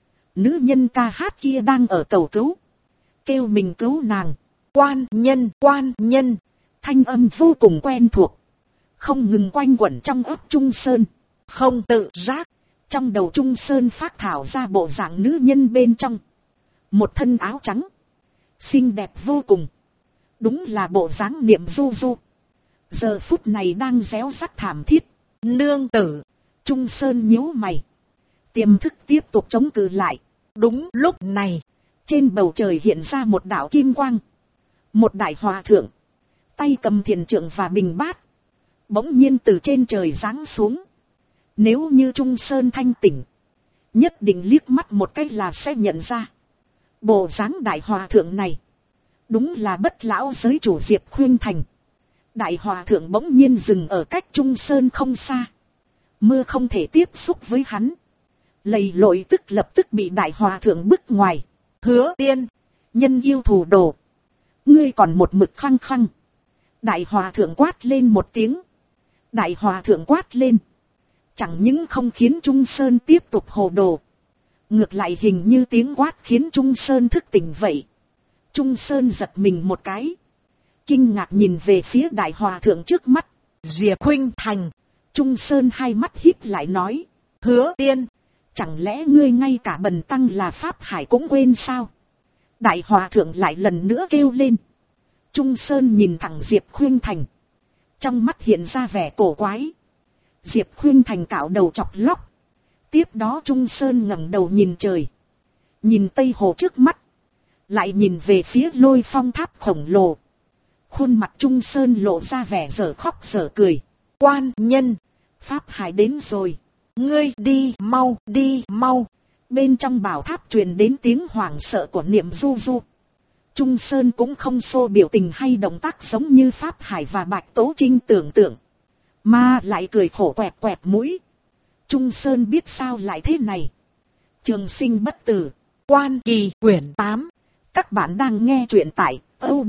nữ nhân ca hát kia đang ở cầu cứu, kêu mình cứu nàng. Quan nhân, thanh âm vô cùng quen thuộc, không ngừng quanh quẩn trong ấp Trung Sơn. Không tự giác, trong đầu Trung Sơn phác thảo ra bộ dạng nữ nhân bên trong. Một thân áo trắng, xinh đẹp vô cùng, đúng là bộ dáng Niệm Du Du. Giờ phút này đang réo rắt thảm thiết. Nương tử, Trung Sơn nhíu mày, tiềm thức tiếp tục chống cự lại. Đúng lúc này, trên bầu trời hiện ra một đạo kim quang. Một đại hòa thượng, tay cầm thiền trượng và bình bát, bỗng nhiên từ trên trời giáng xuống. Nếu như Trung Sơn thanh tỉnh, nhất định liếc mắt một cái là sẽ nhận ra. Bộ dáng đại hòa thượng này, đúng là Bất Lão giới chủ Diệp Khuyên Thành. Đại hòa thượng bỗng nhiên dừng ở cách Trung Sơn không xa. Mưa không thể tiếp xúc với hắn. Lầy lội tức lập tức bị đại hòa thượng bức ngoài. Hứa Tiên, nhân yêu thủ đồ, ngươi còn một mực khăng khăng. Đại hòa thượng quát lên một tiếng. Đại hòa thượng quát lên, chẳng những không khiến Trung Sơn tiếp tục hồ đồ, ngược lại hình như tiếng quát khiến Trung Sơn thức tỉnh vậy. Trung Sơn giật mình một cái, kinh ngạc nhìn về phía đại hòa thượng trước mắt. Diệp Khuynh Thành. Trung Sơn hai mắt híp lại nói, Hứa Tiên, chẳng lẽ ngươi ngay cả bần tăng là Pháp Hải cũng quên sao? Đại hòa thượng lại lần nữa kêu lên. Trung Sơn nhìn thẳng Diệp Khuynh Thành, trong mắt hiện ra vẻ cổ quái. Diệp Khuynh Thành cạo đầu chọc lóc. Tiếp đó Trung Sơn ngẩng đầu nhìn trời, nhìn Tây Hồ trước mắt, lại nhìn về phía Lôi Phong Tháp khổng lồ. Khuôn mặt Trung Sơn lộ ra vẻ dở khóc dở cười. Quan nhân, Pháp Hải đến rồi. Ngươi đi mau, đi mau. Bên trong bảo tháp truyền đến tiếng hoảng sợ của Niệm Du Du. Trung Sơn cũng không xô biểu tình hay động tác giống như Pháp Hải và Bạch Tố Trinh tưởng tượng, mà lại cười khổ quẹt quẹt mũi. Trung Sơn biết sao lại thế này. Trường Sinh bất tử, Quan Kỳ quyển 8. Các bạn đang nghe truyện tại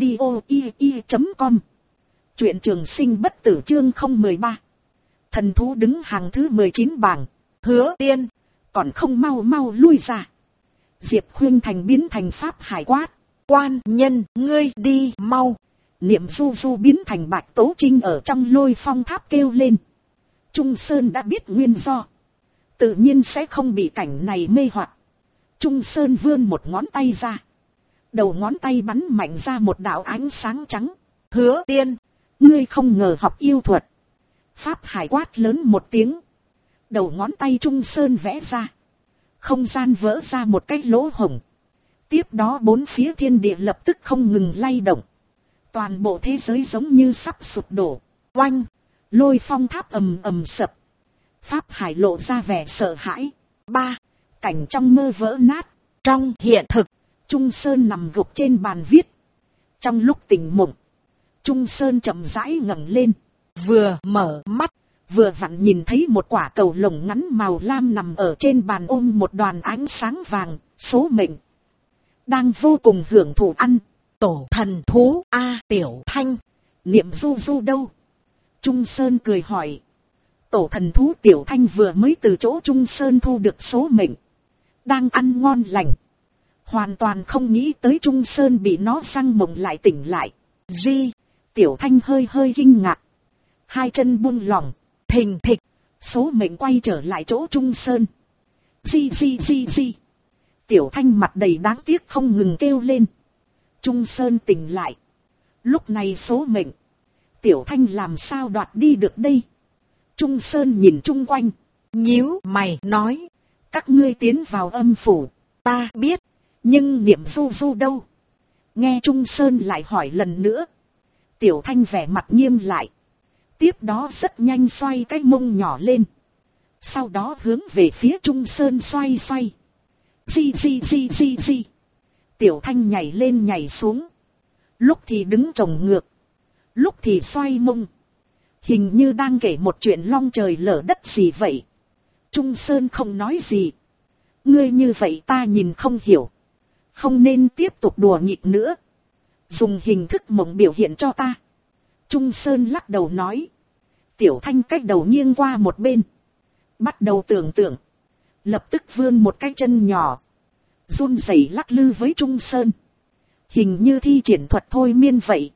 audio.com. Truyện Trường Sinh bất tử chương 013. Thần thú đứng hàng thứ 19 bảng. Hứa Tiên, còn không mau mau lui ra. Diệp Khuynh Thành biến thành Pháp Hải quát. Quan nhân, ngươi đi mau. Niệm Du Du biến thành Bạch Tố Trinh ở trong Lôi Phong Tháp kêu lên. Trung Sơn đã biết nguyên do, tự nhiên sẽ không bị cảnh này mê hoặc. Trung Sơn vươn một ngón tay ra, đầu ngón tay bắn mạnh ra một đạo ánh sáng trắng. Hứa Tiên, ngươi không ngờ học yêu thuật. Pháp Hải quát lớn một tiếng, đầu ngón tay Trung Sơn vẽ ra, không gian vỡ ra một cái lỗ hổng. Tiếp đó bốn phía thiên địa lập tức không ngừng lay động, toàn bộ thế giới giống như sắp sụp đổ. Oanh, Lôi Phong Tháp ầm ầm sập. Pháp Hải lộ ra vẻ sợ hãi. Cảnh trong mơ vỡ nát. Trong hiện thực, Trung Sơn nằm gục trên bàn viết. Trong lúc tỉnh mộng, Trung Sơn chậm rãi ngẩng lên, vừa mở mắt, vừa vặn nhìn thấy một quả cầu lồng ngắn màu lam nằm ở trên bàn ôm một đoàn ánh sáng vàng, số mệnh. Đang vô cùng hưởng thụ ăn. Tổ thần thú A Tiểu Thanh, Niệm Du Du đâu? Trung Sơn cười hỏi. Tổ thần thú Tiểu Thanh vừa mới từ chỗ Trung Sơn thu được số mệnh, đang ăn ngon lành, hoàn toàn không nghĩ tới Trung Sơn bị nó răng mộng lại tỉnh lại. Tiểu Thanh hơi hơi kinh ngạc, hai chân buông lỏng, thình thịch, số mệnh quay trở lại chỗ Trung Sơn. Tiểu Thanh mặt đầy đáng tiếc không ngừng kêu lên. Trung Sơn tỉnh lại. Lúc này số mệnh, Tiểu Thanh làm sao đoạt đi được đây? Trung Sơn nhìn chung quanh, nhíu mày nói, các ngươi tiến vào âm phủ, ta biết, nhưng Niệm Du Du đâu? Nghe Trung Sơn lại hỏi lần nữa, Tiểu Thanh vẻ mặt nghiêm lại. Tiếp đó rất nhanh xoay cái mông nhỏ lên, sau đó hướng về phía Trung Sơn xoay xoay. Tiểu Thanh nhảy lên nhảy xuống, lúc thì đứng chồng ngược, lúc thì xoay mông, hình như đang kể một chuyện long trời lở đất gì vậy. Trung Sơn không nói gì. Ngươi như vậy ta nhìn không hiểu, không nên tiếp tục đùa nghịch nữa. Dùng hình thức mộng biểu hiện cho ta. Trung Sơn lắc đầu nói. Tiểu Thanh cách đầu nghiêng qua một bên. Bắt đầu tưởng tượng. Lập tức vươn một cái chân nhỏ. Run rẩy lắc lư với Trung Sơn. Hình như thi triển thuật thôi miên vậy.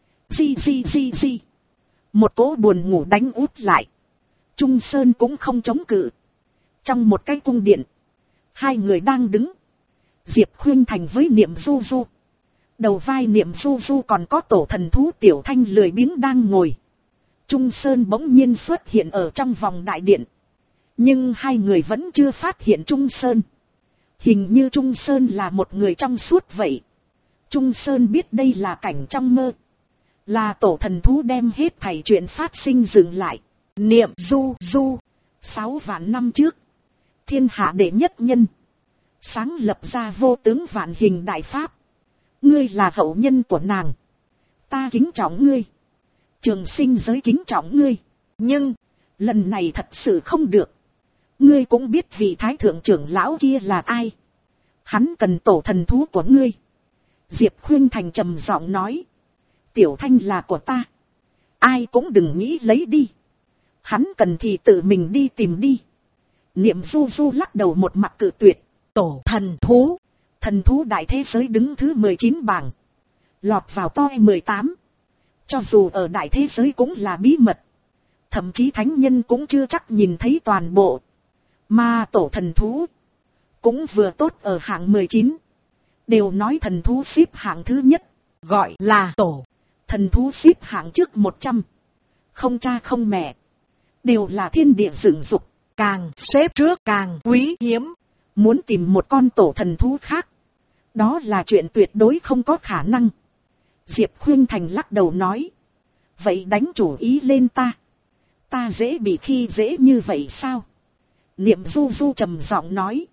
Di. Một cỗ buồn ngủ đánh út lại. Trung Sơn cũng không chống cự. Trong một cái cung điện. Hai người đang đứng. Diệp Khuynh Thành với Niệm Du Du. Đầu vai Niệm Du Du còn có tổ thần thú Tiểu Thanh lười biếng đang ngồi. Trung Sơn bỗng nhiên xuất hiện ở trong vòng đại điện. Nhưng hai người vẫn chưa phát hiện Trung Sơn. Hình như Trung Sơn là một người trong suốt vậy. Trung Sơn biết đây là cảnh trong mơ. Là tổ thần thú đem hết thảy chuyện phát sinh dừng lại. Niệm Du Du. 6 vạn năm trước. Thiên hạ đệ nhất nhân. Sáng lập ra vô tướng vạn hình đại pháp. Ngươi là hậu nhân của nàng. Ta kính trọng ngươi. Trường sinh giới kính trọng ngươi. Nhưng, lần này thật sự không được. Ngươi cũng biết vị thái thượng trưởng lão kia là ai. Hắn cần tổ thần thú của ngươi. Diệp Khuynh Thành trầm giọng nói. Tiểu Thanh là của ta. Ai cũng đừng nghĩ lấy đi. Hắn cần thì tự mình đi tìm đi. Niệm Du Du lắc đầu một mặt cự tuyệt. Tổ thần thú. Thần thú đại thế giới đứng thứ 19 bảng. Lọt vào top 18. Cho dù ở đại thế giới cũng là bí mật. Thậm chí thánh nhân cũng chưa chắc nhìn thấy toàn bộ. Mà tổ thần thú cũng vừa tốt ở hạng 19. Đều nói thần thú xếp hạng thứ nhất. Gọi là tổ. Thần thú xếp hạng trước 100. Không cha không mẹ. Đều là thiên địa dựng dục. Càng xếp trước càng quý hiếm. Muốn tìm một con tổ thần thú khác. Đó là chuyện tuyệt đối không có khả năng. Diệp Khuynh Thành lắc đầu nói. Vậy đánh chủ ý lên ta. Ta dễ bị khi dễ như vậy sao? Niệm Du Du trầm giọng nói.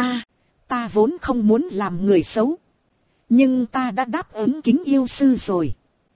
Ta vốn không muốn làm người xấu. Nhưng ta đã đáp ứng Kính yêu sư rồi.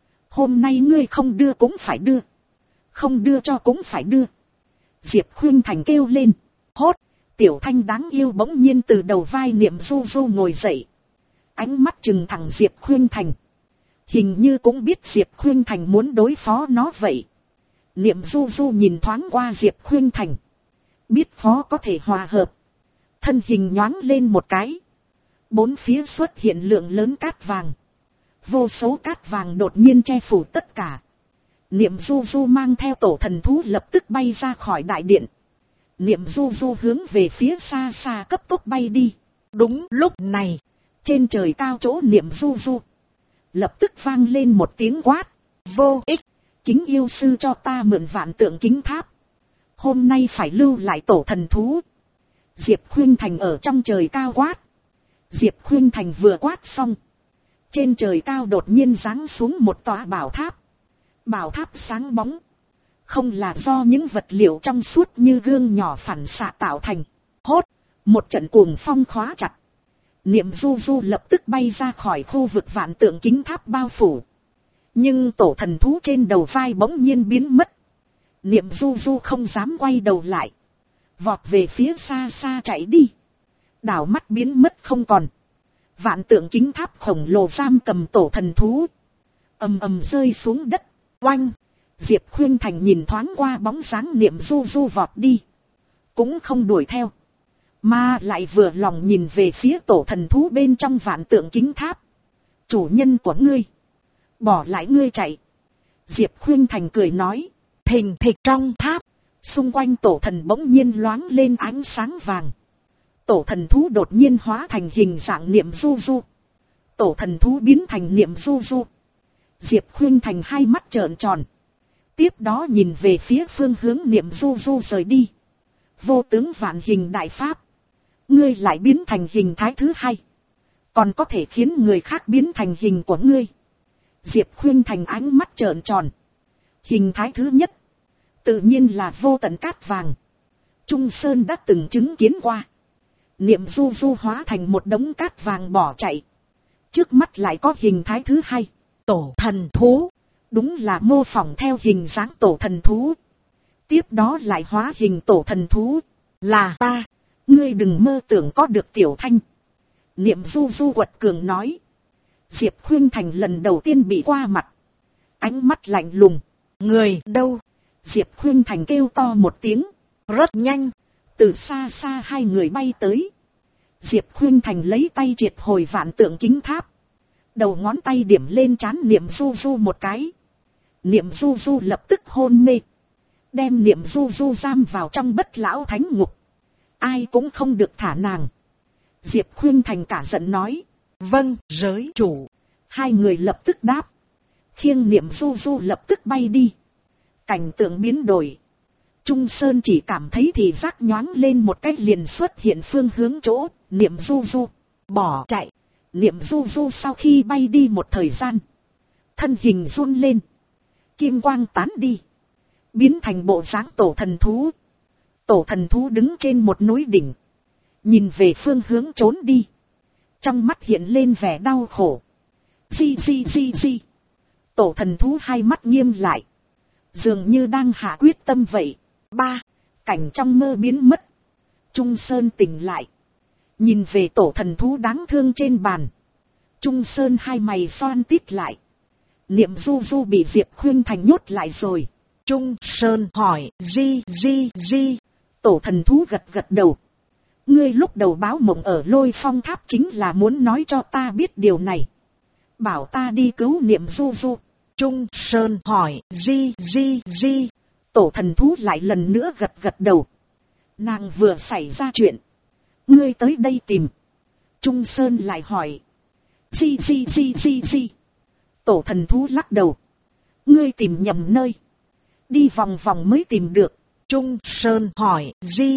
Hôm nay ngươi không đưa cũng phải đưa. Không đưa cho cũng phải đưa. Diệp Khuynh Thành kêu lên. Hốt. Tiểu Thanh đáng yêu bỗng nhiên từ đầu vai Niệm Du Du ngồi dậy. Ánh mắt trừng thẳng Diệp Khuynh Thành. Hình như cũng biết Diệp Khuynh Thành muốn đối phó nó vậy. Niệm Du Du nhìn thoáng qua Diệp Khuynh Thành. Biết phó có thể hòa hợp. Thân hình nhoáng lên một cái. Bốn phía xuất hiện lượng lớn cát vàng. Vô số cát vàng đột nhiên che phủ tất cả. Niệm Du Du mang theo tổ thần thú lập tức bay ra khỏi đại điện. Niệm Du Du hướng về phía xa xa cấp tốc bay đi. Đúng lúc này, trên trời cao chỗ Niệm Du Du lập tức vang lên một tiếng quát. Vô ích, Kính yêu sư cho ta mượn vạn tượng kính tháp. Hôm nay phải lưu lại tổ thần thú. Diệp Khuynh Thành ở trong trời cao quát. Diệp Khuynh Thành vừa quát xong. Trên trời cao đột nhiên giáng xuống một tòa bảo tháp. Bảo tháp sáng bóng. Không là do những vật liệu trong suốt như gương nhỏ phản xạ tạo thành. Hốt, một trận cuồng phong khóa chặt. Niệm Du Du lập tức bay ra khỏi khu vực vạn tượng kính tháp bao phủ. Nhưng tổ thần thú trên đầu vai bỗng nhiên biến mất. Niệm Du Du không dám quay đầu lại. Vọt về phía xa xa chạy đi. Đảo mắt biến mất không còn. Vạn tượng kính tháp khổng lồ giam cầm tổ thần thú. Ầm ầm rơi xuống đất. Oanh. Diệp Khuynh Thành nhìn thoáng qua bóng dáng Niệm Du Du vọt đi. Cũng không đuổi theo. Mà lại vừa lòng nhìn về phía tổ thần thú bên trong vạn tượng kính tháp. Chủ nhân của ngươi. Bỏ lại ngươi chạy. Diệp Khuynh Thành cười nói. Thình thịch trong tháp. Xung quanh tổ thần bỗng nhiên loáng lên ánh sáng vàng. Tổ thần thú đột nhiên hóa thành hình dạng Niệm Du Du. Tổ thần thú biến thành Niệm Du Du. Diệp Khuynh Thành hai mắt trợn tròn. Tiếp đó nhìn về phía phương hướng Niệm Du Du rời đi. Vô tướng vạn hình đại pháp. Ngươi lại biến thành hình thái thứ hai. Còn có thể khiến người khác biến thành hình của ngươi. Diệp Khuynh Thành ánh mắt trợn tròn. Hình thái thứ nhất. Tự nhiên là vô tận cát vàng. Trung Sơn đã từng chứng kiến qua. Niệm Du Du hóa thành một đống cát vàng bỏ chạy. Trước mắt lại có hình thái thứ hai. Tổ thần thú. Đúng là mô phỏng theo hình dáng tổ thần thú. Tiếp đó lại hóa hình tổ thần thú. Là ta. Ngươi đừng mơ tưởng có được Tiểu Thanh. Niệm Du Du quật cường nói. Diệp Khuynh Thành lần đầu tiên bị qua mặt. ánh mắt lạnh lùng. Người đâu? Diệp Khuynh Thành kêu to một tiếng. Rất nhanh, từ xa xa hai người bay tới. Diệp Khuynh Thành lấy tay triệt hồi vạn tượng kính tháp. Đầu ngón tay điểm lên trán Niệm Du Du một cái. Niệm Du Du lập tức hôn mê. Đem Niệm Du Du giam vào trong Bất Lão Thánh Ngục. Ai cũng không được thả nàng. Diệp Khuynh Thành cả giận nói. Vâng, giới chủ. Hai người lập tức đáp. Khiêng Niệm Du Du lập tức bay đi. Cảnh tượng biến đổi. Trung Sơn chỉ cảm thấy thì giác nhoáng lên một cách liền xuất hiện phương hướng chỗ Niệm Du Du bỏ chạy. Niệm Du Du sau khi bay đi một thời gian, thân hình run lên, kim quang tán đi, biến thành bộ dáng tổ thần thú. Tổ thần thú đứng trên một núi đỉnh, nhìn về phương hướng trốn đi, trong mắt hiện lên vẻ đau khổ. Di. Tổ thần thú hai mắt nghiêm lại, dường như đang hạ quyết tâm vậy. Cảnh trong mơ biến mất. Trung Sơn tỉnh lại, nhìn về tổ thần thú đáng thương trên bàn. Trung Sơn hai mày xoan tít lại. Niệm Du Du bị Diệp Khuynh Thành nhốt lại rồi. Trung Sơn hỏi. Di. Tổ thần thú gật đầu. Ngươi lúc đầu báo mộng ở Lôi Phong Tháp chính là muốn nói cho ta biết điều này. Bảo ta đi cứu Niệm Du Du. Trung Sơn hỏi. Di. Tổ thần thú lại lần nữa gật đầu. Nàng vừa xảy ra chuyện, ngươi tới đây tìm. Trung Sơn lại hỏi. Di. Tổ thần thú lắc đầu. Ngươi tìm nhầm nơi. Đi vòng vòng mới tìm được. Trung Sơn hỏi.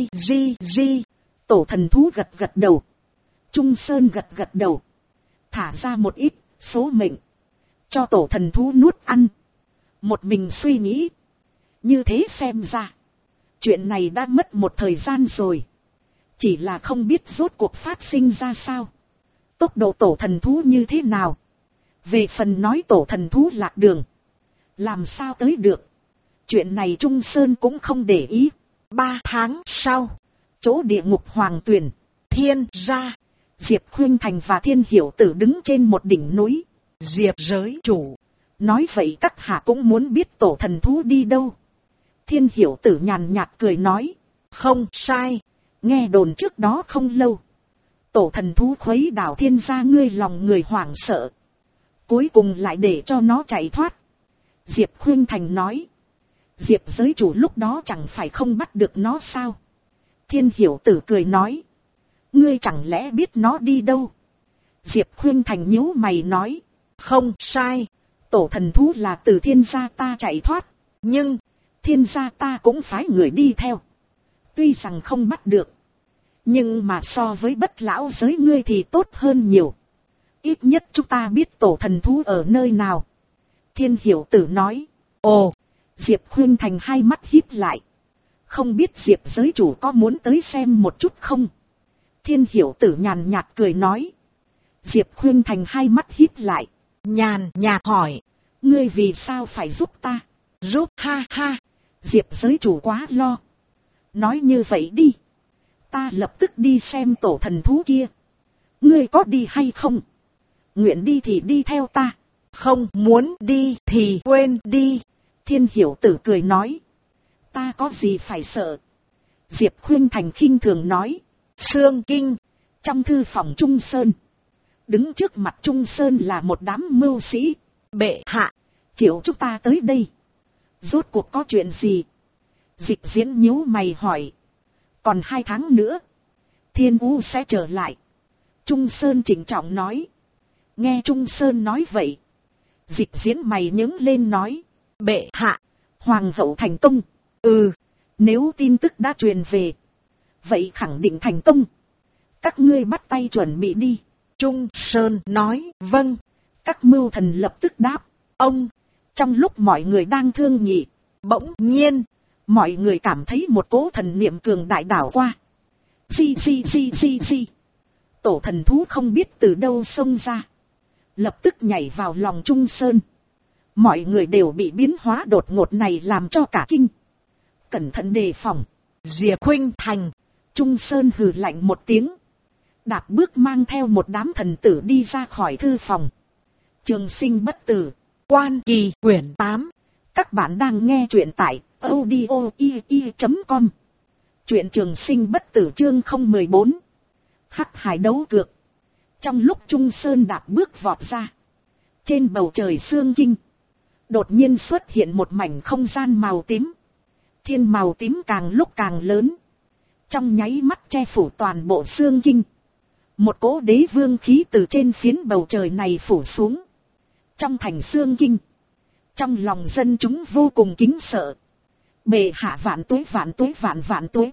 Di. Tổ thần thú gật đầu. Trung Sơn gật đầu. Thả ra một ít số mệnh, cho tổ thần thú nuốt ăn. Một mình suy nghĩ. Như thế xem ra, chuyện này đã mất một thời gian rồi. Chỉ là không biết rốt cuộc phát sinh ra sao. Tốc độ tổ thần thú như thế nào. Về phần nói tổ thần thú lạc đường, làm sao tới được. Chuyện này Trung Sơn cũng không để ý. 3 tháng sau, chỗ địa ngục Hoàng Tuyền, Thiên gia. Diệp Khuynh Thành và Thiên Hiểu Tử đứng trên một đỉnh núi. Diệp giới chủ. Nói vậy các hạ cũng muốn biết tổ thần thú đi đâu. Thiên Hiểu Tử nhàn nhạt cười nói. Không sai. Nghe đồn trước đó không lâu, tổ thần thú khuấy đảo thiên gia, ngươi lòng người hoảng sợ. Cuối cùng lại để cho nó chạy thoát. Diệp Khuynh Thành nói. Diệp giới chủ lúc đó chẳng phải không bắt được nó sao? Thiên Hiểu Tử cười nói. Ngươi chẳng lẽ biết nó đi đâu? Diệp Khuynh Thành nhíu mày nói. Không sai. Tổ thần thú là từ thiên gia ta chạy thoát. Nhưng thiên gia ta cũng phái người đi theo. Tuy rằng không bắt được, nhưng mà so với Bất Lão giới ngươi thì tốt hơn nhiều. Ít nhất chúng ta biết tổ thần thú ở nơi nào. Thiên Hiểu Tử nói. Ồ. Diệp Khuynh Thành hai mắt híp lại. Không biết Diệp giới chủ có muốn tới xem một chút không? Thiên Hiểu Tử nhàn nhạt cười nói. Diệp Khuynh Thành hai mắt híp lại, nhàn nhạt hỏi. Ngươi vì sao phải giúp ta? Giúp ha. Diệp giới chủ quá lo. Nói như vậy đi, ta lập tức đi xem tổ thần thú kia. Ngươi có đi hay không? Nguyện đi thì đi theo ta. Không muốn đi thì quên đi. Thiên Hiểu Tử cười nói. Ta có gì phải sợ? Diệp Khuynh Thành khinh thường nói. Sương Kinh. Trong thư phòng Trung Sơn, đứng trước mặt Trung Sơn là một đám mưu sĩ. Bệ hạ, triệu chúng ta tới đây, rốt cuộc có chuyện gì? Dịch Diễn nhíu mày hỏi. Còn 2 tháng nữa, Thiên U sẽ trở lại. Trung Sơn trịnh trọng nói. Nghe Trung Sơn nói vậy, Dịch Diễn mày nhướng lên nói. Bệ hạ, Hoàng hậu thành công. Nếu tin tức đã truyền về, vậy khẳng định thành công. Các ngươi bắt tay chuẩn bị đi. Trung Sơn nói. Vâng. Các mưu thần lập tức đáp. Ông. Trong lúc mọi người đang thương nghị, bỗng nhiên, mọi người cảm thấy một cỗ thần niệm cường đại đảo qua. Di. Tổ thần thú không biết từ đâu xông ra, lập tức nhảy vào lòng Trung Sơn. Mọi người đều bị biến hóa đột ngột này làm cho cả kinh. Cẩn thận đề phòng. Diệp Khuynh Thành. Trung Sơn hừ lạnh một tiếng, đạp bước mang theo một đám thần tử đi ra khỏi thư phòng. Trường Sinh bất tử, Quan Kỳ quyển 8. Các bạn đang nghe truyện tại audio.com. Truyện Trường Sinh Bất Tử chương 014. Hắc hải đấu cược. Trong lúc Trung Sơn đạp bước vọt ra, trên bầu trời Xương Kinh đột nhiên xuất hiện một mảnh không gian màu tím. Thiên màu tím càng lúc càng lớn, trong nháy mắt che phủ toàn bộ Xương Kinh. Một cỗ đế vương khí từ trên phiến bầu trời này phủ xuống. Trong thành Xương Kinh, trong lòng dân chúng vô cùng kính sợ. Bệ hạ vạn tuế vạn tuế vạn vạn tuế.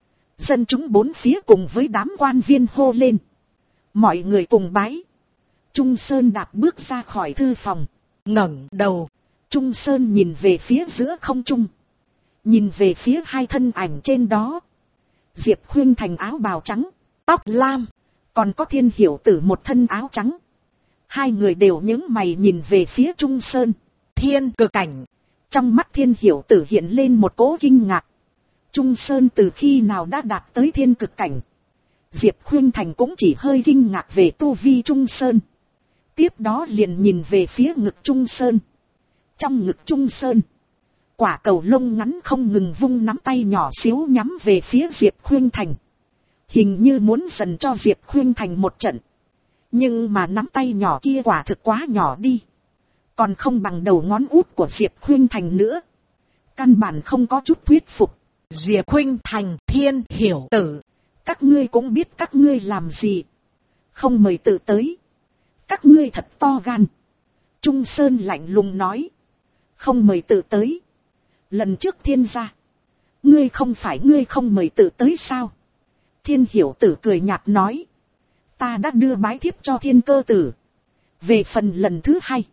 Dân chúng bốn phía cùng với đám quan viên hô lên. Mọi người cùng bái. Trung Sơn đạp bước ra khỏi thư phòng, Ngẩng đầu, Trung Sơn nhìn về phía giữa không trung, nhìn về phía hai thân ảnh trên đó. Diệp Khuynh Thành áo bào trắng, tóc lam, còn có Thiên Hiểu Tử một thân áo trắng. Hai người đều nhướng mày nhìn về phía Trung Sơn. thiên cực cảnh. Trong mắt Thiên Hiểu Tử hiện lên một cỗ kinh ngạc. Trung Sơn từ khi nào đã đạt tới thiên cực cảnh? Diệp Khuynh Thành cũng chỉ hơi kinh ngạc về tu vi Trung Sơn. Tiếp đó liền nhìn về phía ngực Trung Sơn. Trong ngực Trung Sơn, quả cầu lông ngắn không ngừng vung nắm tay nhỏ xíu nhắm về phía Diệp Khuynh Thành. Hình như muốn dần cho Diệp Khuynh Thành một trận. Nhưng mà nắm tay nhỏ kia quả thực quá nhỏ đi. Còn không bằng đầu ngón út của Diệp Khuynh Thành nữa. Căn bản không có chút thuyết phục. Diệp Khuynh Thành, Thiên Hiểu Tử. Các ngươi cũng biết các ngươi làm gì. Không mời tự tới. Các ngươi thật to gan. Trung Sơn lạnh lùng nói. Không mời tự tới. Lần trước Thiên gia, ngươi không phải ngươi không mời tự tới sao? Thiên Hiểu Tử cười nhạt nói. Ta đã đưa bái thiếp cho Thiên Cơ Tử. Về phần lần thứ hai,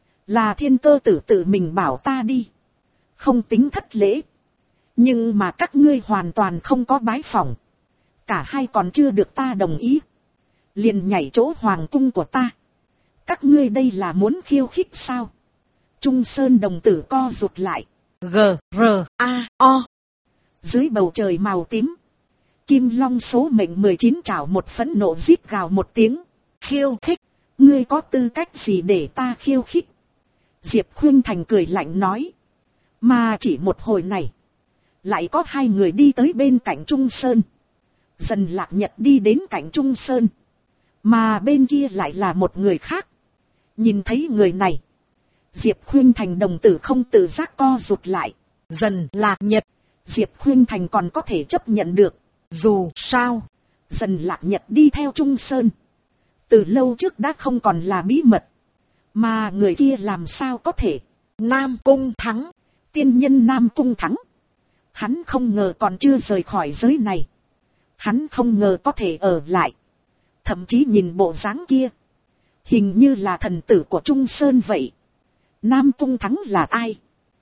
là Thiên Cơ Tử tự mình bảo ta đi. Không tính thất lễ. Nhưng mà các ngươi hoàn toàn không có bái phỏng. Cả hai còn chưa được ta đồng ý, liền nhảy chỗ hoàng cung của ta. Các ngươi đây là muốn khiêu khích sao? Trung Sơn đồng tử co rụt lại. G-R-A-O. Dưới bầu trời màu tím, Kim Long số mệnh 19 trảo một phẫn nộ rít gào một tiếng. Khiêu khích? Ngươi có tư cách gì để ta khiêu khích? Diệp Khuynh Thành cười lạnh nói. Mà chỉ một hồi này, lại có hai người đi tới bên cạnh Trung Sơn. Dần Lạc Nhật đi đến cạnh Trung Sơn, mà bên kia lại là một người khác. Nhìn thấy người này, Diệp Khuynh Thành đồng tử không tự giác co rụt lại. Dần Lạc Nhật, Diệp Khuynh Thành còn có thể chấp nhận được. dù sao, Dần Lạc Nhật đi theo Trung Sơn từ lâu trước đã không còn là bí mật. Mà người kia làm sao có thể? Nam Cung Thắng, tiên nhân Nam Cung Thắng. Hắn không ngờ còn chưa rời khỏi giới này. Hắn không ngờ có thể ở lại. Thậm chí nhìn bộ dáng kia, hình như là thần tử của Trung Sơn vậy. Nam Cung Thắng là ai?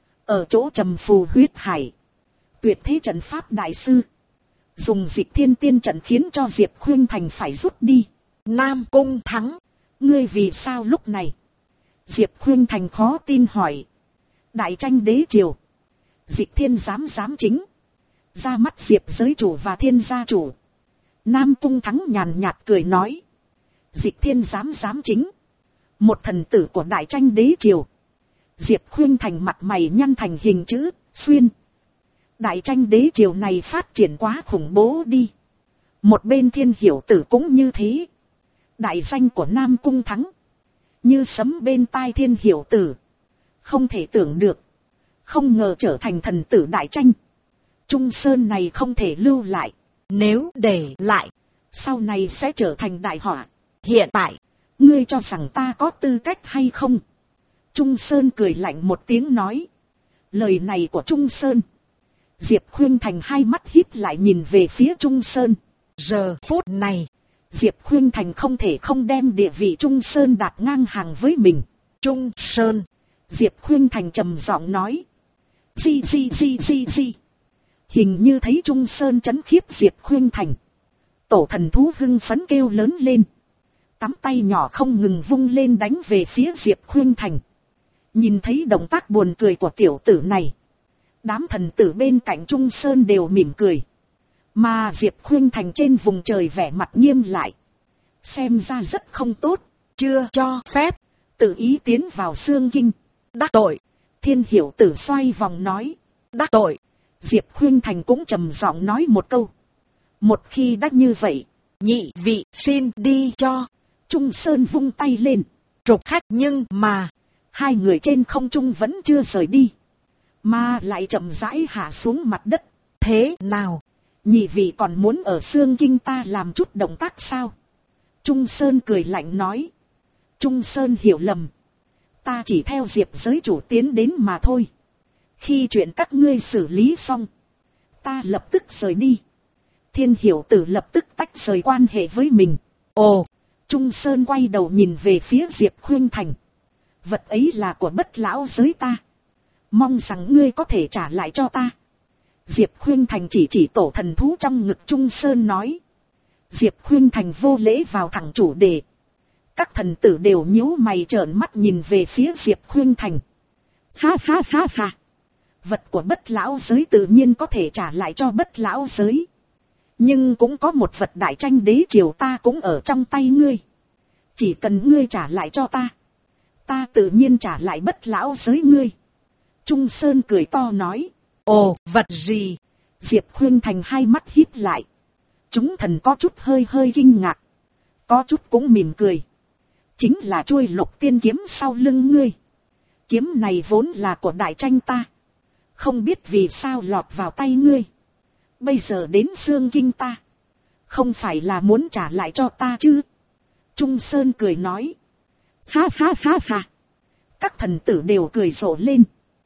Ở chỗ Trầm Phù huyết hải, tuyệt thế trận pháp đại sư, dùng Dịch Thiên Tiên trận khiến cho Diệp Khuynh Thành phải rút đi. Nam Cung Thắng, ngươi vì sao lúc này? Diệp Khuynh Thành khó tin hỏi. Đại tranh đế triều, Dịch Thiên giám chính, ra mắt Diệp giới chủ và Thiên gia chủ. Nam Cung Thắng nhàn nhạt cười nói. Dịch Thiên giám chính, một thần tử của đại tranh đế triều. Diệp Khuynh Thành mặt mày nhăn thành hình chữ xuyên. Đại tranh đế triều này phát triển quá khủng bố đi. Một bên Thiên Hiểu Tử cũng như thế. Đại danh của Nam Cung Thắng như sấm bên tai Thiên Hiểu Tử. Không thể tưởng được, không ngờ trở thành thần tử đại tranh. Trung Sơn này không thể lưu lại. Nếu để lại, sau này sẽ trở thành đại họa. Hiện tại, ngươi cho rằng ta có tư cách hay không? Trung Sơn cười lạnh một tiếng nói. Lời này của Trung Sơn, Diệp Khuynh Thành hai mắt híp lại nhìn về phía Trung Sơn. Giờ phút này, Diệp Khuynh Thành không thể không đem địa vị Trung Sơn đặt ngang hàng với mình. Trung Sơn, Diệp Khuynh Thành trầm giọng nói. Di. Hình như thấy Trung Sơn chấn khiếp Diệp Khuynh Thành, tổ thần thú hưng phấn kêu lớn lên. Tắm tay nhỏ không ngừng vung lên đánh về phía Diệp Khuynh Thành. Nhìn thấy động tác buồn cười của tiểu tử này, đám thần tử bên cạnh Trung Sơn đều mỉm cười. Mà Diệp Khuynh Thành trên vùng trời vẻ mặt nghiêm lại. Xem ra rất không tốt, chưa cho phép tự ý tiến vào Xương Kinh. Đắc tội. Thiên Hiểu Tử xoay vòng nói. Đắc tội. Diệp Khuynh Thành cũng trầm giọng nói một câu. Một khi đã như vậy, nhị vị xin đi cho. Trung Sơn vung tay lên. Trục khách, nhưng mà hai người trên không trung vẫn chưa rời đi, mà lại chậm rãi hạ xuống mặt đất. Thế nào? Nhị vị còn muốn ở xương kinh ta làm chút động tác sao? Trung Sơn cười lạnh nói. Trung Sơn hiểu lầm. Ta chỉ theo Diệp giới chủ tiến đến mà thôi. Khi chuyện các ngươi xử lý xong, ta lập tức rời đi. Thiên Hiểu Tử lập tức tách rời quan hệ với mình. Ồ! Trung Sơn quay đầu nhìn về phía Diệp Khuynh Thành. Vật ấy là của Bất lão giới ta. Mong rằng ngươi có thể trả lại cho ta. Diệp Khuynh Thành chỉ tổ thần thú trong ngực Trung Sơn nói. Diệp Khuynh Thành vô lễ vào thẳng chủ đề. Các thần tử đều nhíu mày trợn mắt nhìn về phía Diệp Khuynh Thành. Ha ha ha ha. Vật của Bất lão giới tự nhiên có thể trả lại cho Bất lão giới. Nhưng cũng có một vật đại tranh đế triều ta cũng ở trong tay ngươi. Chỉ cần ngươi trả lại cho ta, ta tự nhiên trả lại Bất lão giới ngươi. Trung Sơn cười to nói. Ồ, vật gì? Diệp Khuynh Thành hai mắt híp lại. Chúng thần có chút hơi kinh ngạc, có chút cũng mỉm cười. Chính là chuôi Lục Tiên kiếm sau lưng ngươi. Kiếm này vốn là của đại tranh ta, không biết vì sao lọt vào tay ngươi. Bây giờ đến xương kinh ta, không phải là muốn trả lại cho ta chứ? Trung Sơn cười nói. Ha ha ha ha. Các thần tử đều cười rộ lên.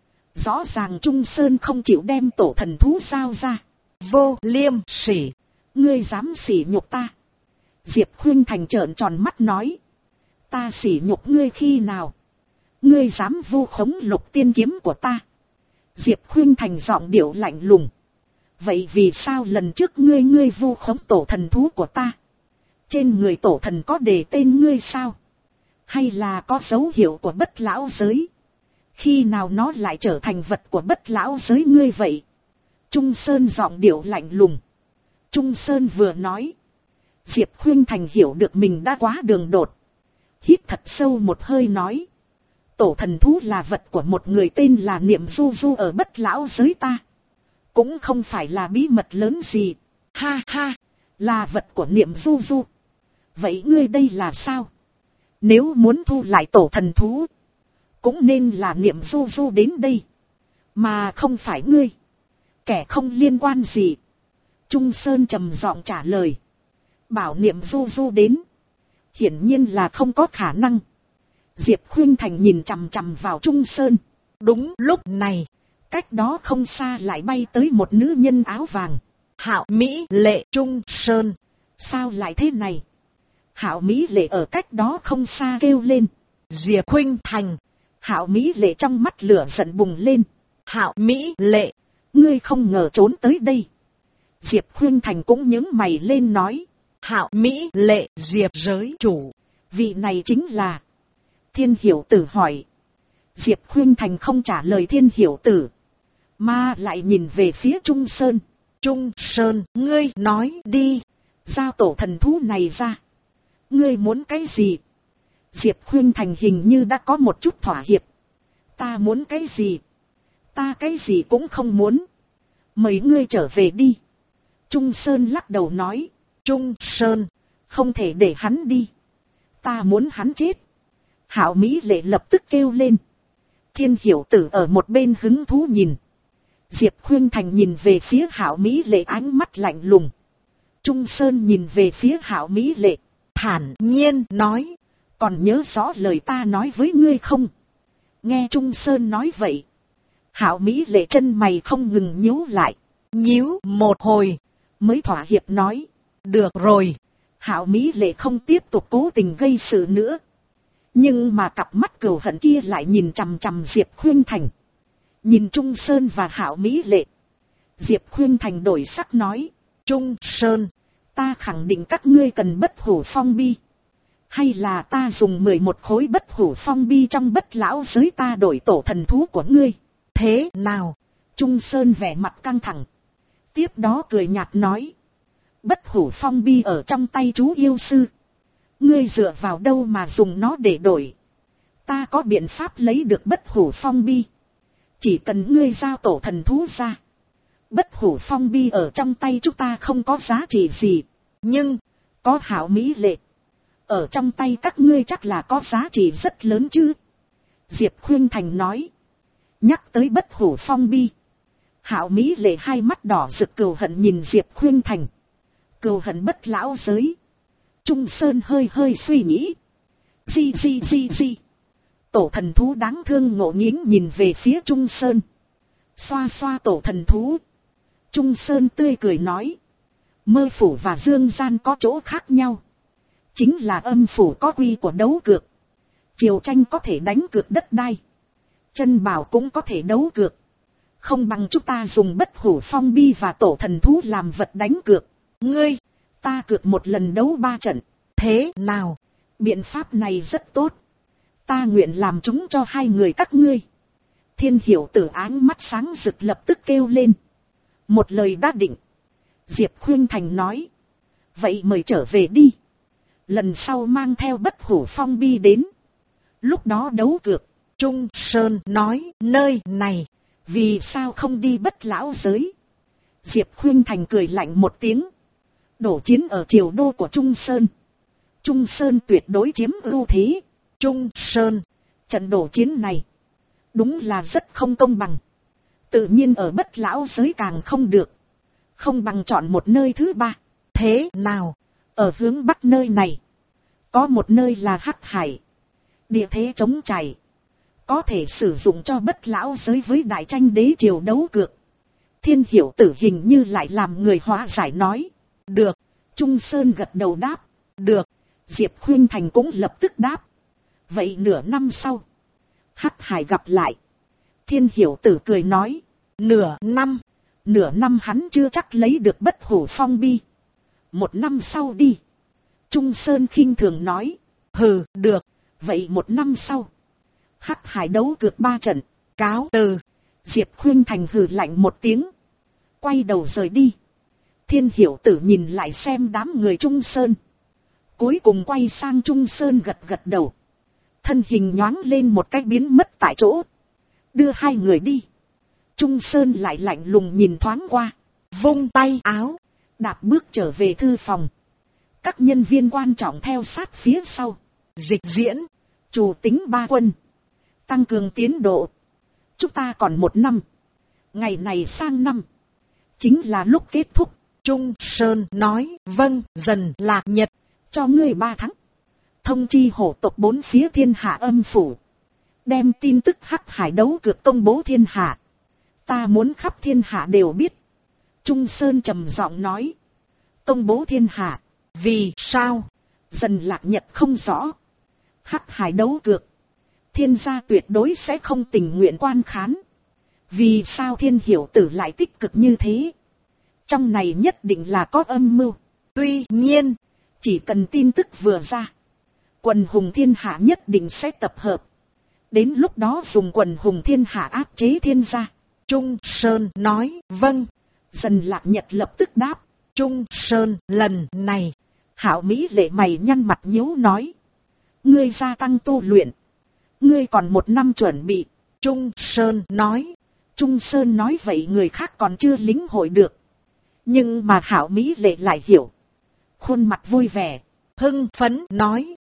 Rõ ràng Trung Sơn không chịu đem tổ thần thú sao ra. Vô liêm sỉ. Ngươi dám sỉ nhục ta? Diệp Khuynh Thành trợn tròn mắt nói. Ta sỉ nhục ngươi khi nào? Ngươi dám vu khống Lục Tiên kiếm của ta? Diệp Khuynh Thành giọng điệu lạnh lùng. Vậy vì sao lần trước ngươi vu khống tổ thần thú của ta? Trên người tổ thần có đề tên ngươi sao? Hay là có dấu hiệu của Bất lão giới? Khi nào nó lại trở thành vật của Bất lão giới ngươi vậy? Trung Sơn giọng điệu lạnh lùng. Trung Sơn vừa nói. Diệp Khuynh Thành hiểu được mình đã quá đường đột. Hít thật sâu một hơi nói. Tổ thần thú là vật của một người tên là Niệm Du Du ở Bất lão giới ta. Cũng không phải là bí mật lớn gì. Ha ha, là vật của Niệm Du Du. Vậy ngươi đây là sao? Nếu muốn thu lại tổ thần thú, cũng nên là Niệm Du Du đến đây, mà không phải ngươi. Kẻ không liên quan gì. Trung Sơn trầm giọng trả lời. Bảo Niệm Du Du đến, hiển nhiên là không có khả năng. Diệp Khuynh Thành nhìn chằm chằm vào Trung Sơn. Đúng lúc này, cách đó không xa lại bay tới một nữ nhân áo vàng. Hạo Mỹ Lệ. Trung Sơn, sao lại thế này? Hạo Mỹ Lệ ở cách đó không xa kêu lên. Diệp Khuynh Thành. Hạo Mỹ Lệ trong mắt lửa giận bùng lên. Hạo Mỹ Lệ, ngươi không ngờ trốn tới đây. Diệp Khuynh Thành cũng nhướng mày lên nói. Hạo Mỹ Lệ, Diệp giới chủ. Vị này chính là... Thiên Hiểu Tử hỏi. Diệp Khuynh Thành không trả lời Thiên Hiểu Tử, mà lại nhìn về phía Trung Sơn. Trung Sơn, ngươi nói đi. Giao tổ thần thú này ra. Ngươi muốn cái gì? Diệp Khuynh Thành hình như đã có một chút thỏa hiệp. Ta muốn cái gì? Ta cái gì cũng không muốn. Mời ngươi trở về đi. Trung Sơn lắc đầu nói. Trung Sơn, không thể để hắn đi. Ta muốn hắn chết. Hạo Mỹ Lệ lập tức kêu lên. Thiên Hiểu Tử ở một bên hứng thú nhìn. Diệp Khuynh Thành nhìn về phía Hạo Mỹ Lệ ánh mắt lạnh lùng. Trung Sơn nhìn về phía Hạo Mỹ Lệ, thản nhiên nói. Còn nhớ rõ lời ta nói với ngươi không? Nghe Trung Sơn nói vậy, Hạo Mỹ Lệ chân mày không ngừng nhíu lại. Nhíu một hồi, mới thỏa hiệp nói. Được rồi. Hạo Mỹ Lệ không tiếp tục cố tình gây sự nữa. Nhưng mà cặp mắt cừu hận kia lại nhìn chằm chằm Diệp Khuynh Thành. Nhìn Trung Sơn và Hạo Mỹ Lệ, Diệp Khuynh Thành đổi sắc nói. Trung Sơn, ta khẳng định các ngươi cần bất hủ phong bi. Hay là ta dùng 11 khối bất hủ phong bi trong Bất lão giới ta đổi tổ thần thú của ngươi? Thế nào? Trung Sơn vẻ mặt căng thẳng. Tiếp đó cười nhạt nói. Bất hủ phong bi ở trong tay chú yêu sư. Ngươi dựa vào đâu mà dùng nó để đổi? Ta có biện pháp lấy được bất hủ phong bi. Chỉ cần ngươi giao tổ thần thú ra. Bất hủ phong bi ở trong tay chúng ta không có giá trị gì. Nhưng, có hảo mỹ lệ. Ở trong tay các ngươi chắc là có giá trị rất lớn chứ. Diệp Khuynh Thành nói. Nhắc tới bất hủ phong bi. Hảo mỹ lệ hai mắt đỏ rực cừu hận nhìn Diệp Khuynh Thành. Cừu hận bất lão giới. Trung Sơn hơi hơi suy nghĩ. Di. Tổ thần thú đáng thương ngộ nghĩnh nhìn về phía Trung Sơn. Xoa xoa tổ thần thú. Trung Sơn tươi cười nói. Mơ phủ và dương gian có chỗ khác nhau. Chính là âm phủ có quy của đấu cược. Triều tranh có thể đánh cược đất đai. Chân bảo cũng có thể đấu cược. Không bằng chúng ta dùng bất hủ phong bi và tổ thần thú làm vật đánh cược. Ngươi, ta cược một lần đấu 3 trận. Thế nào? Biện pháp này rất tốt. Ta nguyện làm chúng cho hai người các ngươi. Thiên Hiểu Tử áng mắt sáng rực lập tức kêu lên. Một lời đã định. Diệp Khuynh Thành nói. Vậy mời trở về đi. Lần sau mang theo bất hủ phong bi đến. Lúc đó đấu cược. Trung Sơn nói nơi này. Vì sao không đi bất lão giới? Diệp Khuynh Thành cười lạnh một tiếng. Đổ chiến ở triều đô của Trung Sơn. Trung Sơn tuyệt đối chiếm ưu thế. Trung Sơn, trận đổ chiến này. Đúng là rất không công bằng. Tự nhiên ở bất lão giới càng không được. Không bằng chọn một nơi thứ ba. Thế nào? Ở hướng bắc nơi này. Có một nơi là Hắc Hải. Địa thế trống trải. Có thể sử dụng cho bất lão giới với đại tranh đế triều đấu cược. Thiên Hiểu Tử hình như lại làm người hóa giải nói. Được. Trung Sơn gật đầu đáp. Được. Diệp Khuynh Thành cũng lập tức đáp. Vậy nửa năm sau. Hắc Hải gặp lại. Thiên Hiểu Tử cười nói. Nửa năm hắn chưa chắc lấy được bất hủ phong bi. 1 năm sau đi. Trung Sơn khinh thường nói. Hừ, được. Vậy 1 năm sau. Hắc Hải đấu cược 3 trận. Cáo từ. Diệp Khuynh Thành hừ lạnh một tiếng. Quay đầu rời đi. Thiên Hiểu Tử nhìn lại xem đám người Trung Sơn. Cuối cùng quay sang Trung Sơn gật gật đầu. Thân hình nhoáng lên một cái biến mất tại chỗ. Đưa hai người đi. Trung Sơn lại lạnh lùng nhìn thoáng qua. Vung tay áo. Đạp bước trở về thư phòng. Các nhân viên quan trọng theo sát phía sau. Dịch diễn. Chủ tính 3 quân. Tăng cường tiến độ. Chúng ta còn 1 năm. Ngày này sang năm. Chính là lúc kết thúc. Trung Sơn nói. Vâng, dần là nhật. Cho ngươi 3 tháng. Thông chi hổ tộc 4 phía thiên hạ âm phủ. Đem tin tức Hắc Hải đấu cược công bố thiên hạ. Ta muốn khắp thiên hạ đều biết. Trung Sơn trầm giọng nói. Công bố thiên hạ. Vì sao? Dần Lạc Nhật không rõ. Hắc Hải đấu cược. Thiên gia tuyệt đối sẽ không tình nguyện quan khán. Vì sao Thiên Hiểu Tử lại tích cực như thế? Trong này nhất định là có âm mưu. Tuy nhiên, chỉ cần tin tức vừa ra. Quần hùng thiên hạ nhất định sẽ tập hợp. Đến lúc đó dùng quần hùng thiên hạ áp chế thiên gia. Trung Sơn nói. Vâng. Dần Lạc Nhật lập tức đáp. Trung Sơn lần này. Hảo Mỹ lệ mày nhăn mặt nhíu nói. Ngươi gia tăng tu luyện. Ngươi còn 1 năm chuẩn bị. Trung Sơn nói. Trung Sơn nói vậy người khác còn chưa lĩnh hội được. Nhưng mà Hảo Mỹ lệ lại hiểu. Khuôn mặt vui vẻ. Hưng phấn nói.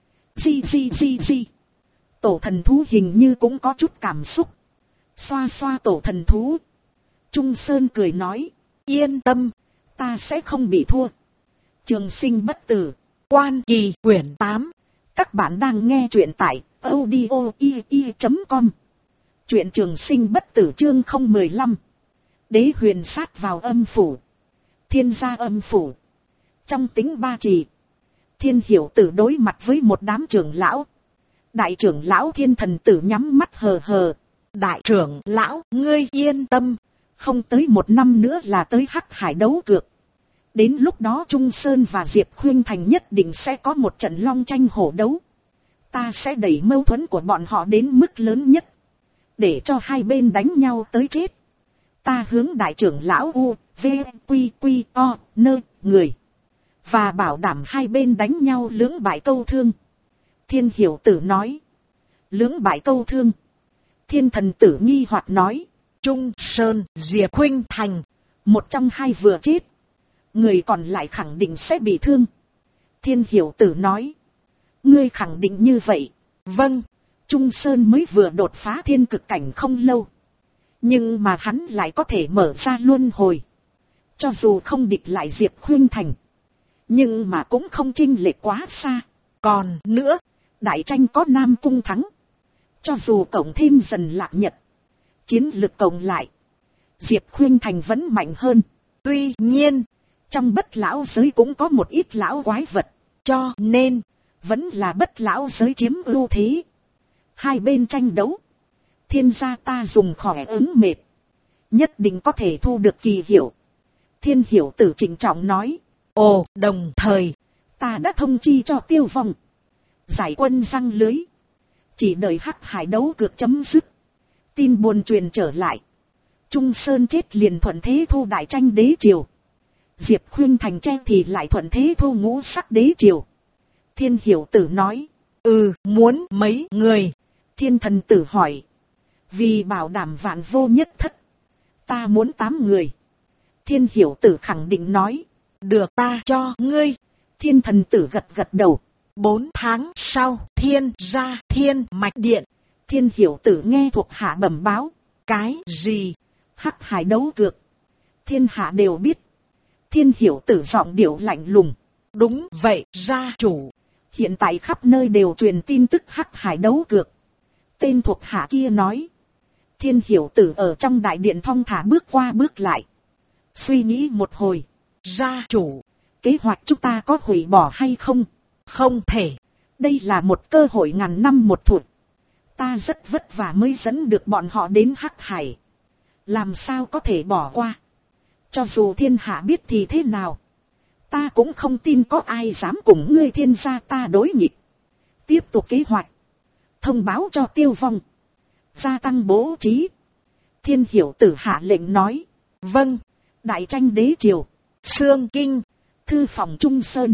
Di. Tổ thần thú hình như cũng có chút cảm xúc. Xoa xoa tổ thần thú. Trung Sơn cười nói. Yên tâm. Ta sẽ không bị thua. Trường Sinh bất tử. Quan Kỳ quyển 8. Các bạn đang nghe truyện tại audio.com. Truyện Trường Sinh bất tử chương 015. Đế huyền sát vào âm phủ. Thiên gia âm phủ. Trong tính Ba Trì. Thiên Hiểu Tử đối mặt với một đám trưởng lão. Đại trưởng lão Thiên Thần Tử nhắm mắt hờ hờ. Đại trưởng lão, ngươi yên tâm. Không tới 1 năm nữa là tới Hắc Hải đấu cược. Đến lúc đó Trung Sơn và Diệp Khuynh Thành nhất định sẽ có một trận long tranh hổ đấu. Ta sẽ đẩy mâu thuẫn của bọn họ đến mức lớn nhất. Để cho hai bên đánh nhau tới chết. Ta hướng đại trưởng lão U, V, Quy, O, Nơ, người. Và bảo đảm hai bên đánh nhau lưỡng bại câu thương. Thiên Hiểu Tử nói. Lưỡng bại câu thương. Thiên thần tử nghi hoặc nói. Trung Sơn, Diệp Khuynh Thành. Một trong hai vừa chết. Người còn lại khẳng định sẽ bị thương. Thiên hiểu tử nói. Ngươi khẳng định như vậy. Vâng. Trung Sơn mới vừa đột phá thiên cực cảnh không lâu. Nhưng mà hắn lại có thể mở ra luân hồi. Cho dù không địch lại Diệp Khuynh Thành. Nhưng mà cũng không chênh lệch quá xa. Còn nữa, đại tranh có Nam Cung thắng. Cho dù cộng thêm dần Lạc Nhật. Chiến lực cộng lại. Diệp Khuynh Thành vẫn mạnh hơn. Tuy nhiên, trong bất lão giới cũng có một ít lão quái vật. cho nên, vẫn là bất lão giới chiếm ưu thế. Hai bên tranh đấu. Thiên gia ta dùng khỏe ứng mệt. Nhất định có thể thu được kỳ hiệu. Thiên hiểu tử trịnh trọng nói. ồ, đồng thời, ta đã thông chi cho Tiêu Vong. Giải quân răng lưới. Chỉ đợi Hắc Hải đấu cược chấm dứt. Tin buồn truyền trở lại. Trung Sơn chết liền thuận thế thu đại tranh đế triều. Diệp Khuynh Thành che thì lại thuận thế thu ngũ sắc đế triều. Thiên hiểu tử nói. muốn mấy người? Thiên thần tử hỏi. Vì bảo đảm vạn vô nhất thất. Ta muốn 8 người. Thiên hiểu tử khẳng định nói. Được, ta cho ngươi. Thiên thần tử gật gật đầu. 4 tháng sau, Thiên gia Thiên Mạch Điện. Thiên hiểu tử nghe thuộc hạ bẩm báo. Cái gì? Hắc Hải đấu cược. Thiên hạ đều biết. Thiên hiểu tử giọng điệu lạnh lùng. Đúng vậy, gia chủ. Hiện tại khắp nơi đều truyền tin tức Hắc Hải đấu cược. Tên thuộc hạ kia nói. Thiên hiểu tử ở trong đại điện thong thả bước qua bước lại. Suy nghĩ một hồi. Gia chủ, kế hoạch chúng ta có hủy bỏ hay không? Không thể. Đây là một cơ hội ngàn năm một thủa. Ta rất vất vả mới dẫn được bọn họ đến Hắc Hải. Làm sao có thể bỏ qua? Cho dù thiên hạ biết thì thế nào? Ta cũng không tin có ai dám cùng ngươi thiên gia ta đối nghịch. Tiếp tục kế hoạch. Thông báo cho Tiêu Vong. Gia tăng bố trí. Thiên hiểu tử hạ lệnh nói. Vâng. Đại tranh đế triều. Sương Kinh. Thư phòng Trung Sơn.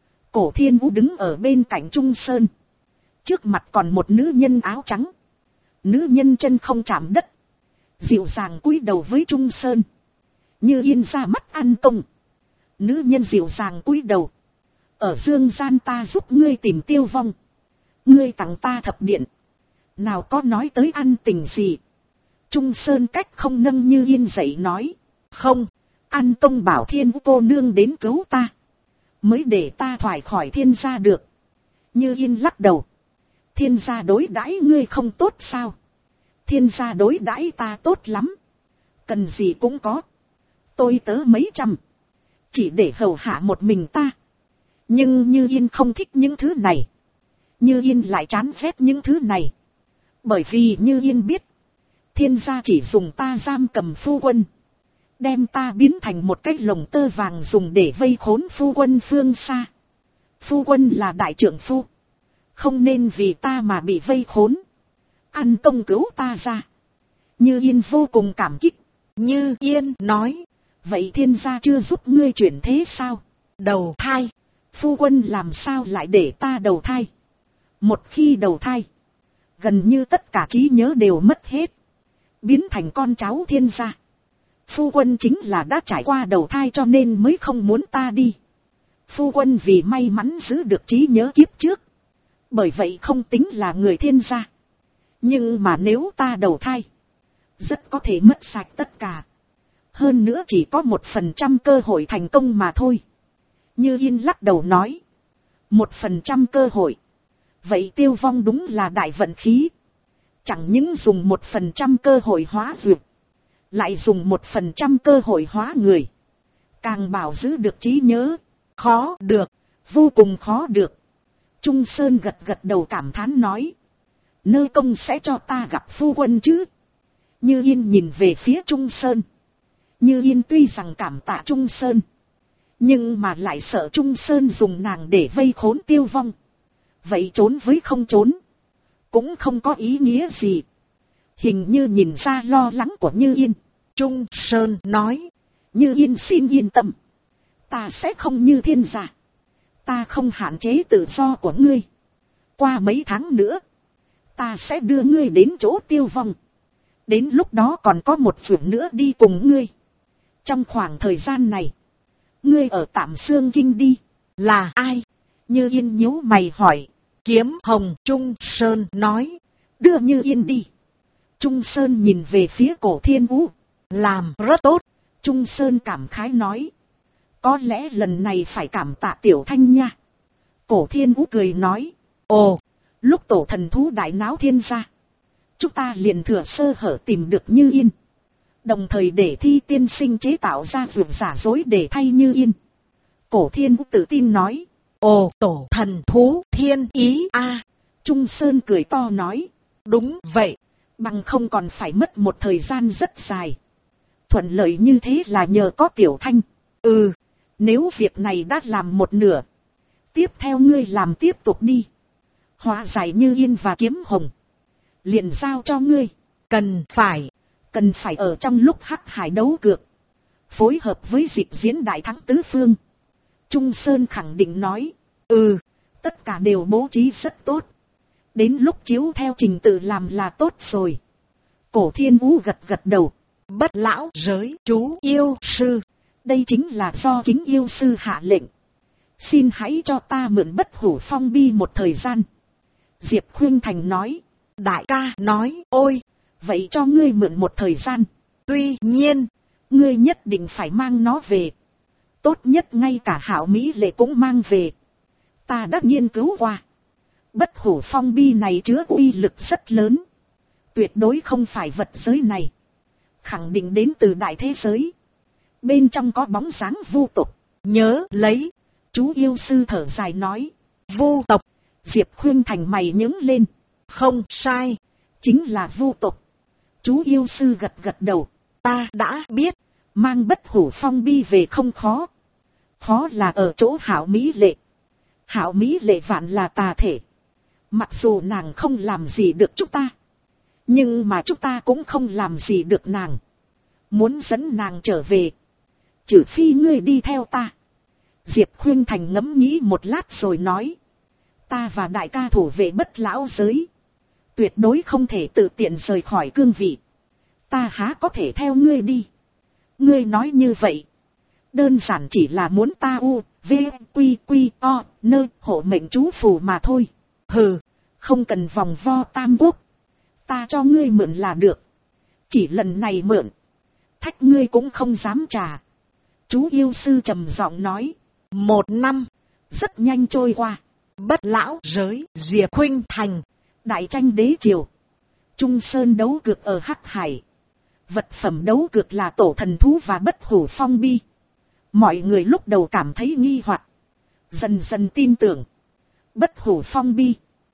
Cổ Thiên Vũ đứng ở bên cạnh Trung Sơn. Trước mặt còn một nữ nhân áo trắng. Nữ nhân chân không chạm đất. Dịu dàng cúi đầu với Trung Sơn. Như yên ra mắt ăn công. Nữ nhân dịu dàng cúi đầu. Ở dương gian ta giúp ngươi tìm Tiêu Vong. Ngươi tặng ta thập điện. Nào có nói tới ăn tình gì. Trung Sơn cách không nâng Như yên dậy nói. Không, ăn công bảo Thiên Vũ cô nương đến cứu ta. Mới để ta thoát khỏi thiên gia được. Như yên lắc đầu. Thiên gia đối đãi ngươi không tốt sao? Thiên gia đối đãi ta tốt lắm. Cần gì cũng có. Tôi tớ mấy trăm. Chỉ để hầu hạ một mình ta. Nhưng Như yên không thích những thứ này. Như yên lại chán ghét những thứ này. Bởi vì Như yên biết. Thiên gia chỉ dùng ta giam cầm phu quân. Đem ta biến thành một cái lồng tơ vàng dùng để vây khốn phu quân phương xa. Phu quân là đại trưởng phu. Không nên vì ta mà bị vây khốn. Ăn công cứu ta ra. Như yên vô cùng cảm kích. Như yên nói. Vậy thiên gia chưa giúp ngươi chuyển thế sao? Đầu thai. Phu quân làm sao lại để ta đầu thai? Một khi đầu thai. Gần như tất cả trí nhớ đều mất hết. Biến thành con cháu thiên gia. Phu quân chính là đã trải qua đầu thai cho nên mới không muốn ta đi. Phu quân vì may mắn giữ được trí nhớ kiếp trước. Bởi vậy không tính là người thiên gia. Nhưng mà nếu ta đầu thai. Rất có thể mất sạch tất cả. Hơn nữa chỉ có 1% cơ hội thành công mà thôi. Như yên lắc đầu nói. 1% cơ hội. Vậy Tiêu Vong đúng là đại vận khí. Chẳng những dùng 1% cơ hội hóa dược. Lại dùng 1% cơ hội hóa người. Càng bảo giữ được trí nhớ. Khó được. Vô cùng khó được. Trung Sơn gật gật đầu cảm thán nói. Nơi công sẽ cho ta gặp phu quân chứ. Như yên nhìn về phía Trung Sơn. Như yên tuy rằng cảm tạ Trung Sơn. Nhưng mà lại sợ Trung Sơn dùng nàng để vây khốn Tiêu Vong. Vậy trốn với không trốn. Cũng không có ý nghĩa gì. Hình như nhìn ra lo lắng của Như yên. Trung Sơn nói. Như yên xin yên tâm. Ta sẽ không như thiên gia. Ta không hạn chế tự do của ngươi. Qua mấy tháng nữa. ta sẽ đưa ngươi đến chỗ tiêu vong. Đến lúc đó còn có một phượng nữa đi cùng ngươi. Trong khoảng thời gian này, ngươi ở tạm xương kinh đi. Là ai? Như Yên nhíu mày hỏi. Kiếm Hồng. Trung Sơn nói. Đưa Như Yên đi. Trung Sơn nhìn về phía Cổ Thiên Vũ. Làm rất tốt. Trung Sơn cảm khái nói. Có lẽ lần này phải cảm tạ Tiểu Thanh nha. Cổ Thiên Vũ cười nói. Ồ, lúc tổ thần thú đại náo thiên gia, chúng ta liền thừa sơ hở tìm được Như Yên. Đồng thời để Thi tiên sinh chế tạo ra vượt giả dối để thay Như Yên. Cổ Thiên Vũ tự tin nói. Ồ, tổ thần thú thiên ý a. Trung Sơn cười to nói. Đúng vậy. Bằng không còn phải mất một thời gian rất dài. Thuận lợi như thế là nhờ có Tiểu Thanh. Nếu việc này đã làm một nửa, tiếp theo ngươi làm tiếp tục đi. Hóa giải Như Yên và Kiếm Hồng, liền giao cho ngươi. Cần phải ở trong lúc Hắc Hải đấu cược, phối hợp với dịp diễn đại thắng tứ phương. Trung Sơn khẳng định nói. Tất cả đều bố trí rất tốt. Đến lúc chiếu theo trình tự làm là tốt rồi. Cổ Thiên Vũ gật gật đầu. Bất lão giới chú yêu sư. Đây chính là do Kính yêu sư hạ lệnh. Xin hãy cho ta mượn Bất Hủ Phong Bi một thời gian. Diệp Khuynh Thành nói. Đại ca nói. Ôi, vậy cho ngươi mượn một thời gian. Tuy nhiên, ngươi nhất định phải mang nó về. Tốt nhất ngay cả Hạo Mỹ Lệ cũng mang về. Ta đã nghiên cứu qua. Bất Hủ Phong Bi này chứa uy lực rất lớn. Tuyệt đối không phải vật giới này. Khẳng định đến từ đại thế giới. Bên trong có bóng dáng vu tộc. Nhớ lấy. Chú yêu sư thở dài nói. Vu tộc. Diệp Khuynh Thành mày nhướng lên. Không sai. Chính là vu tộc. Chú yêu sư gật gật đầu. Ta đã biết. Mang Bất Hủ Phong Bi về không khó. Khó là ở chỗ Hạo Mỹ Lệ. Hạo Mỹ Lệ vạn là tà thể. Mặc dù nàng không làm gì được chúng ta, nhưng mà chúng ta cũng không làm gì được nàng. Muốn dẫn nàng trở về, trừ phi ngươi đi theo ta. Diệp Khuynh Thành ngẫm nghĩ một lát rồi nói. Ta và đại ca thủ vệ Bất lão giới, tuyệt đối không thể tự tiện rời khỏi cương vị. Ta há có thể theo ngươi đi. Ngươi nói như vậy, đơn giản chỉ là muốn ta hộ mệnh chú phù mà thôi. Không cần vòng vo tam quốc. Ta cho ngươi mượn là được. Chỉ lần này mượn, thách ngươi cũng không dám trả. Chú yêu sư trầm giọng nói. 1 năm rất nhanh trôi qua. Bất lão giới, Diệp Khuynh Thành, đại tranh đế triều, Trung Sơn đấu cược ở Hắc Hải. Vật phẩm đấu cược là tổ thần thú và Bất Hủ Phong Bi. Mọi người lúc đầu cảm thấy nghi hoặc, dần dần tin tưởng. Bất Hủ Phong Bi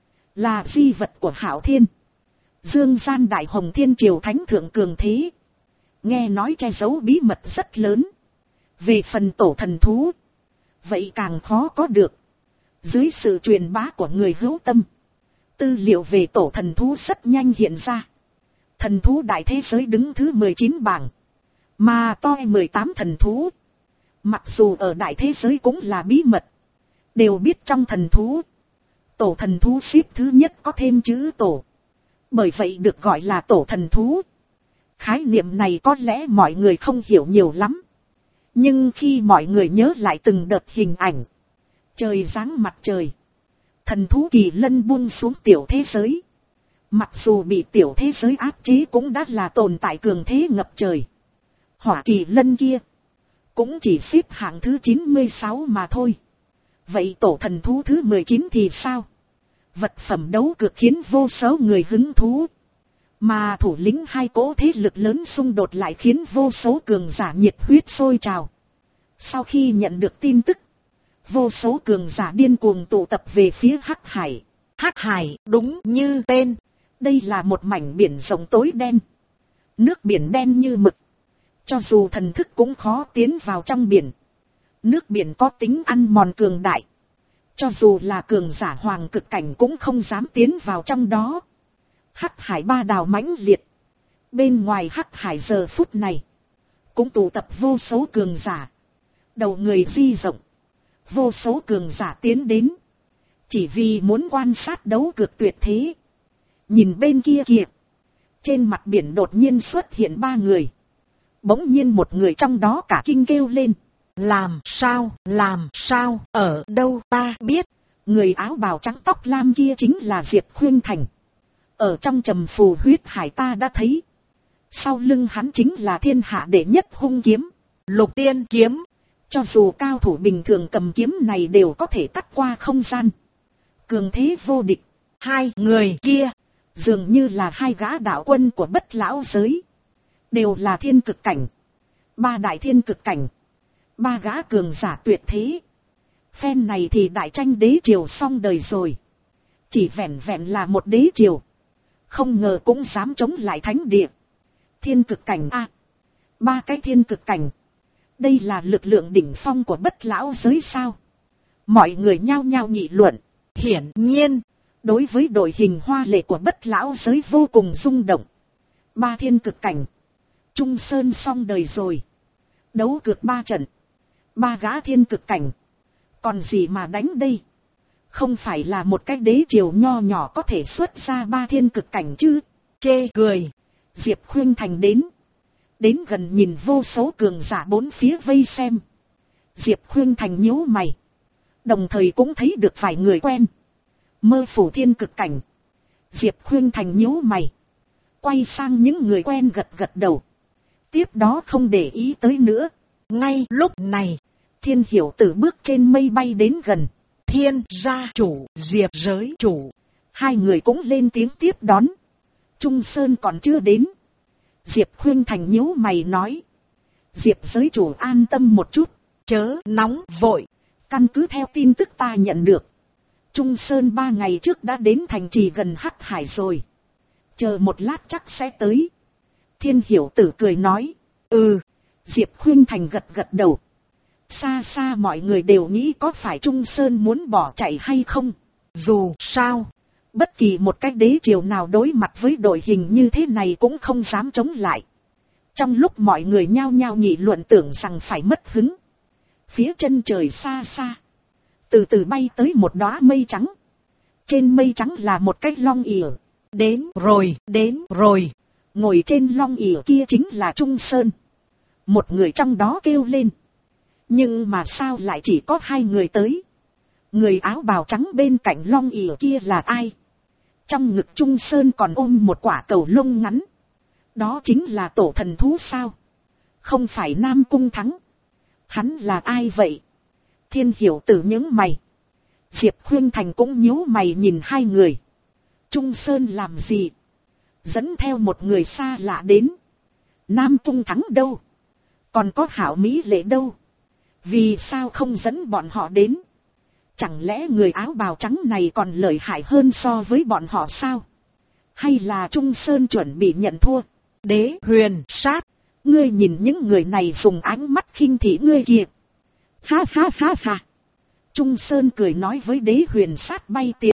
là di vật của Hạo Thiên, Dương gian đại hồng thiên triều thánh thượng cường thế. Nghe nói che giấu bí mật rất lớn. Về phần tổ thần thú, vậy càng khó có được. Dưới sự truyền bá của người hữu tâm, tư liệu về tổ thần thú rất nhanh hiện ra. Thần thú đại thế giới đứng thứ 19 bảng, mà toi 18 thần thú. Mặc dù ở đại thế giới cũng là bí mật, đều biết trong thần thú, tổ thần thú xếp thứ nhất có thêm chữ tổ, bởi vậy được gọi là tổ thần thú. Khái niệm này có lẽ mọi người không hiểu nhiều lắm, nhưng khi mọi người nhớ lại từng đợt hình ảnh trời giáng mặt trời, thần thú kỳ lân buông xuống tiểu thế giới, mặc dù bị tiểu thế giới áp chế cũng đã là tồn tại cường thế ngập trời. Hỏa kỳ lân kia cũng chỉ xếp hạng thứ 96 mà thôi. Vậy tổ thần thú thứ 19 thì sao? Vật phẩm đấu cược khiến vô số người hứng thú, mà thủ lĩnh hai cỗ thế lực lớn xung đột lại khiến vô số cường giả nhiệt huyết sôi trào. Sau khi nhận được tin tức, vô số cường giả điên cuồng tụ tập về phía Hắc Hải. Hắc Hải đúng như tên, đây là một mảnh biển rộng tối đen, nước biển đen như mực, cho dù thần thức cũng khó tiến vào trong biển. Nước biển có tính ăn mòn cường đại, cho dù là cường giả hoàng cực cảnh cũng không dám tiến vào trong đó. Hắc Hải ba đào mãnh liệt, bên ngoài Hắc Hải giờ phút này cũng tụ tập vô số cường giả, đầu người di rộng, vô số cường giả tiến đến, chỉ vì muốn quan sát đấu cược tuyệt thế. Nhìn bên kia kìa. Trên mặt biển đột nhiên xuất hiện 3 người. Bỗng nhiên một người trong đó cả kinh kêu lên. Làm sao, ở đâu ta biết. Người áo bào trắng tóc lam kia chính là Diệp Khuynh Thành. Ở trong Trầm Phù Huyết Hải ta đã thấy. Sau lưng hắn chính là thiên hạ đệ nhất hung kiếm, Lục Tiên kiếm. Cho dù cao thủ bình thường cầm kiếm này đều có thể cắt qua không gian. Cường thế vô địch. 2 người kia dường như là 2 gã đạo quân của Bất Lão giới. Đều là thiên cực cảnh. 3 đại thiên cực cảnh. 3 gã cường giả tuyệt thế. Phen này thì đại tranh đế triều xong đời rồi. Chỉ vẹn vẹn là một đế triều. Không ngờ cũng dám chống lại thánh địa. Thiên cực cảnh a, 3 cái thiên cực cảnh. Đây là lực lượng đỉnh phong của Bất Lão giới sao? Mọi người nhao nhao nghị luận. Hiển nhiên, đối với đội hình hoa lệ của Bất Lão giới vô cùng rung động. 3 thiên cực cảnh. Trung Sơn xong đời rồi. Đấu cược 3 trận. 3 gã thiên cực cảnh. Còn gì mà đánh đây? Không phải là một cái đế triều nho nhỏ có thể xuất ra 3 thiên cực cảnh chứ? Chê cười. Diệp Khuynh Thành đến. Đến gần nhìn vô số cường giả bốn phía vây xem. Diệp Khuynh Thành nhíu mày. Đồng thời cũng thấy được vài người quen. Mơ phủ thiên cực cảnh. Diệp Khuynh Thành nhíu mày. Quay sang những người quen gật gật đầu. Tiếp đó không để ý tới nữa. Ngay lúc này, Thiên Hiểu Tử bước trên mây bay đến gần. Thiên gia chủ, Diệp giới chủ. 2 người cũng lên tiếng tiếp đón. Trung Sơn còn chưa đến. Diệp Khuynh Thành nhíu mày nói. Diệp giới chủ an tâm một chút. Chớ nóng vội. Căn cứ theo tin tức ta nhận được. Trung Sơn 3 ngày trước đã đến thành trì gần Hắc Hải rồi. Chờ một lát chắc sẽ tới. Thiên Hiểu Tử cười nói. Ừ. Diệp Khuynh Thành gật gật đầu. Xa xa mọi người đều nghĩ có phải Trung Sơn muốn bỏ chạy hay không. Dù sao, bất kỳ một cái đế triều nào đối mặt với đội hình như thế này cũng không dám chống lại. Trong lúc mọi người nhao nhao nghị luận tưởng rằng phải mất hứng. Phía chân trời xa xa, từ từ bay tới một đóa mây trắng. Trên mây trắng là một cái long ỉa. Đến rồi. Ngồi trên long ỉa kia chính là Trung Sơn. Một người trong đó kêu lên. Nhưng mà sao lại chỉ có 2 người tới? Người áo bào trắng bên cạnh long ỉa kia là ai? Trong ngực Trung Sơn còn ôm một quả cầu lông ngắn. Đó chính là tổ thần thú sao? Không phải Nam Cung Thắng. Hắn là ai vậy? Thiên Hiểu Tử nhướng mày. Diệp Khuynh Thành cũng nhíu mày nhìn 2 người. Trung Sơn làm gì? Dẫn theo một người xa lạ đến. Nam Cung Thắng đâu? Còn có Hảo Mỹ Lệ đâu? Vì sao không dẫn bọn họ đến? Chẳng lẽ người áo bào trắng này còn lợi hại hơn so với bọn họ sao? Hay là Trung Sơn chuẩn bị nhận thua? Đế Huyền Sát, ngươi nhìn những người này dùng ánh mắt khinh thị ngươi kìa. Ha ha ha ha. Trung Sơn cười nói với Đế Huyền Sát bay tiến.